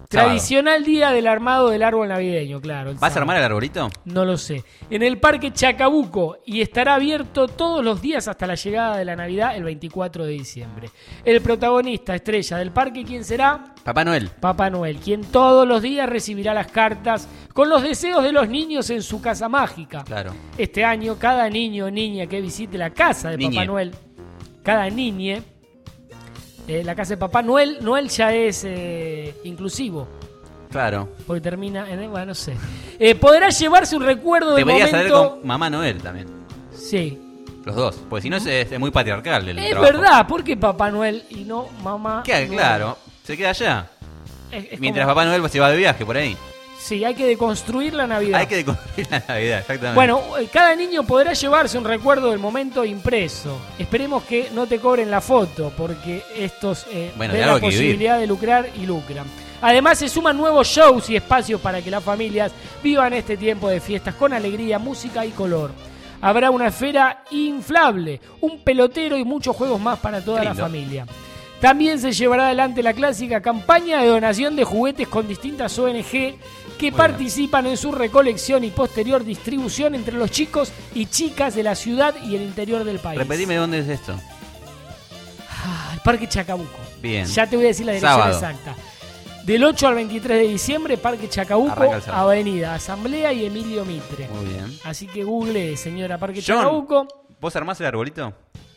Tradicional día del armado del árbol navideño, claro. ¿Vas a armar el arbolito? No lo sé. En el Parque Chacabuco, y estará abierto todos los días hasta la llegada de la Navidad el veinticuatro de diciembre. El protagonista estrella del parque, ¿quién será? Papá Noel. Papá Noel, quien todos los días recibirá las cartas con los deseos de los niños en su casa mágica. Claro. Este año, cada niño o niña que visite la casa de Niñe. Papá Noel, cada niñe, eh, la casa de Papá Noel, Noel ya es eh, inclusivo. Claro. Porque termina en... Bueno, no sé. Eh, podrá llevarse un recuerdo del Debería momento... salir con Mamá Noel también. Sí. Los dos. Porque si no es, es muy patriarcal el Es trabajo. verdad, ¿por qué Papá Noel y no Mamá Queda Noel? claro. Se queda allá. Es- es Mientras como- Papá Noel se va de viaje por ahí. Sí, hay que deconstruir la Navidad. Hay que deconstruir la Navidad, exactamente. Bueno, eh, cada niño podrá llevarse un recuerdo del momento impreso. Esperemos que no te cobren la foto, porque estos eh, Bueno, ven de algo la hay que vivir. posibilidad de lucrar y lucran. Además, se suman nuevos shows y espacios para que las familias vivan este tiempo de fiestas con alegría, música y color. Habrá una esfera inflable, un pelotero y muchos juegos más para toda Qué la lindo. familia. También se llevará adelante la clásica campaña de donación de juguetes con distintas O N G que participan en su recolección y posterior distribución entre los chicos y chicas de la ciudad y el interior del país. Repetime dónde es esto. Ah, el Parque Chacabuco. Bien. Ya te voy a decir la dirección Sábado. exacta. Del ocho al veintitrés de diciembre, Parque Chacabuco, Arranca el sábado. Avenida Asamblea y Emilio Mitre. Muy bien. Así que google, señora Parque John, Chacabuco. ¿vos armás el arbolito?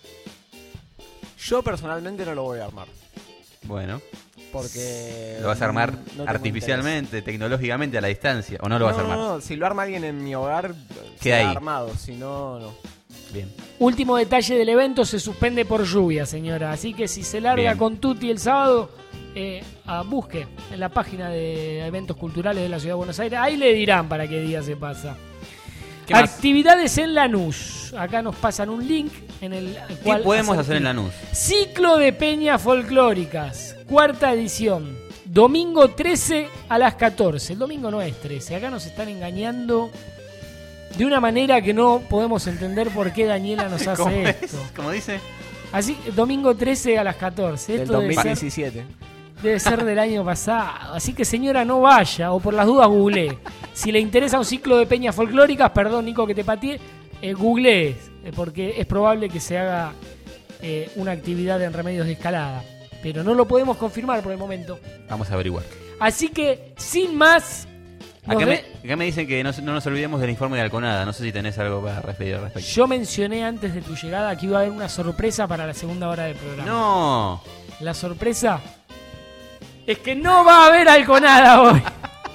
Yo personalmente no lo voy a armar. Bueno. Porque... ¿Lo vas a armar no tengo artificialmente, tecnológicamente, a la distancia? ¿O no lo vas a No, armar? no, no, si lo arma alguien en mi hogar, Queda será ahí. armado, si no, no. Bien. Último detalle del evento, se suspende por lluvia, señora. Así que si se larga Bien. con Tuti el sábado, eh, a- busque en la página de eventos culturales de la Ciudad de Buenos Aires. Ahí le dirán para qué día se pasa. ¿Qué más? Actividades en Lanús. Acá nos pasan un link en el ¿Qué cual podemos hacer en clic. Lanús? Ciclo de peñas folclóricas, cuarta edición. Domingo trece a las catorce. El domingo no es trece. Acá nos están engañando de una manera que no podemos entender por qué Daniela nos hace ¿Cómo es? esto. ¿Cómo dice? Así, domingo trece a las catorce. Del Esto debe dos mil ser, diecisiete. debe ser del año pasado. Así que, señora, no vaya, o por las dudas googlee. Si le interesa un ciclo de peñas folclóricas, perdón, Nico, que te pateé, eh, googlee, eh, porque es probable que se haga eh, una actividad en Remedios de Escalada. Pero no lo podemos confirmar por el momento. Vamos a averiguar. Así que, sin más... nos Acá me, de- acá me dicen que no, no nos olvidemos del informe de Alconada. No sé si tenés algo para referir al respecto. Yo mencioné antes de tu llegada que iba a haber una sorpresa para la segunda hora del programa. No. La sorpresa es que no va a haber Alconada hoy.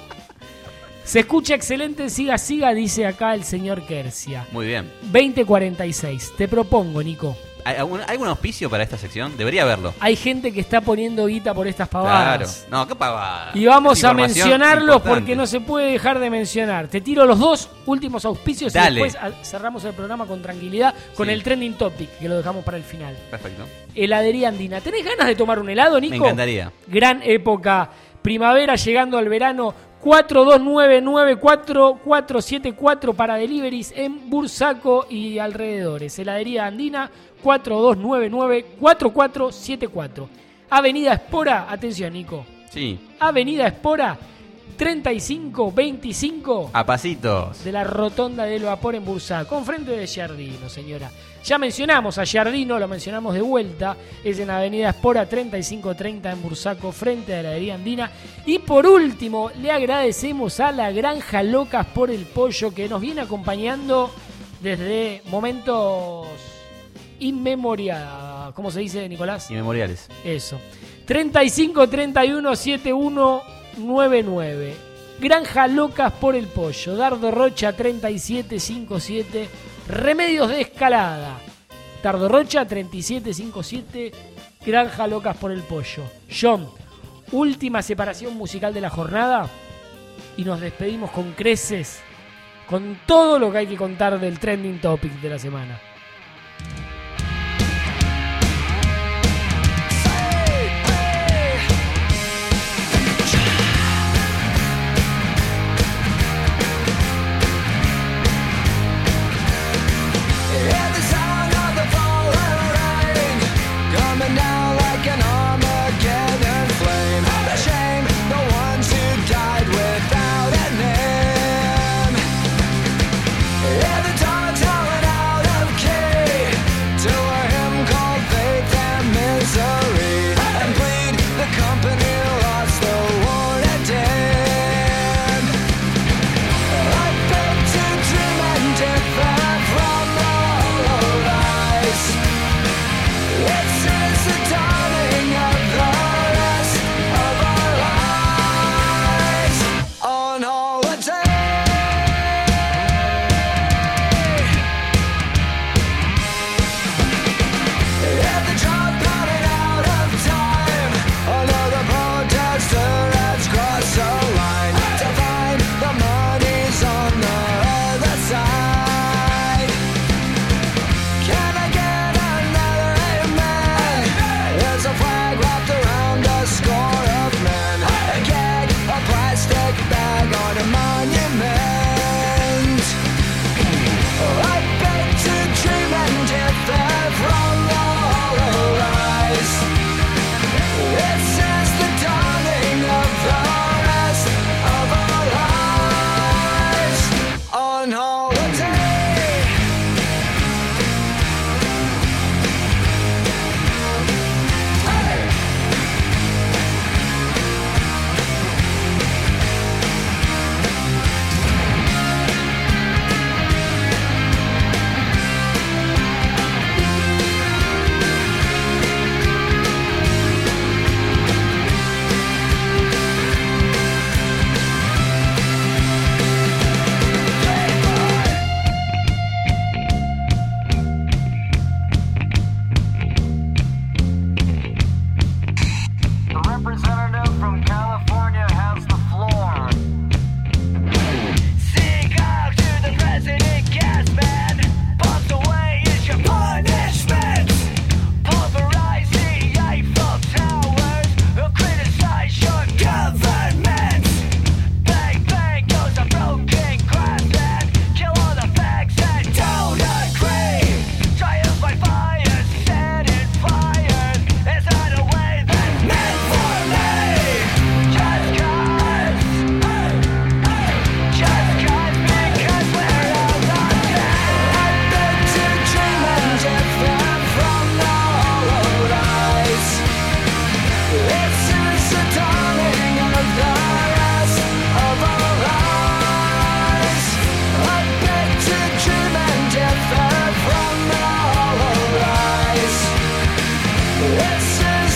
Se escucha excelente, siga, siga, dice acá el señor Kersia. Muy bien. veinte cuarenta y seis. Te propongo, Nico. ¿Hay algún, ¿hay algún auspicio para esta sección? Debería haberlo. Hay gente que está poniendo guita por estas Claro. pavadas. No, qué pavada. Y vamos Es a información mencionarlos importante. porque no se puede dejar de mencionar. Te tiro los dos últimos auspicios Dale. y después a- cerramos el programa con tranquilidad con Sí. el trending topic, que lo dejamos para el final. Perfecto. Heladería Andina. ¿Tenés ganas de tomar un helado, Nico? Me encantaría. Gran época. Primavera llegando al verano. cuatro dos nueve nueve cuatro cuatro siete cuatro para deliveries en Bursaco y alrededores. Heladería Andina cuatro dos nueve nueve cuatro cuatro siete cuatro. Avenida Espora, atención Nico. Sí. Avenida Espora treinta y cinco veinticinco A pasitos. de la Rotonda del Vapor en Bursaco, con frente de Giardino, señora. Ya mencionamos a Giardino, lo mencionamos de vuelta, es en Avenida Espora treinta y cinco treinta en Bursaco, frente a la heladería Andina. Y por último, le agradecemos a la Granja Locas por el Pollo, que nos viene acompañando desde momentos inmemoriales. ¿Cómo se dice, Nicolás? Inmemoriales. Eso. treinta y cinco treinta y uno setenta y uno noventa y nueve. Granja Locas por el Pollo. Dardo Rocha treinta y siete cincuenta y siete. Remedios de Escalada. Dardo Rocha treinta y siete cincuenta y siete. Granja Locas por el Pollo. John, última separación musical de la jornada. Y nos despedimos con creces. Con todo lo que hay que contar del trending topic de la semana. Hear the sound of the falling rain coming down like an Armageddon flame. The shame, the one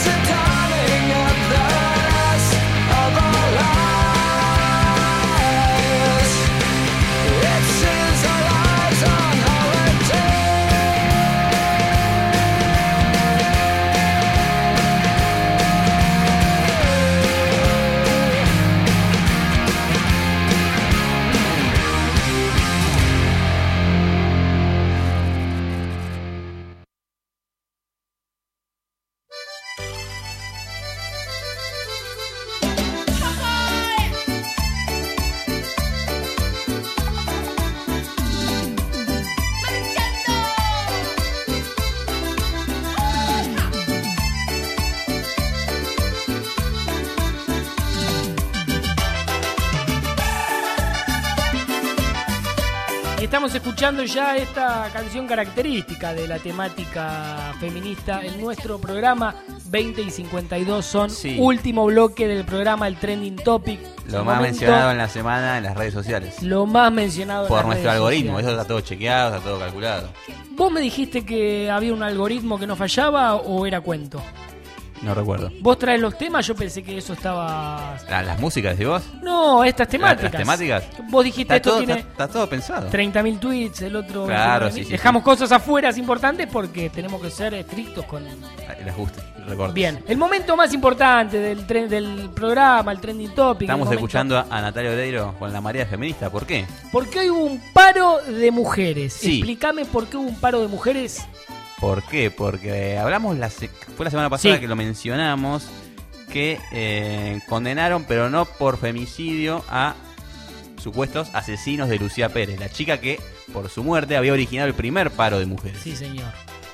Estamos escuchando ya esta canción característica de la temática feminista en nuestro programa. Veinte y cincuenta y dos son Sí. último bloque del programa, el Trending Topic. Lo De más momento, mencionado en la semana en las redes sociales. Lo más mencionado en Por las nuestro redes algoritmo, sociales. eso está todo chequeado, está todo calculado. ¿Vos me dijiste que había un algoritmo que no fallaba o era cuento? No recuerdo. Vos traes los temas, yo pensé que eso estaba... ¿La- ¿Las músicas, decís vos? No, estas temáticas. ¿Las temáticas? Vos dijiste Está esto todo, tiene está, está todo pensado. treinta mil tweets, el otro... Claro, veintinueve mil. sí, sí, Dejamos cosas afuera importantes porque tenemos que ser estrictos con... El ajuste, el recorte. Bien, el momento más importante del, tren, del programa, el Trending Topic. Estamos el momento- escuchando a, a Natalia Oreiro con la marea feminista. ¿Por qué? Porque hoy hubo un paro de mujeres. Sí. Explícame por qué hubo un paro de mujeres. ¿Por qué? Porque hablamos, la se- fue la semana pasada Sí. que lo mencionamos, que eh, condenaron, pero no por femicidio, a supuestos asesinos de Lucía Pérez, la chica que por su muerte había originado el primer paro de mujeres. Sí, señor.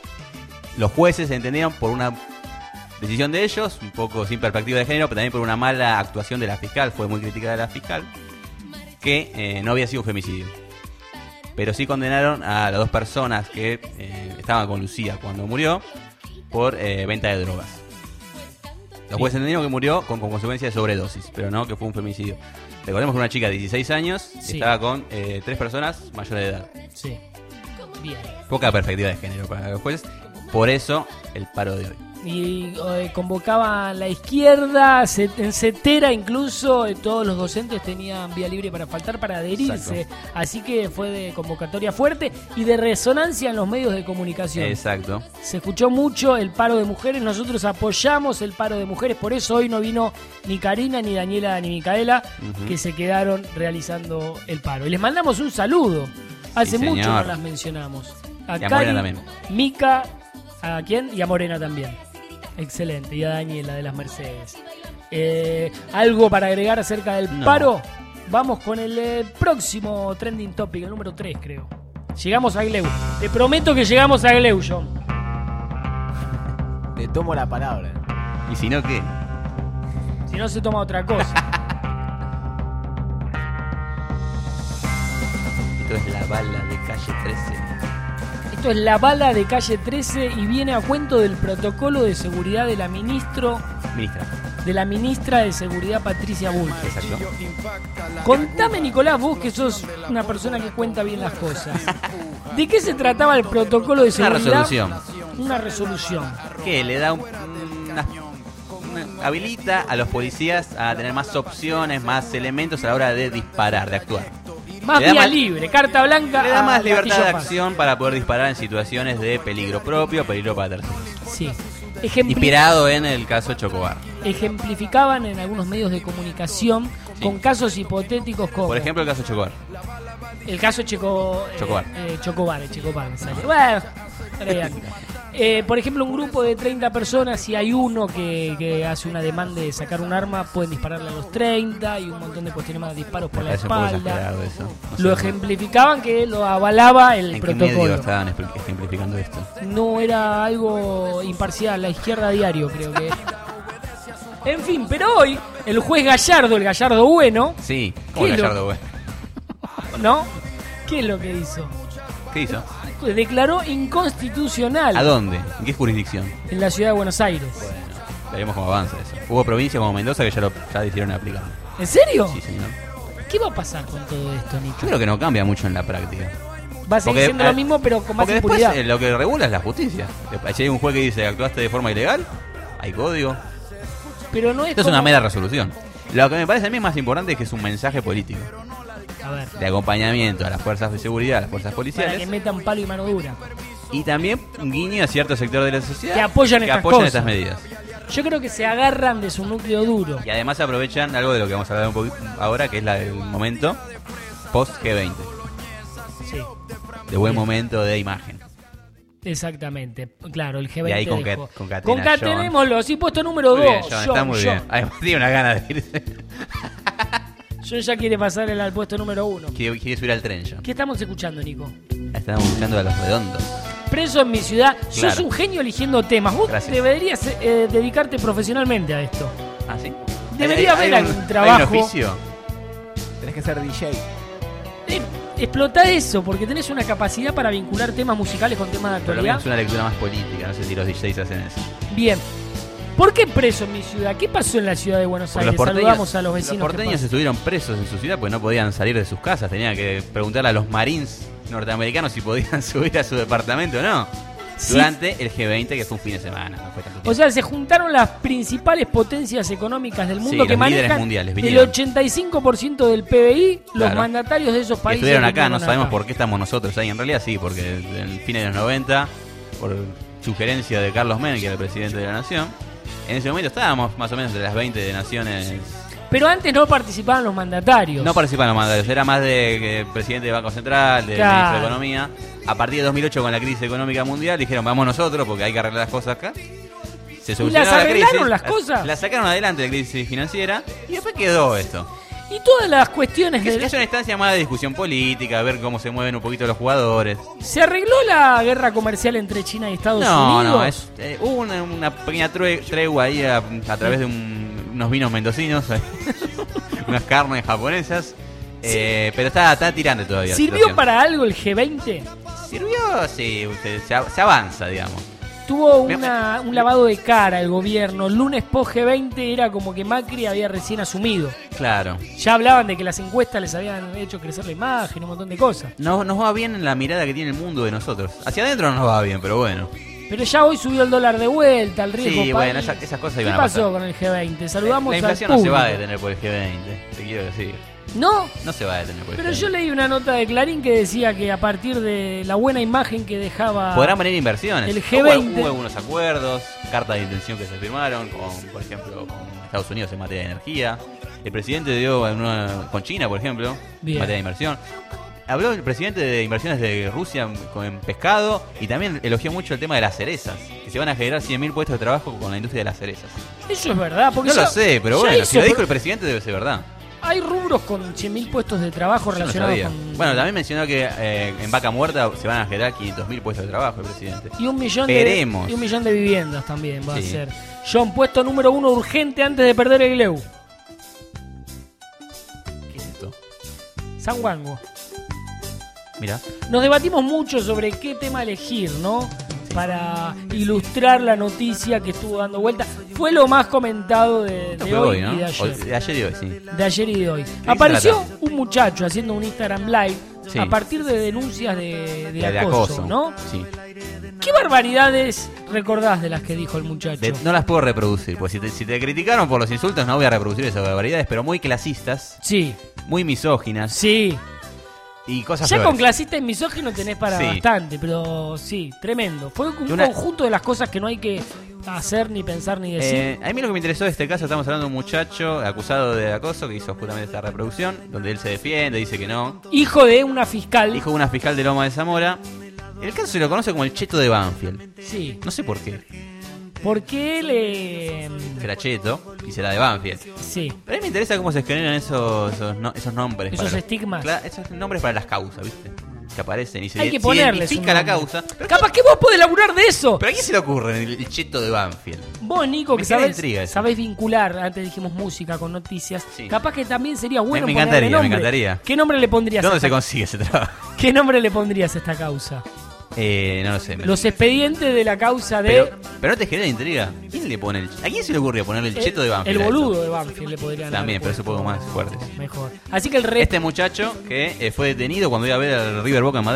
Los jueces entendieron por una decisión de ellos, un poco sin perspectiva de género, pero también por una mala actuación de la fiscal, fue muy criticada la fiscal, que eh, no había sido un femicidio. Pero sí condenaron a las dos personas que eh, estaban con Lucía cuando murió por eh, venta de drogas. Los jueces entendieron que murió con, con consecuencia de sobredosis, pero no que fue un femicidio. Recordemos que una chica de dieciséis años Sí. estaba con eh, tres personas mayores de edad. Sí. Bien. Poca perspectiva de género para los jueces. Por eso el paro de hoy. Y eh, convocaba a la izquierda, se- en Cetera incluso, eh, todos los docentes tenían vía libre para faltar, para adherirse. Exacto. Así que fue de convocatoria fuerte y de resonancia en los medios de comunicación. Exacto. Se escuchó mucho el paro de mujeres, nosotros apoyamos el paro de mujeres, por eso hoy no vino ni Karina, ni Daniela, ni Micaela, Ujú. que se quedaron realizando el paro. Y les mandamos un saludo. Hace Sí, mucho no señor. las mencionamos. A Y a Cari, Morena también. Mica, ¿a quién? Y a Morena también. Excelente. Y a Daniela de las Mercedes. Eh, ¿Algo para agregar acerca del No. paro? Vamos con el eh, próximo trending topic, el número tres, creo. Llegamos a Gleu. Te prometo que llegamos a Gleu, John. Le tomo la palabra. ¿Y si no qué? Si no, se toma otra cosa. Esto es la bala de calle trece. Esto es la bala de calle trece y viene a cuento del protocolo de seguridad de la ministro, Ministra. de la ministra de Seguridad Patricia Bullrich. Exacto. Contame, Nicolás, vos que sos una persona que cuenta bien las cosas. ¿De qué se trataba el protocolo de Una seguridad? resolución. Una resolución. Que le da un, una, una- habilita a los policías a tener más opciones, más elementos a la hora de disparar, de actuar. Más Le da vía más- libre, carta blanca. Le da a más libertad gatillo de fácil. acción para poder disparar en situaciones de peligro propio, peligro para terceros. Sí. Ejempli- Inspirado en el caso Chocobar. Ejemplificaban en algunos medios de comunicación Sí. con casos hipotéticos como Por ejemplo, el caso Chocobar. el caso Checo, eh, Chocobar. eh, Chocobar, eh, Chocobar me sale. Bueno, pero bien. Eh, por ejemplo, un grupo de treinta personas, si hay uno que, que hace una demanda de sacar un arma, pueden dispararle a los treinta y un montón de cuestiones más, disparos por Me la parece un poco espalda. exagerado eso. No Lo sé. ejemplificaban que lo avalaba el ¿En qué medio protocolo. estaban expli- ejemplificando esto? No era algo imparcial, la izquierda diario creo que. En fin, pero hoy el juez Gallardo, el Gallardo bueno, Sí, como ¿Qué lo- Gallardo, güey. ¿no? ¿Qué es lo que hizo? ¿Qué hizo? Declaró inconstitucional ¿A dónde? ¿En qué jurisdicción? en la ciudad de Buenos Aires. Veremos cómo avanza eso. Hubo provincias como Mendoza que ya lo ya decidieron aplicar. ¿En serio? Sí, señor. ¿Qué va a pasar con todo esto, Nico? Yo creo que no cambia mucho en la práctica. Va a seguir Porque, siendo eh, lo mismo, pero con más Porque después impunidad. eh, lo que regula es la justicia. Si hay un juez que dice actuaste de forma ilegal, hay código. Pero no es Esto como... es una mera resolución. Lo que me parece a mí más importante es que es un mensaje político. A ver. De acompañamiento a las fuerzas de seguridad, a las fuerzas policiales. Para que metan palo y mano dura. Y también un guiño a cierto sector de la sociedad Que apoyan, que estas, apoyan cosas. estas medidas. Yo creo que se agarran de su núcleo duro. Y además aprovechan algo de lo que vamos a hablar un poquito ahora, que es la, el momento post G veinte. Sí. De buen momento de imagen. Exactamente. Claro, el G veinte Y ahí con dejó. que- concatena Concatenémoslo. Sí, puesto número Muy bien, dos. John, John, está muy John. bien. Además tiene una gana de irse. John ya quiere pasar al puesto número uno. Quiere, quiere subir al tren, John. ¿Qué estamos escuchando, Nico? Estamos buscando a los redondos. Preso en mi ciudad. Sos Claro. un genio eligiendo temas. Vos Gracias. deberías eh, dedicarte profesionalmente a esto. ¿Ah, sí? Debería Hay- haber hay algún un- trabajo. ¿Hay un oficio? Tenés que ser D J. Eh, explotá eso, porque tenés una capacidad para vincular temas musicales con temas de Pero lo mío actualidad. es una lectura más política. No sé si los D Js hacen eso. Bien. ¿Por qué preso en mi ciudad? ¿Qué pasó en la ciudad de Buenos Porque Aires? Saludamos a los vecinos. Los que porteños pasan. estuvieron presos en su ciudad porque no podían salir de sus casas. Tenían que preguntarle a los marines norteamericanos si podían subir a su departamento o no. Sí. Durante el G veinte, que fue un fin de semana. No fue tanto tiempo. O sea, se juntaron las principales potencias económicas del mundo Sí, que los líderes manejan mundiales el vinieron. ochenta y cinco por ciento del P B I, los Claro. mandatarios de esos Y países. estuvieron acá, no vinieron sabemos acá. por qué estamos nosotros ahí. En realidad sí, porque en el fin de los noventa, por sugerencia de Carlos Menem, que era el presidente de la nación, en ese momento estábamos más o menos entre las veinte naciones. Pero antes no participaban los mandatarios. No participaban los mandatarios, era más de que el presidente del Banco Central, del Claro. ministro de Economía. A partir de dos mil ocho, con la crisis económica mundial, dijeron vamos nosotros porque hay que arreglar las cosas acá. Se solucionó las la arreglaron crisis, las cosas? La sacaron adelante la crisis financiera y después quedó esto. Y todas las cuestiones Que de... es una instancia más de discusión política, ver cómo se mueven un poquito los jugadores. ¿Se arregló la guerra comercial entre China y Estados No, Unidos? no, es, eh, hubo una, una pequeña true- tregua ahí a, a través de un- unos vinos mendocinos, unas carnes japonesas, eh, pero está, está tirando todavía. la ¿Sirvió situación. para algo el G veinte? Sirvió, sí, se, se av- se avanza, digamos. Tuvo una, un lavado de cara el gobierno. Lunes post G veinte era como que Macri había recién asumido. Claro. Ya hablaban de que las encuestas les habían hecho crecer la imagen, un montón de cosas. No, nos va bien en la mirada que tiene el mundo de nosotros. Hacia adentro no nos va bien, pero bueno. Pero ya hoy subió el dólar de vuelta, el riesgo Sí, país. bueno, esa- esas cosas ¿Qué iban a pasó pasar. con el G veinte? Saludamos La al inflación no se va a público. detener por el G veinte, te quiero decir. ¿No? No se va a detener por el Pero G yo veinte. leí una nota de Clarín que decía que a partir de la buena imagen que dejaba... Podrán venir inversiones. El G Hubo- veinte. Hubo, algunos acuerdos, cartas de intención que se firmaron, con, por ejemplo, con Estados Unidos en materia de energía. El presidente dio una, con China, por ejemplo, Bien. en materia de inversión. Habló el presidente de inversiones de Rusia con en pescado y también elogió mucho el tema de las cerezas, que se van a generar cien mil puestos de trabajo con la industria de las cerezas. Eso es verdad. Porque No ya- lo sé, pero ya bueno, hizo si lo dijo pro- el presidente debe ser verdad. Hay rubros con cien mil puestos de trabajo Yo no relacionados sabía. con... Bueno, también mencionó que eh, en Vaca Muerta se van a generar quinientos mil puestos de trabajo el presidente. Y un millón de, Veremos. y un millón de viviendas también va Sí. a ser. John, puesto número uno urgente antes de perder el Gleu. ¿Qué es esto? San Juango. Mira. Nos debatimos mucho sobre qué tema elegir, ¿no? Para ilustrar la noticia que estuvo dando vuelta. Fue lo más comentado de, Esto de fue hoy hoy, ¿no? y de ayer. O- de ayer y hoy, sí. De ayer y de hoy. se Apareció trata? un muchacho haciendo un Instagram Live Sí. a partir de denuncias de, de La de acoso, acoso, ¿no? sí. ¿Qué barbaridades recordás de las que dijo el muchacho? De- no las puedo reproducir, pues si te, si te criticaron por los insultos no voy a reproducir esas barbaridades, pero muy clasistas. Sí. Muy misóginas. Sí. Y cosas Ya peores. con clasista y misógino tenés para Sí. bastante, pero sí, tremendo. Fue un Y una- conjunto de las cosas que no hay que hacer, ni pensar, ni decir. Eh, a mí lo que me interesó de este caso, estamos hablando de un muchacho acusado de acoso que hizo justamente esta reproducción, donde él se defiende, dice que no. Hijo de una fiscal. Hijo de una fiscal de Loma de Zamora. El caso se lo conoce como el cheto de Banfield. Sí. No sé por qué. Porque él. eh, Será cheto y será de Banfield. Sí. Pero a mí me interesa cómo se generan esos, esos, no- esos nombres. Esos para los- estigmas. Claro, esos nombres para las causas, ¿viste? Que aparecen y se, Hay que se ponerles identifica un la nombre. causa. Capaz que vos podés laburar de eso. ¿Pero a quién se le ocurre el, el cheto de Banfield? Vos, Nico, Me que genera sabés, intriga eso. sabés vincular, antes dijimos música con noticias. Sí. Capaz que también sería bueno me ponerle encantaría, me nombre. encantaría. ¿Qué nombre le pondrías a ¿Dónde esta... se consigue ese trabajo? ¿Qué nombre le pondrías a esta causa? Eh, no lo sé. me- Los expedientes de la causa de. Pero, pero no te genera intriga. ¿Quién le pone el, ¿A quién se le ocurrió ponerle el cheto de Banfield? El a esto? boludo de Banfield le podrían También, pero haber es un poco puesto más fuerte. Mejor. Así que el resto. Este muchacho que eh, fue detenido cuando iba a ver al River Boca en Madrid.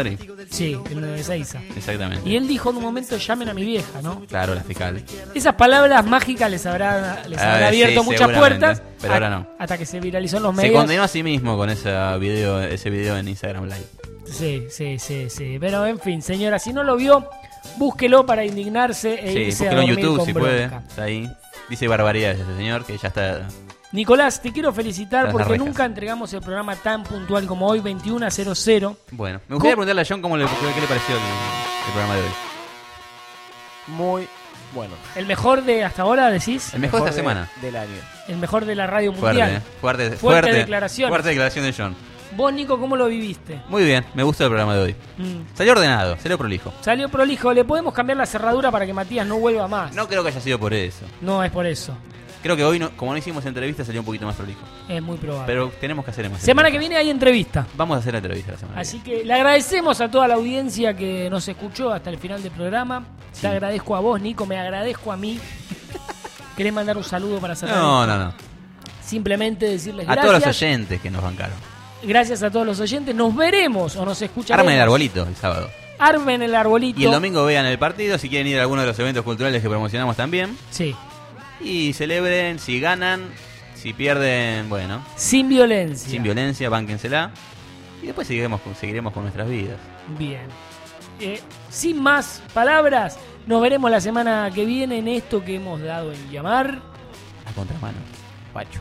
Sí, el de Ezeiza. Exactamente. Y él dijo en un momento, llamen a mi vieja, ¿no? Claro, la fiscal. Esas palabras mágicas les habrá, les Ah, habrá abierto sí, muchas seguramente, puertas. pero a- ahora no. Hasta que se viralizó en los Se medios. condenó a sí mismo con ese video, ese video en Instagram Live. Sí, sí, sí, sí. Pero en fin, señora, si no lo vio, búsquelo para indignarse e Sí, irse a búsquelo en dormir YouTube con si bronca. puede. Está ahí. Dice barbaridades ese señor que ya está. Nicolás, te quiero felicitar Las porque rejas. nunca entregamos el programa tan puntual como hoy, veintiuno a cero cero. Bueno, me gustaría preguntarle a John cómo le, qué le pareció el, el programa de hoy. Muy bueno. ¿El mejor de hasta ahora, decís? El mejor de esta de- semana. del año. El mejor de la radio Fuerte, mundial. eh. fuerte, Fuerte fuerte, declaraciones. fuerte declaración de John. Vos, Nico, ¿cómo lo viviste? Muy bien, me gusta el programa de hoy. Mm. Salió ordenado, salió prolijo. Salió prolijo. ¿Le podemos cambiar la cerradura para que Matías no vuelva más? No creo que haya sido por eso. No, es por eso. Creo que hoy, no, como no hicimos entrevista, salió un poquito más prolijo. Es muy probable. Pero tenemos que hacer más. Semana que viene hay entrevista. Vamos a hacer la entrevista la semana Así que le agradecemos a toda la audiencia que nos escuchó hasta el final del programa. Te agradezco a vos, Nico, me agradezco a mí. ¿Querés mandar un saludo para que cerrar? viene. No, esto? no, no. Simplemente decirles A gracias. todos los oyentes que nos bancaron. Gracias a todos los oyentes. Nos veremos o nos escucharemos. Armen el arbolito el sábado. Armen el arbolito. Y el domingo vean el partido. Si quieren ir a alguno de los eventos culturales que promocionamos también. Sí. Y celebren. Si ganan, si pierden, bueno. Sin violencia. Sin violencia, bánquensela. Y después seguiremos, con- seguiremos con nuestras vidas. Bien. Eh, sin más palabras, nos veremos la semana que viene en esto que hemos dado en llamar. A contramano. Pacho.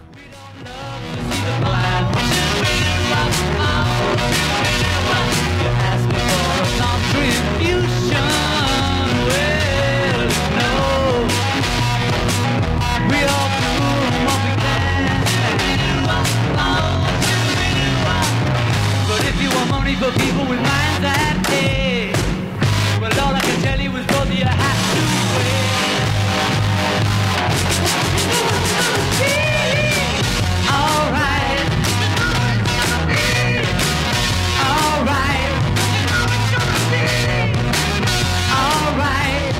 But if you want money for people with minds that day, well, all I can tell you is, brother, you have to wait. All right. All right. All right.